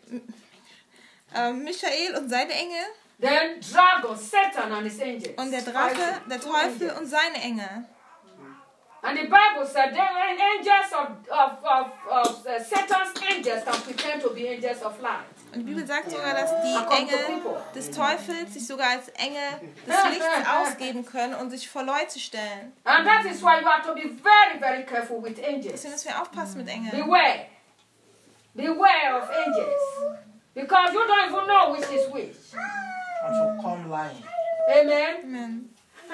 äh, äh, Michael und seine Engel Then dragon, Satan and his angels. und der Drache, der Two Teufel angels. und seine Engel. And the Bible said there were angels of, of, of, of uh, Satan's angels can pretend to be angels of light. Und die Bibel sagt sogar, dass die According to Engel people. des Teufels sich sogar als Engel des Lichts ausgeben können und sich vor Leute stellen. And that is why you have to be very, very careful with angels. Deswegen müssen wir aufpassen mit Engeln. Beware. Beware of angels. Because you don't even know which is which. And so come lying. Amen. Amen.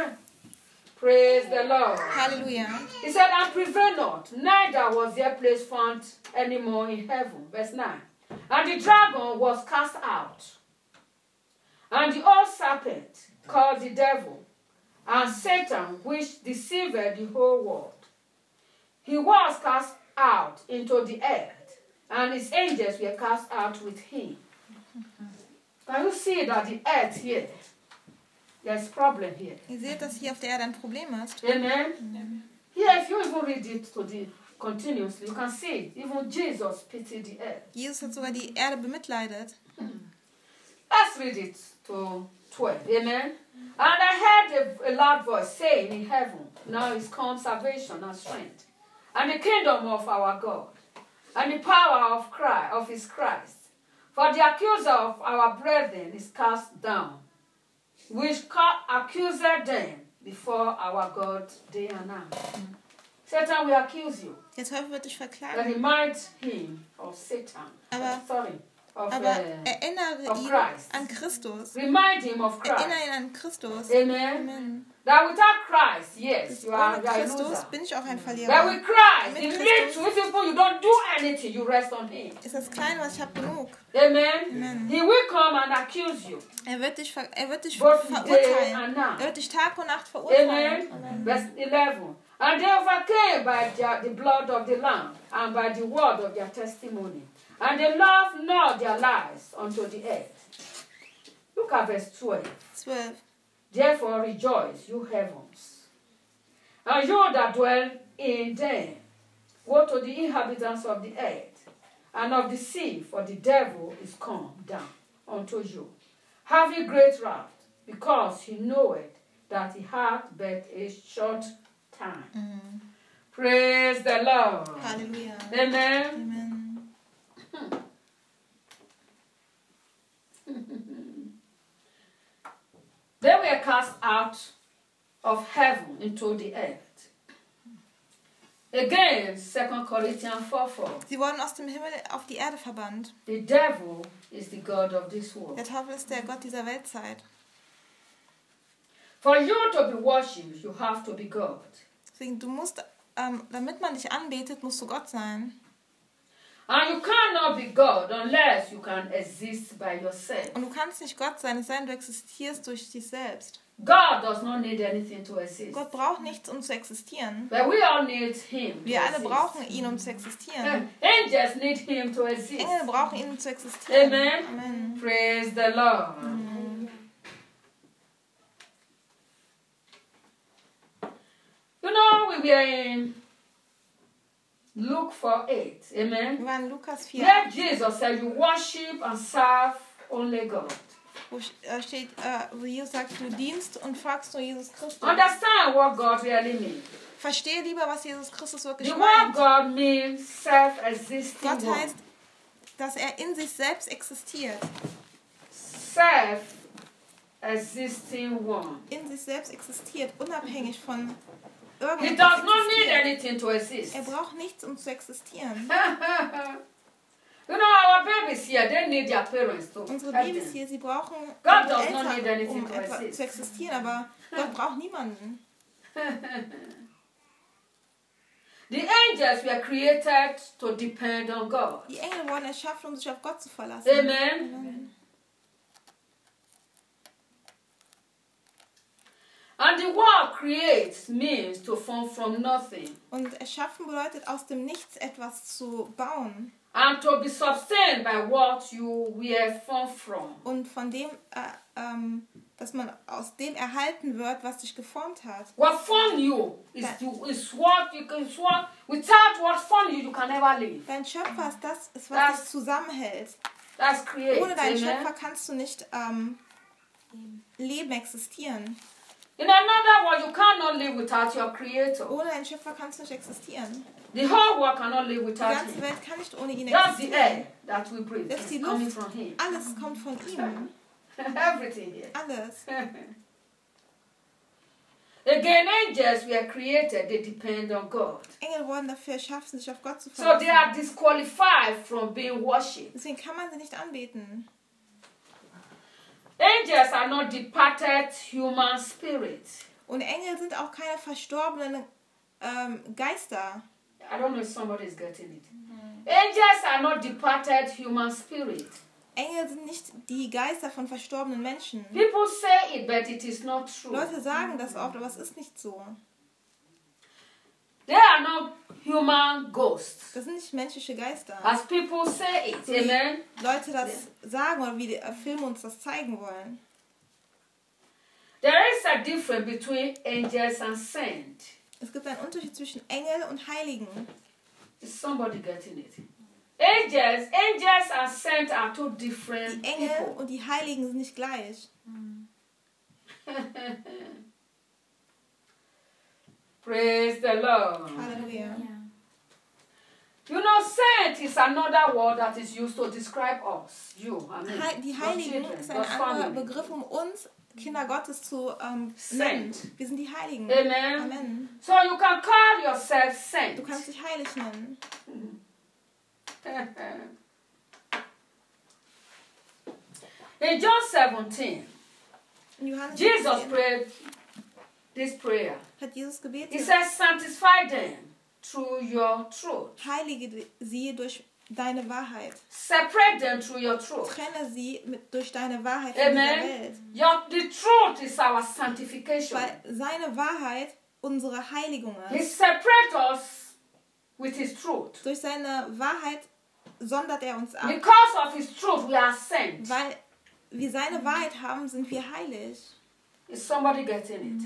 Praise the Lord. Halleluja. He said, and prevail not, neither was their place found anymore in heaven. Verse nine. And the dragon was cast out, and the old serpent called the devil, and Satan, which deceived the whole world. He was cast out into the earth, and his angels were cast out with him. Can you see that the earth here, there's problem here? Ihr seht, dass hier auf der Erde ein Problem ist. Amen. Here, if you even read it to the continuously, you can see even Jesus pitied the earth. Jesus hat sogar die Erde bemitleidet. Let's read it to twelve. Amen. And I heard a, a loud voice saying in heaven, now is come salvation and strength, and the kingdom of our God, and the power of Christ, of his Christ. For the accuser of our brethren is cast down, which ca- accused them before our God day and night. Satan will accuse you. Der Teufel wird dich But verklagen. remind him of Satan. Aber- Sorry. Of, Aber uh, erinnere of ihn Christ. an Christus. remind him of Christ. Erinnere ihn an Christus. Amen. Amen. That without Christ, yes, you are, Ohne you are a Christus loser. bin ich auch ein But Verlierer. with Christ, Mit in Christus. little, with people, you don't do anything, you rest on him. Ist das Kleine, was ich habe, genug? Amen. Amen. He will come and accuse you. Er wird dich, ver er wird dich Both day verurteilen. and Er night. wird dich Tag und Nacht verurteilen. Amen. Verse eleven. And they overcame by their, the blood of the Lamb and by the word of their testimony. And they loved not their lives unto the earth. Look at verse twelve. zwölf. Therefore rejoice, you heavens, and you that dwell in them. Woe to the inhabitants of the earth and of the sea, for the devil is come down unto you, having great wrath, because he knoweth that he hath but a short time. Mhm. Praise the Lord. Halleluja. Amen. Amen. They were cast out of heaven into the earth. Again, Second Corinthians four four. Sie wurden aus dem Himmel auf die Erde verbannt. The devil is the God of this world. Der Teufel ist der Gott dieser Weltzeit. For you to be worshipped, you have to be God. Deswegen, du musst, ähm, damit man dich anbetet, musst du Gott sein. And you cannot be God unless you can exist by yourself. Und du kannst nicht Gott sein, es sei denn, du existierst durch dich selbst. God does not need anything to exist. Gott braucht nichts, um zu existieren. But we all need him. Wir to alle exist. brauchen ihn, um zu existieren. Angels need him to exist. Engel brauchen ihn, um zu existieren. Amen. Amen. Praise the Lord. You know, we were in Luke four eight. Amen. Wir waren in Lukas vier, Where Jesus said, you worship and serve only God. wo äh, steht, äh, wo Jesus sagt, du dienst und fragst nur Jesus Christus. Understand what God really means. Verstehe lieber, was Jesus Christus wirklich The word meint. God means self-existing Gott one. heißt, dass er in sich selbst existiert. Self-existing one. In sich selbst existiert, unabhängig von He irgendetwas. does not need existiert. anything to exist. Er braucht nichts, um zu existieren. You know, our babies here, they need their parents to Unsere help Babys them. hier, sie brauchen God ihre does not need Eltern, anything um to etwa exist. zu existieren, aber Gott braucht niemanden. The angels were created to depend on God. Die Engel wurden erschaffen, um sich auf Gott zu verlassen. Amen. Amen. And the word create means to form from nothing Und erschaffen bedeutet, aus dem Nichts etwas zu bauen. and to be sustained by what you were formed from. Und von dem, äh, ähm, dass man aus dem erhalten wird, was dich geformt hat. What formed you is, you, is what you can, is what, without what formed you, you can never live. Dein Schöpfer ist das, ist, was Das- dich zusammenhält. That's create. Ohne deinen Amen. Schöpfer kannst du nicht ähm, leben, existieren. In another word, you cannot live without your creator. Ohne deinen Schöpfer kannst du nicht existieren. The whole world cannot live Die without ganze him. Welt kann nicht ohne ihn That's the existieren. air that we breathe. Das ist die It's coming Luft. from him. Alles kommt von ihm. Everything here. Alles. Again, angels were created, they depend on God. Engel wurden dafür erschaffen, sich auf Gott zu So they verlassen. are disqualified from being worshipped. Deswegen kann man sie nicht anbeten. Angels are not departed human spirits. Und Engel sind auch keine verstorbenen ähm, Geister. I don't know if somebody is getting it. Angels are not departed human spirits. Engel sind nicht die Geister von verstorbenen Menschen. People say it, but it is not true. Leute sagen das oft, aber es ist nicht so. They are not human ghosts, Das sind nicht menschliche Geister. as people say it. Amen. Leute das sagen oder wie die äh, Filme uns das zeigen wollen. There is a difference between angels and saints. Es gibt einen Unterschied zwischen Engel und Heiligen. Is somebody getting it? Angels, angels and saints are two different Die Engel people. und die Heiligen sind nicht gleich. Praise the Lord. Halleluja. Ja. You know, saint is another word that is used to describe us. You, I mean, Hei- Die your Heiligen children, ist your ein anderer family. Begriff, um uns, Kinder Gottes, zu ähm, Saint. nennen. Wir sind die Heiligen. Amen. Amen. So you can call yourself saint. Du kannst dich heilig nennen. In John seventeen, In Johannes Jesus siebzehn prayed this prayer. hat Jesus He gebetet, says, sanctify them through your truth. heilige sie durch deine Wahrheit. Separate them through your truth. Trenne sie mit, durch deine Wahrheit von dieser Amen. Welt. Your, the truth is our sanctification. Weil seine Wahrheit unsere Heiligung He ist. separates us with his truth. Durch seine Wahrheit sondert er uns ab. Because of his truth, we are sent. Weil wir seine Wahrheit haben, sind wir heilig. Is somebody getting it?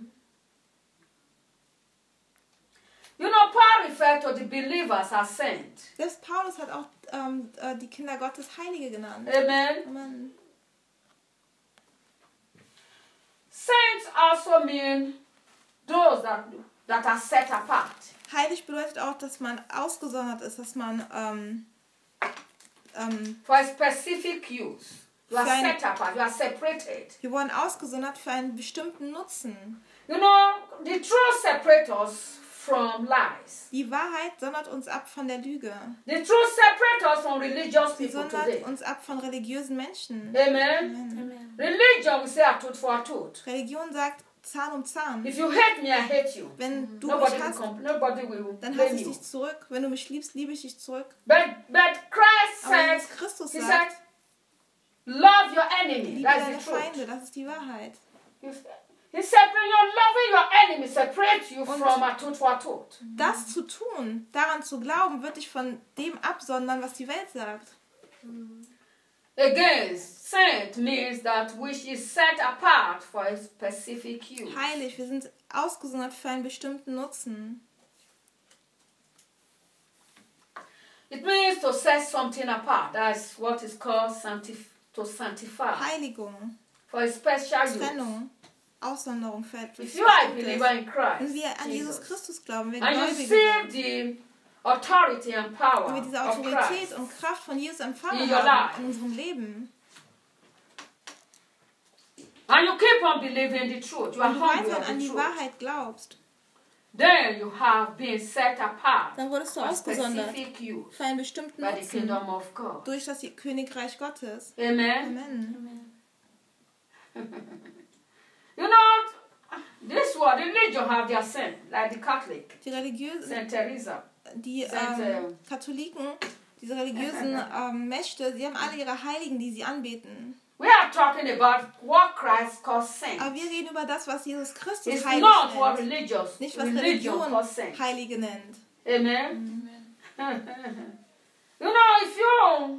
You know, Paul referred to the believers as sent. Selbst Paulus hat auch ähm, äh, die Kinder Gottes Heilige genannt. Amen. Amen. Saints also mean those that, that are set apart. Heilig bedeutet auch, dass man ausgesondert ist, dass man ähm, ähm, For a specific use. You are Für ein- set apart. You are separated. wir wurden ausgesondert für einen bestimmten Nutzen. You know, the truth separates us from lies. Die Wahrheit sondert uns ab von der Lüge. The truth separates us from religious Sie people sondert today. uns ab von religiösen Menschen. Amen. Amen. Amen. Religion, we say a tooth for a tooth. Religion sagt Zahn um Zahn. If you hate me, I hate you. Wenn du Nobody mich will, hasst, comp- nobody will dann blame hasse ich you. dich zurück. Wenn du mich liebst, liebe ich dich zurück. But, but Christ Aber said, was Christus he sagt, said, love your enemy. liebe That's deine the truth. Feinde, das ist die Wahrheit. He said, he said, when you're loving your enemy, separate you Und- from a tooth for a tooth. Das zu tun, daran zu glauben, wird dich von dem absondern, was die Welt sagt. Again, saint means that which is set apart for a specific use. Heilig, wir sind ausgesondert für einen bestimmten Nutzen. It means to set something apart. That's what is called sanctif- to sanctify Heiligung, for a special use. Trennung, Aussonderung fällt. If you are a believer in Christ, Wenn wir an Jesus Jesus, Christus glauben, wenn and you Gläubige see sind, the authority and power wenn wir diese of Autorität Christ und Kraft von Jesus in empfangen your life. haben in unserem Leben, and you keep on believing the truth, you are und du hungry weiterhin of an the die truth, Wahrheit glaubst, then you have been set apart dann wurdest du for ausgesondert specific use für einen bestimmten by the Nutzen kingdom of God. durch das Königreich Gottes. Amen. Amen. You know, this world, religion have their sin, like the Catholic, Die religiösen, Saint Teresa. die Saint, ähm, Katholiken, diese religiösen ähm, Mächte, sie haben alle ihre Heiligen, die sie anbeten. We are talking about what Christ calls saints. Aber wir reden über das, was Jesus Christus It's heilig not what nennt. religious Nicht, was religion Religion calls saints. Heilige nennt. Amen. You know, if you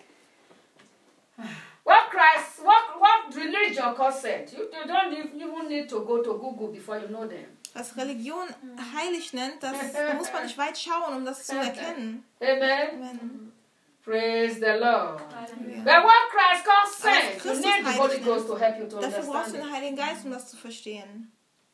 what Christ, what what religion calls saints, you, you don't even need to go to Google before you know them. Was Religion heilig nennt, das, da muss man nicht weit schauen, um das zu erkennen. Amen. Amen. Praise the Lord. Halleluja. But what Christ calls Aber was saints, you Christus need the Holy heilig Ghost to help you to Dafür brauchst du understand den it. Heiligen Geist, um das zu verstehen.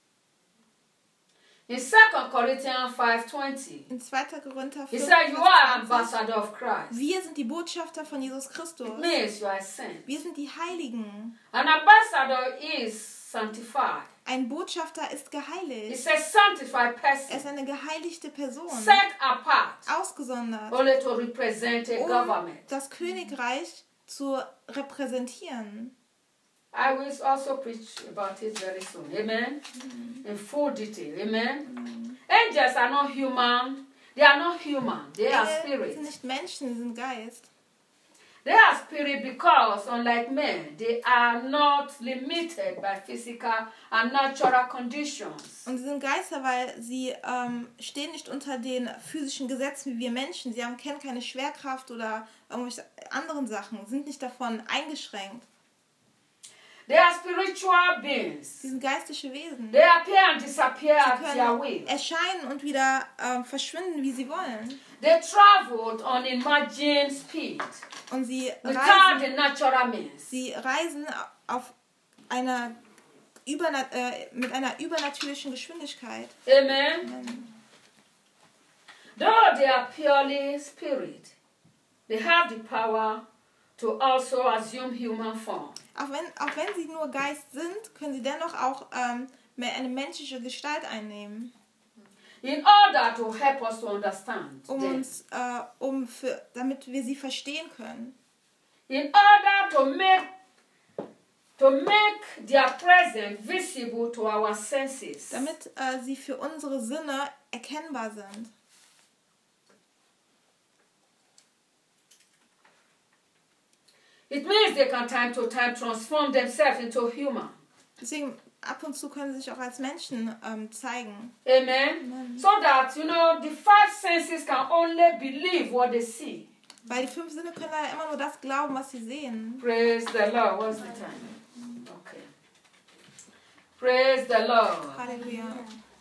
In Second Corinthians five twenty, In zweiter Korinther he fünf, said, you Vers are zwanzig, ambassador of Christ. wir sind die Botschafter von Jesus Christus. It means you are a saint. Wir sind die Heiligen. An ambassador is sanctified. Ein Botschafter ist geheiligt. It's a sanctified Er ist person, eine geheiligte Person. set apart Ausgesondert, only to represent a um government. das Königreich zu repräsentieren. I will also preach about it very soon. Amen. In full detail. Amen. Angels are not human. They are not human. They are Engel spirit. sind nicht Menschen, sie sind Geist. They are spirit because, unlike men, they are not limited by physical and natural conditions. Und sie sind Geister, weil sie ähm, stehen nicht unter den physischen Gesetzen wie wir Menschen. Sie haben, kennen keine Schwerkraft oder irgendwelche anderen Sachen, sind nicht davon eingeschränkt. They are spiritual beings. Sie sind geistliche Wesen. They appear and disappear Sie at their können will. erscheinen und wieder ähm, verschwinden, wie sie wollen. They traveled on imagined speed Und sie without reisen, the natural means. sie reisen auf einer überna- äh, mit einer übernatürlichen Geschwindigkeit. Amen. Though they are purely spirit, they have the power to also assume human form. Auch wenn, auch wenn sie nur Geist sind, können sie dennoch auch ähm, mehr eine menschliche Gestalt einnehmen, In order to help us to understand um them. uns, äh, um für, damit wir sie verstehen können. In order to make to make their presence visible to our senses. Damit äh, sie für unsere Sinne erkennbar sind. It means they can time to time transform themselves into human. Deswegen ab und zu können sie sich auch als Menschen ähm, zeigen. Amen. So that, you know, the five senses can only believe what they see. Weil die fünf Sinne können leider immer nur das glauben, was sie sehen. Praise the Lord. What's the time? Okay. Praise the Lord. Halleluja.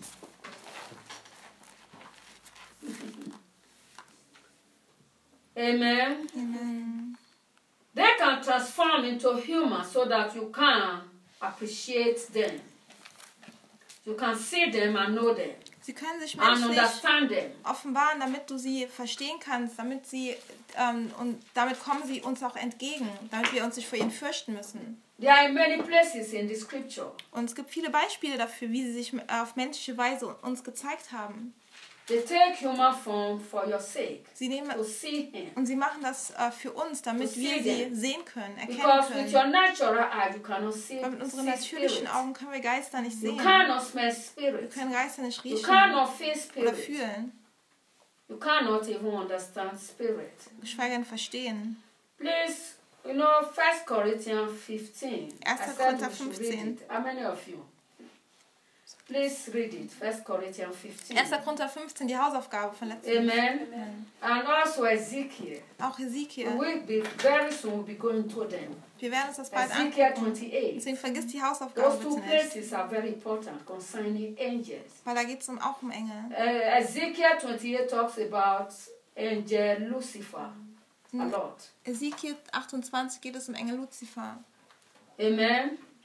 Amen. Amen. They can transform into human so that you can appreciate them. You can see them and know them Sie können sich and menschlich understand them. offenbaren, damit du sie verstehen kannst, damit sie ähm, und damit kommen sie uns auch entgegen, damit wir uns nicht vor ihnen fürchten müssen. There are many places in the scripture. Und es gibt viele Beispiele dafür, wie sie sich auf menschliche Weise uns gezeigt haben. They take human form for your sake, Sie nehmen to see him. und sie machen das äh, für uns, damit To wir see sie them. sehen können, erkennen Because with your können. natural eye you cannot see, Weil mit unseren see natürlichen spirit. Augen können wir Geister nicht You sehen. cannot smell Wir spirit. können Geister nicht You riechen cannot feel oder spirit. fühlen, You cannot even understand spirit. geschweige denn verstehen. Please, you know, First Corinthians fifteen. Erster I said Korinther we should read fünfzehn. it. How many of you? Please read it. First Corinthians fifteen. Erster Korinther fünfzehn, die Hausaufgabe von letztem Mal. Amen. And also Ezekiel. Auch Hesekiel. We'll be very soon we'll be going to them. Wir werden uns das bald Ezekiel angucken. twenty-eight. Deswegen vergiss die Hausaufgabe Those two bitte nicht. places are very important concerning angels. Weil da geht es um, auch um Engel. Uh, Ezekiel twenty-eight talks about angel Lucifer a lot. Ezekiel achtundzwanzig geht es um Engel Luzifer. Amen.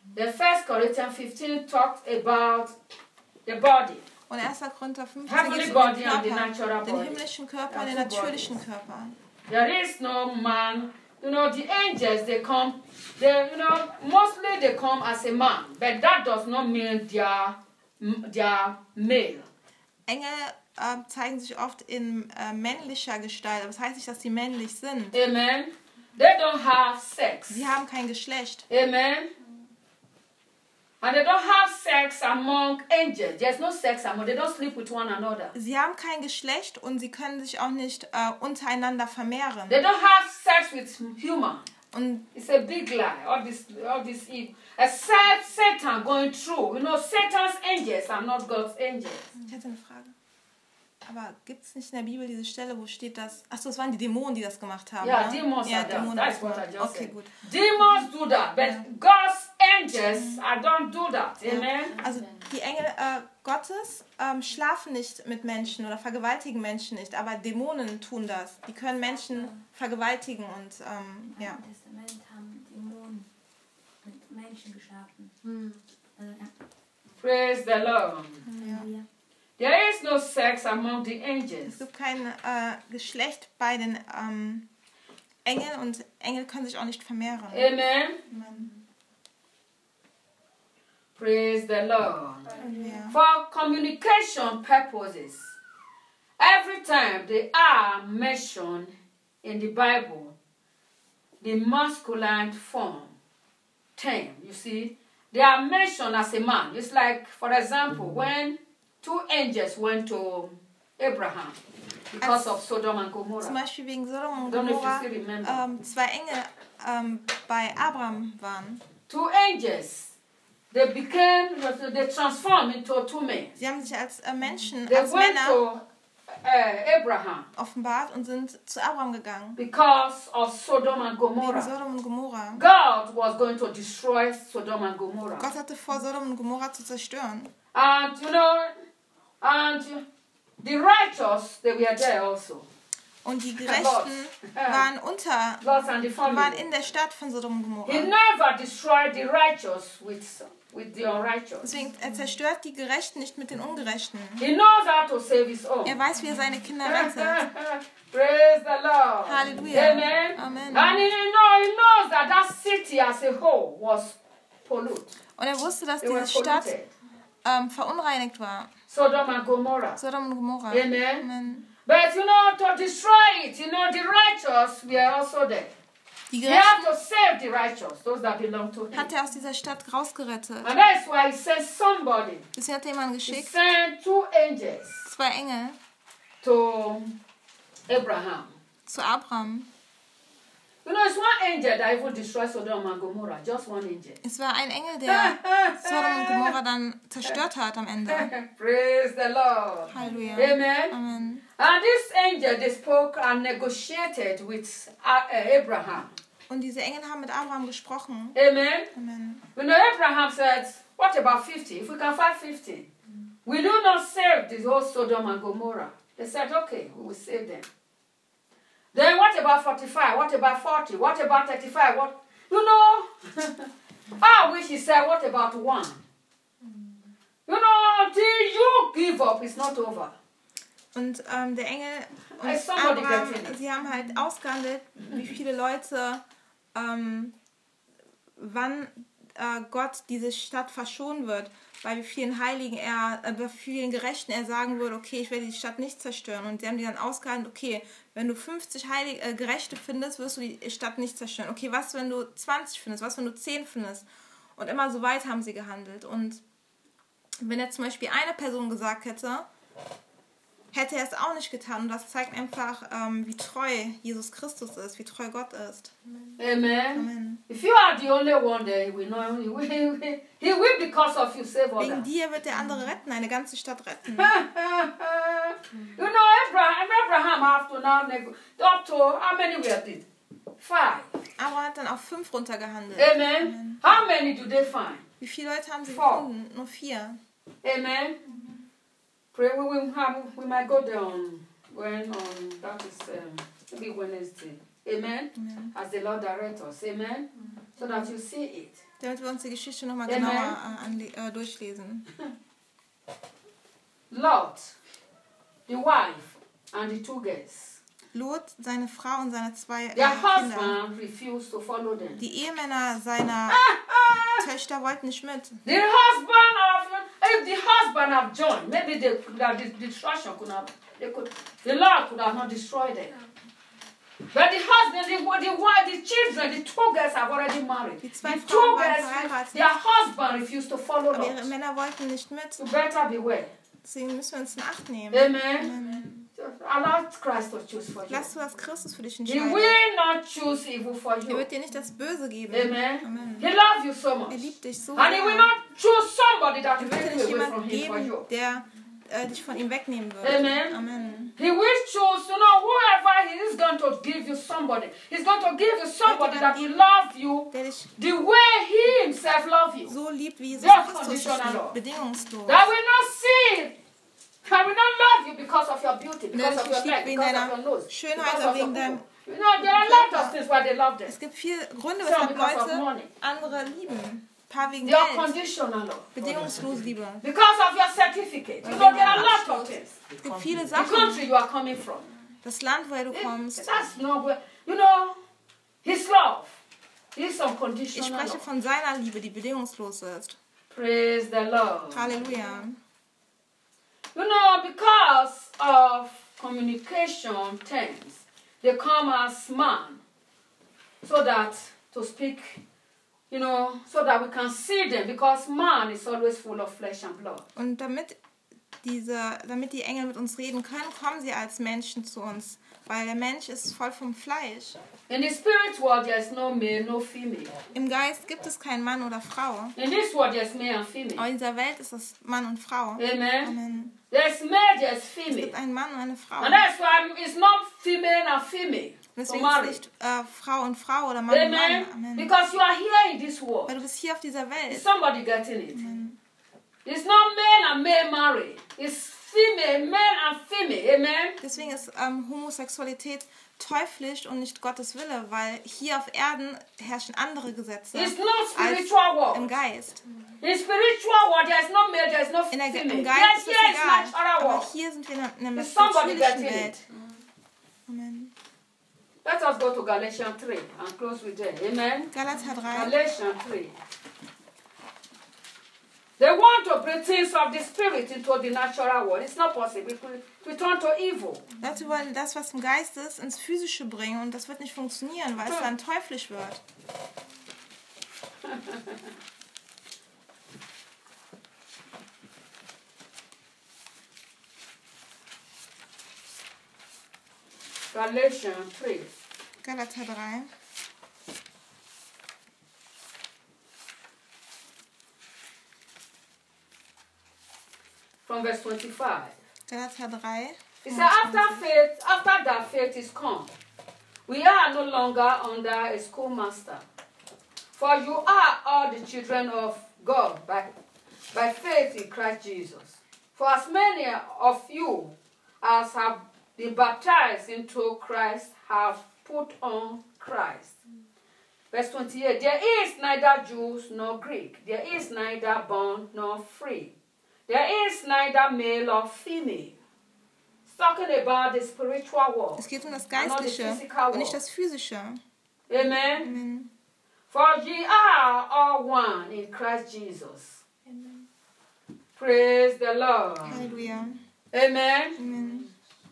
The First Corinthians fifteen talks about the body. Und erster Korinther fünfzehn Heavenly geht es um body den and the Körper, natural den body. himmlischen Körper Yeah, und den two natürlichen bodies. Körper. There is no man, you know, the angels, they come, they, you know, mostly they come as a man, but that does not mean they are, they are male. Engel äh, zeigen sich oft in äh, männlicher Gestalt, aber das heißt nicht, dass sie männlich sind. Amen. They don't have sex. Sie haben kein Geschlecht. Amen. And they don't have sex among angels. There's no sex among, they don't sleep with one another. Sie haben kein Geschlecht und sie können sich auch nicht äh, untereinander vermehren. They don't have sex with human. Und It's a big lie. All this, all this evil. Except Satan going through. You know, Satan's angels are not God's angels. ich hätte eine Frage. Aber gibt es nicht in der Bibel diese Stelle, wo steht, dass... Achso, es waren die Dämonen, die das gemacht haben. Yeah, ne? demons ja, are that. Dämonen That's haben das what I gemacht. just Okay, said. gut. Demons do that, but God's angels I don't do that. Amen. Also die Engel äh, Gottes ähm, schlafen nicht mit Menschen oder vergewaltigen Menschen nicht, aber Dämonen tun das. Die können Menschen vergewaltigen und ähm, ja. Im Testament haben Dämonen mit Menschen geschlafen. Also, ja. Praise the Lord. Halleluja. There is no sex among the Es angels. gibt kein äh, Geschlecht bei den ähm, Engeln und Engel können sich auch nicht vermehren. Amen. Amen. Praise the Lord. Ja. For communication purposes, every time they are mentioned in the Bible, the masculine form, term, you see, they are mentioned as a man. It's like, for example, when two angels went to Abraham because of Sodom and Zum Gomorrah. Beispiel wegen Sodom und Don't know if you Gomorra still remember. ähm, zwei Engel ähm, bei Abraham waren. Two angels, they became, they transformed into two men. Sie haben sich als äh, Menschen, They als went Männer to uh, Abraham offenbart und sind zu Abraham gegangen. because of Sodom and Wegen Gomorrah. Sodom und Gomorra. God was going to destroy Sodom and Gomorrah. Gott hatte vor, Sodom und Gomorra zu zerstören. And you know, and the righteous, they were there also. Und die Gerechten waren unter, Lot and the waren family. in der Stadt von Sodom und He Gomorra. never destroyed the righteous with, with the unrighteous. Deswegen, er zerstört die Gerechten nicht mit den Ungerechten. He knows how to save his own. Er weiß, wie er seine Kinder rettet. Praise the Lord. Halleluja. Amen. Amen. And he, know, he knows that that city as a whole was polluted. Und er wusste, dass They were diese Stadt polluted. ähm, verunreinigt war. Sodom and Gomorrah. Sodom und Gomorra. Amen. Amen. But you know, to destroy it, you know, the righteous were also there. Die He had Gerechten to save the righteous, those that belong to him. hat er aus dieser Stadt rausgerettet. And that's why he sent somebody. Deswegen hat er jemanden He geschickt, sent two angels zwei Engel, to Abraham. zu Abraham. You know, it's one angel that even destroyed Sodom and Gomorrah. Just one angel. Es war ein Engel, der Sodom und Gomorra dann zerstört hat am Ende. Praise the Lord. Halleluja. Amen. Amen. And this angel, they spoke and negotiated with uh, uh, Abraham. Und diese Engel haben mit Abraham gesprochen. Amen. Amen. You know, Abraham said, what about fifty? If we can find fifty, will you not save the whole Sodom and Gomorrah? They said, okay, we will save them. Then what about forty-five? What about forty? What about thirty-five? What, you know, I wish he said, what about one? You know, till you give up, it's not over. Und ähm, der Engel und Is somebody Abraham, getting it? sie haben halt ausgehandelt, wie viele Leute, ähm, wann äh, Gott diese Stadt verschonen wird, bei wie vielen Heiligen er, äh, bei wie vielen Gerechten er sagen würde, okay, ich werde die Stadt nicht zerstören. Und sie haben die dann ausgehandelt, okay, wenn du fünfzig Heilige, äh, Gerechte findest, wirst du die Stadt nicht zerstören. Okay, was, wenn du zwanzig findest, was, wenn du zehn findest? Und immer so weit haben sie gehandelt. Und wenn jetzt zum Beispiel eine Person gesagt hätte, hätte er es auch nicht getan. Und das zeigt einfach, ähm, wie treu Jesus Christus ist, wie treu Gott ist. Amen. Amen. If you are the only one there, he will know. He will, he will, he will because of you save Wegen others. dir wird der andere retten, eine ganze Stadt retten. You know, Abraham, Abraham have to now nego- up to how many were it? Five. Abraham hat dann auf fünf runtergehandelt. Amen. How many do they find? Wie viele Leute haben sie Four. gefunden? Nur vier. Amen. Pray we will have. We might go there on when on that is um, maybe Wednesday. Amen. Amen. As the Lord directs us. Amen. So that you see it. Damit wir uns die Geschichte nochmal Amen. genauer äh, anle- äh, durchlesen. Lot, the wife, and the two girls. Lot, seine Frau und seine zwei äh, Their Kinder. husband refused to follow them. Die Ehemänner seiner Töchter wollten nicht mit. The husband of if the husband have joined, maybe they could have the destruction could have they could the Lord could have not destroyed them. But the husband, the, the wife, the children, the two girls have already married. Die zwei The two Frauen waren girls, verheiratet. their husband refused to follow Aber ihre Lot. Männer wollten nicht mit. You better beware. Deswegen müssen wir uns in Acht nehmen. Amen. Amen. Allow Christ to choose for you. Lass du, was Christus für dich He entscheidet. will not choose evil for Er you. wird dir nicht das Böse geben. Amen. Amen. He loves you so much. Er liebt dich so And he will sehr. not choose somebody that will Er wird take dir you nicht away from jemanden him for you. geben, der äh, dich von ihm wegnehmen wird. Amen. Amen. He will choose, you know, whoever he is going to give you somebody. He's going to give you somebody that will love you Der dich the way he himself loves you. so liebt, wie Jesus Sehr Christus dich conditional liebt. love. Bedingungslos. That will not see, I will not love you because of your beauty, Der because dich of your nicht leg, liebt wegen because deiner of your nose, Schönheit because oder of your wegen deinem... You know, there are a lot of things why they love them. Es gibt viele Gründe, Some weshalb because of Leute money. andere lieben. Ein paar wegen They are Geld. conditional love. Bedingungslos Liebe. Because of your certificate. You know, there are a lot of things. Es gibt viele The Sachen. country you are coming from. Das Land, woher du It- kommst. That's not where, you know, his love is Ich unconditional spreche love. von seiner Liebe, die bedingungslos ist. Praise the Lord. Halleluja. You know, because of communication terms, they come as man, so that, to speak, you know, so that we can see them, because man is always full of flesh and blood. Und damit diese, damit die Engel mit uns reden können, kommen sie als Menschen zu uns. Weil der Mensch ist voll vom Fleisch. In the spirit world, there is no male, no female. Im Geist gibt es keinen Mann oder Frau. In this world, there is male and Aber female. in dieser Welt ist es Mann und Frau. Amen. Amen. There is male, there is Es female. gibt einen Mann und eine Frau. And that's why it's not female and female to Deswegen ist es marry. nicht äh, Frau und Frau oder Mann und Mann. Amen. Amen. Because you are here in this world. Weil du bist hier auf dieser Is Welt. somebody getting it? It's not male and male marry. It's female, male and female. Amen. Deswegen ist ähm, Homosexualität teuflisch und nicht Gottes Wille, weil hier auf Erden herrschen andere Gesetze It's not als spiritual im world. Geist. In spiritual world, there is no male, there is no In der, female. Im Geist Yes, ist es here is egal. natural Aber world. hier sind wir in einer Is somebody natürlichen getting Welt. it? Amen. Let us go to Galatians three and close with that. Amen. Galater drei. Galatians three. They want to bring things of the spirit into the natural world. It's not possible. It will, we turn to evil. Leute wollen das, was im Geist ist, ins Physische bringen und das wird nicht funktionieren, weil es dann teuflisch wird. Galatians three. Galater drei. From verse twenty-five. Galater drei. He said, after faith, after that faith is come, we are no longer under a schoolmaster. For you are all the children of God by, by faith in Christ Jesus. For as many of you as have been baptized into Christ have put on Christ. Verse twenty-eight, there is neither Jews nor Greek. There is neither bond nor free. There is neither male or female. It's talking about the spiritual world. Es geht um das and not the Geistliche physical und nicht world. das Physische. Amen. Amen. For ye are all one in Christ Jesus. Praise the Lord. Halleluja. Amen. Amen.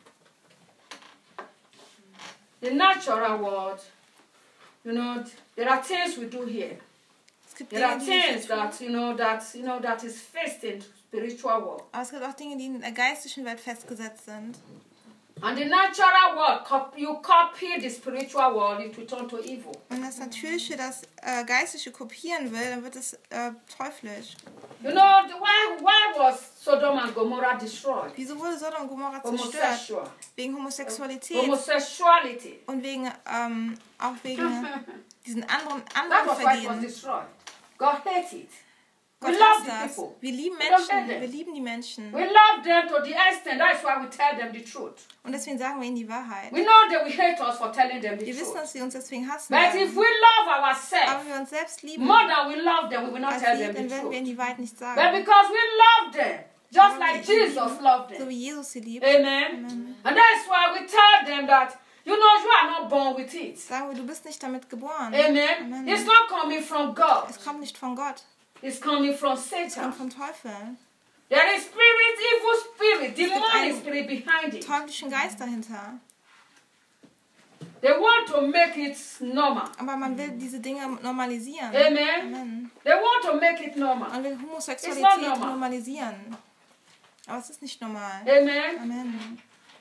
The natural world, you know, there are things we do here. Es gibt There are Dinge, die wir things tun. that you know that you know that is faced in spiritual world. Aber es gibt auch Dinge, die in der geistlichen Welt festgesetzt sind. And the natural world, cop- you copy the spiritual world, it will turn to evil. Wenn das Natürliche das äh, Geistliche kopieren will, dann wird es äh, teuflisch. You know, the- why why was Sodom and Gomorrah destroyed? Wieso wurde Sodom und Gomorra zerstört? Homosexual. Wegen Homosexualität Homosexuality. und wegen, ähm, auch wegen diesen anderen, That anderen was why it was Vergehen. destroyed. God hated it. We Gott love hasst the das. people. Wir lieben We don't hate Menschen. them. Wir lieben die Menschen. We love them to the extent. That's why we tell them the truth. Und deswegen sagen wir ihnen die Wahrheit. We know they will hate us for telling them the Wir wissen, truth. dass sie uns deswegen hassen But if werden. we love Aber ourselves wenn wir uns selbst lieben, more than we love them, we will not als tell sie, them dann the werden wir ihnen truth. die Wahrheit nicht But sagen. because we love them, just like Jesus loved So them. wie Jesus sie liebt, Amen. And that's why we tell them that, you know, you are not born with it. sagen wir, du bist nicht damit geboren. Amen. Amen. It's not coming from God. Es kommt nicht von Gott. It's coming from Es kommt Satan. vom Teufel. There is spirit, evil spirit, gibt demonic einen spirit behind it. Teuflischen Geist dahinter. They want to make it normal. Aber man will diese Dinge normalisieren. Amen. Amen. They want to make it normal. Man will It's not Homosexualität normal. normalisieren. Aber es ist nicht normal. Amen. Amen.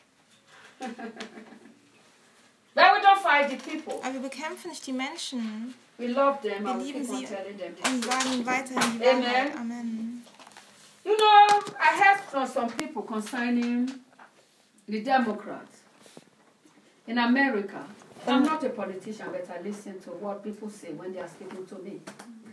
But we don't fight the people. Aber wir bekämpfen nicht die Menschen. We love them Wir and we lieben keep on sie telling them und this. sagen ihnen weiterhin die Amen. Wahrheit. Amen. You know, I heard from some people concerning the Democrats in America. I'm not a politician, but I listen to what people say when they are speaking to me.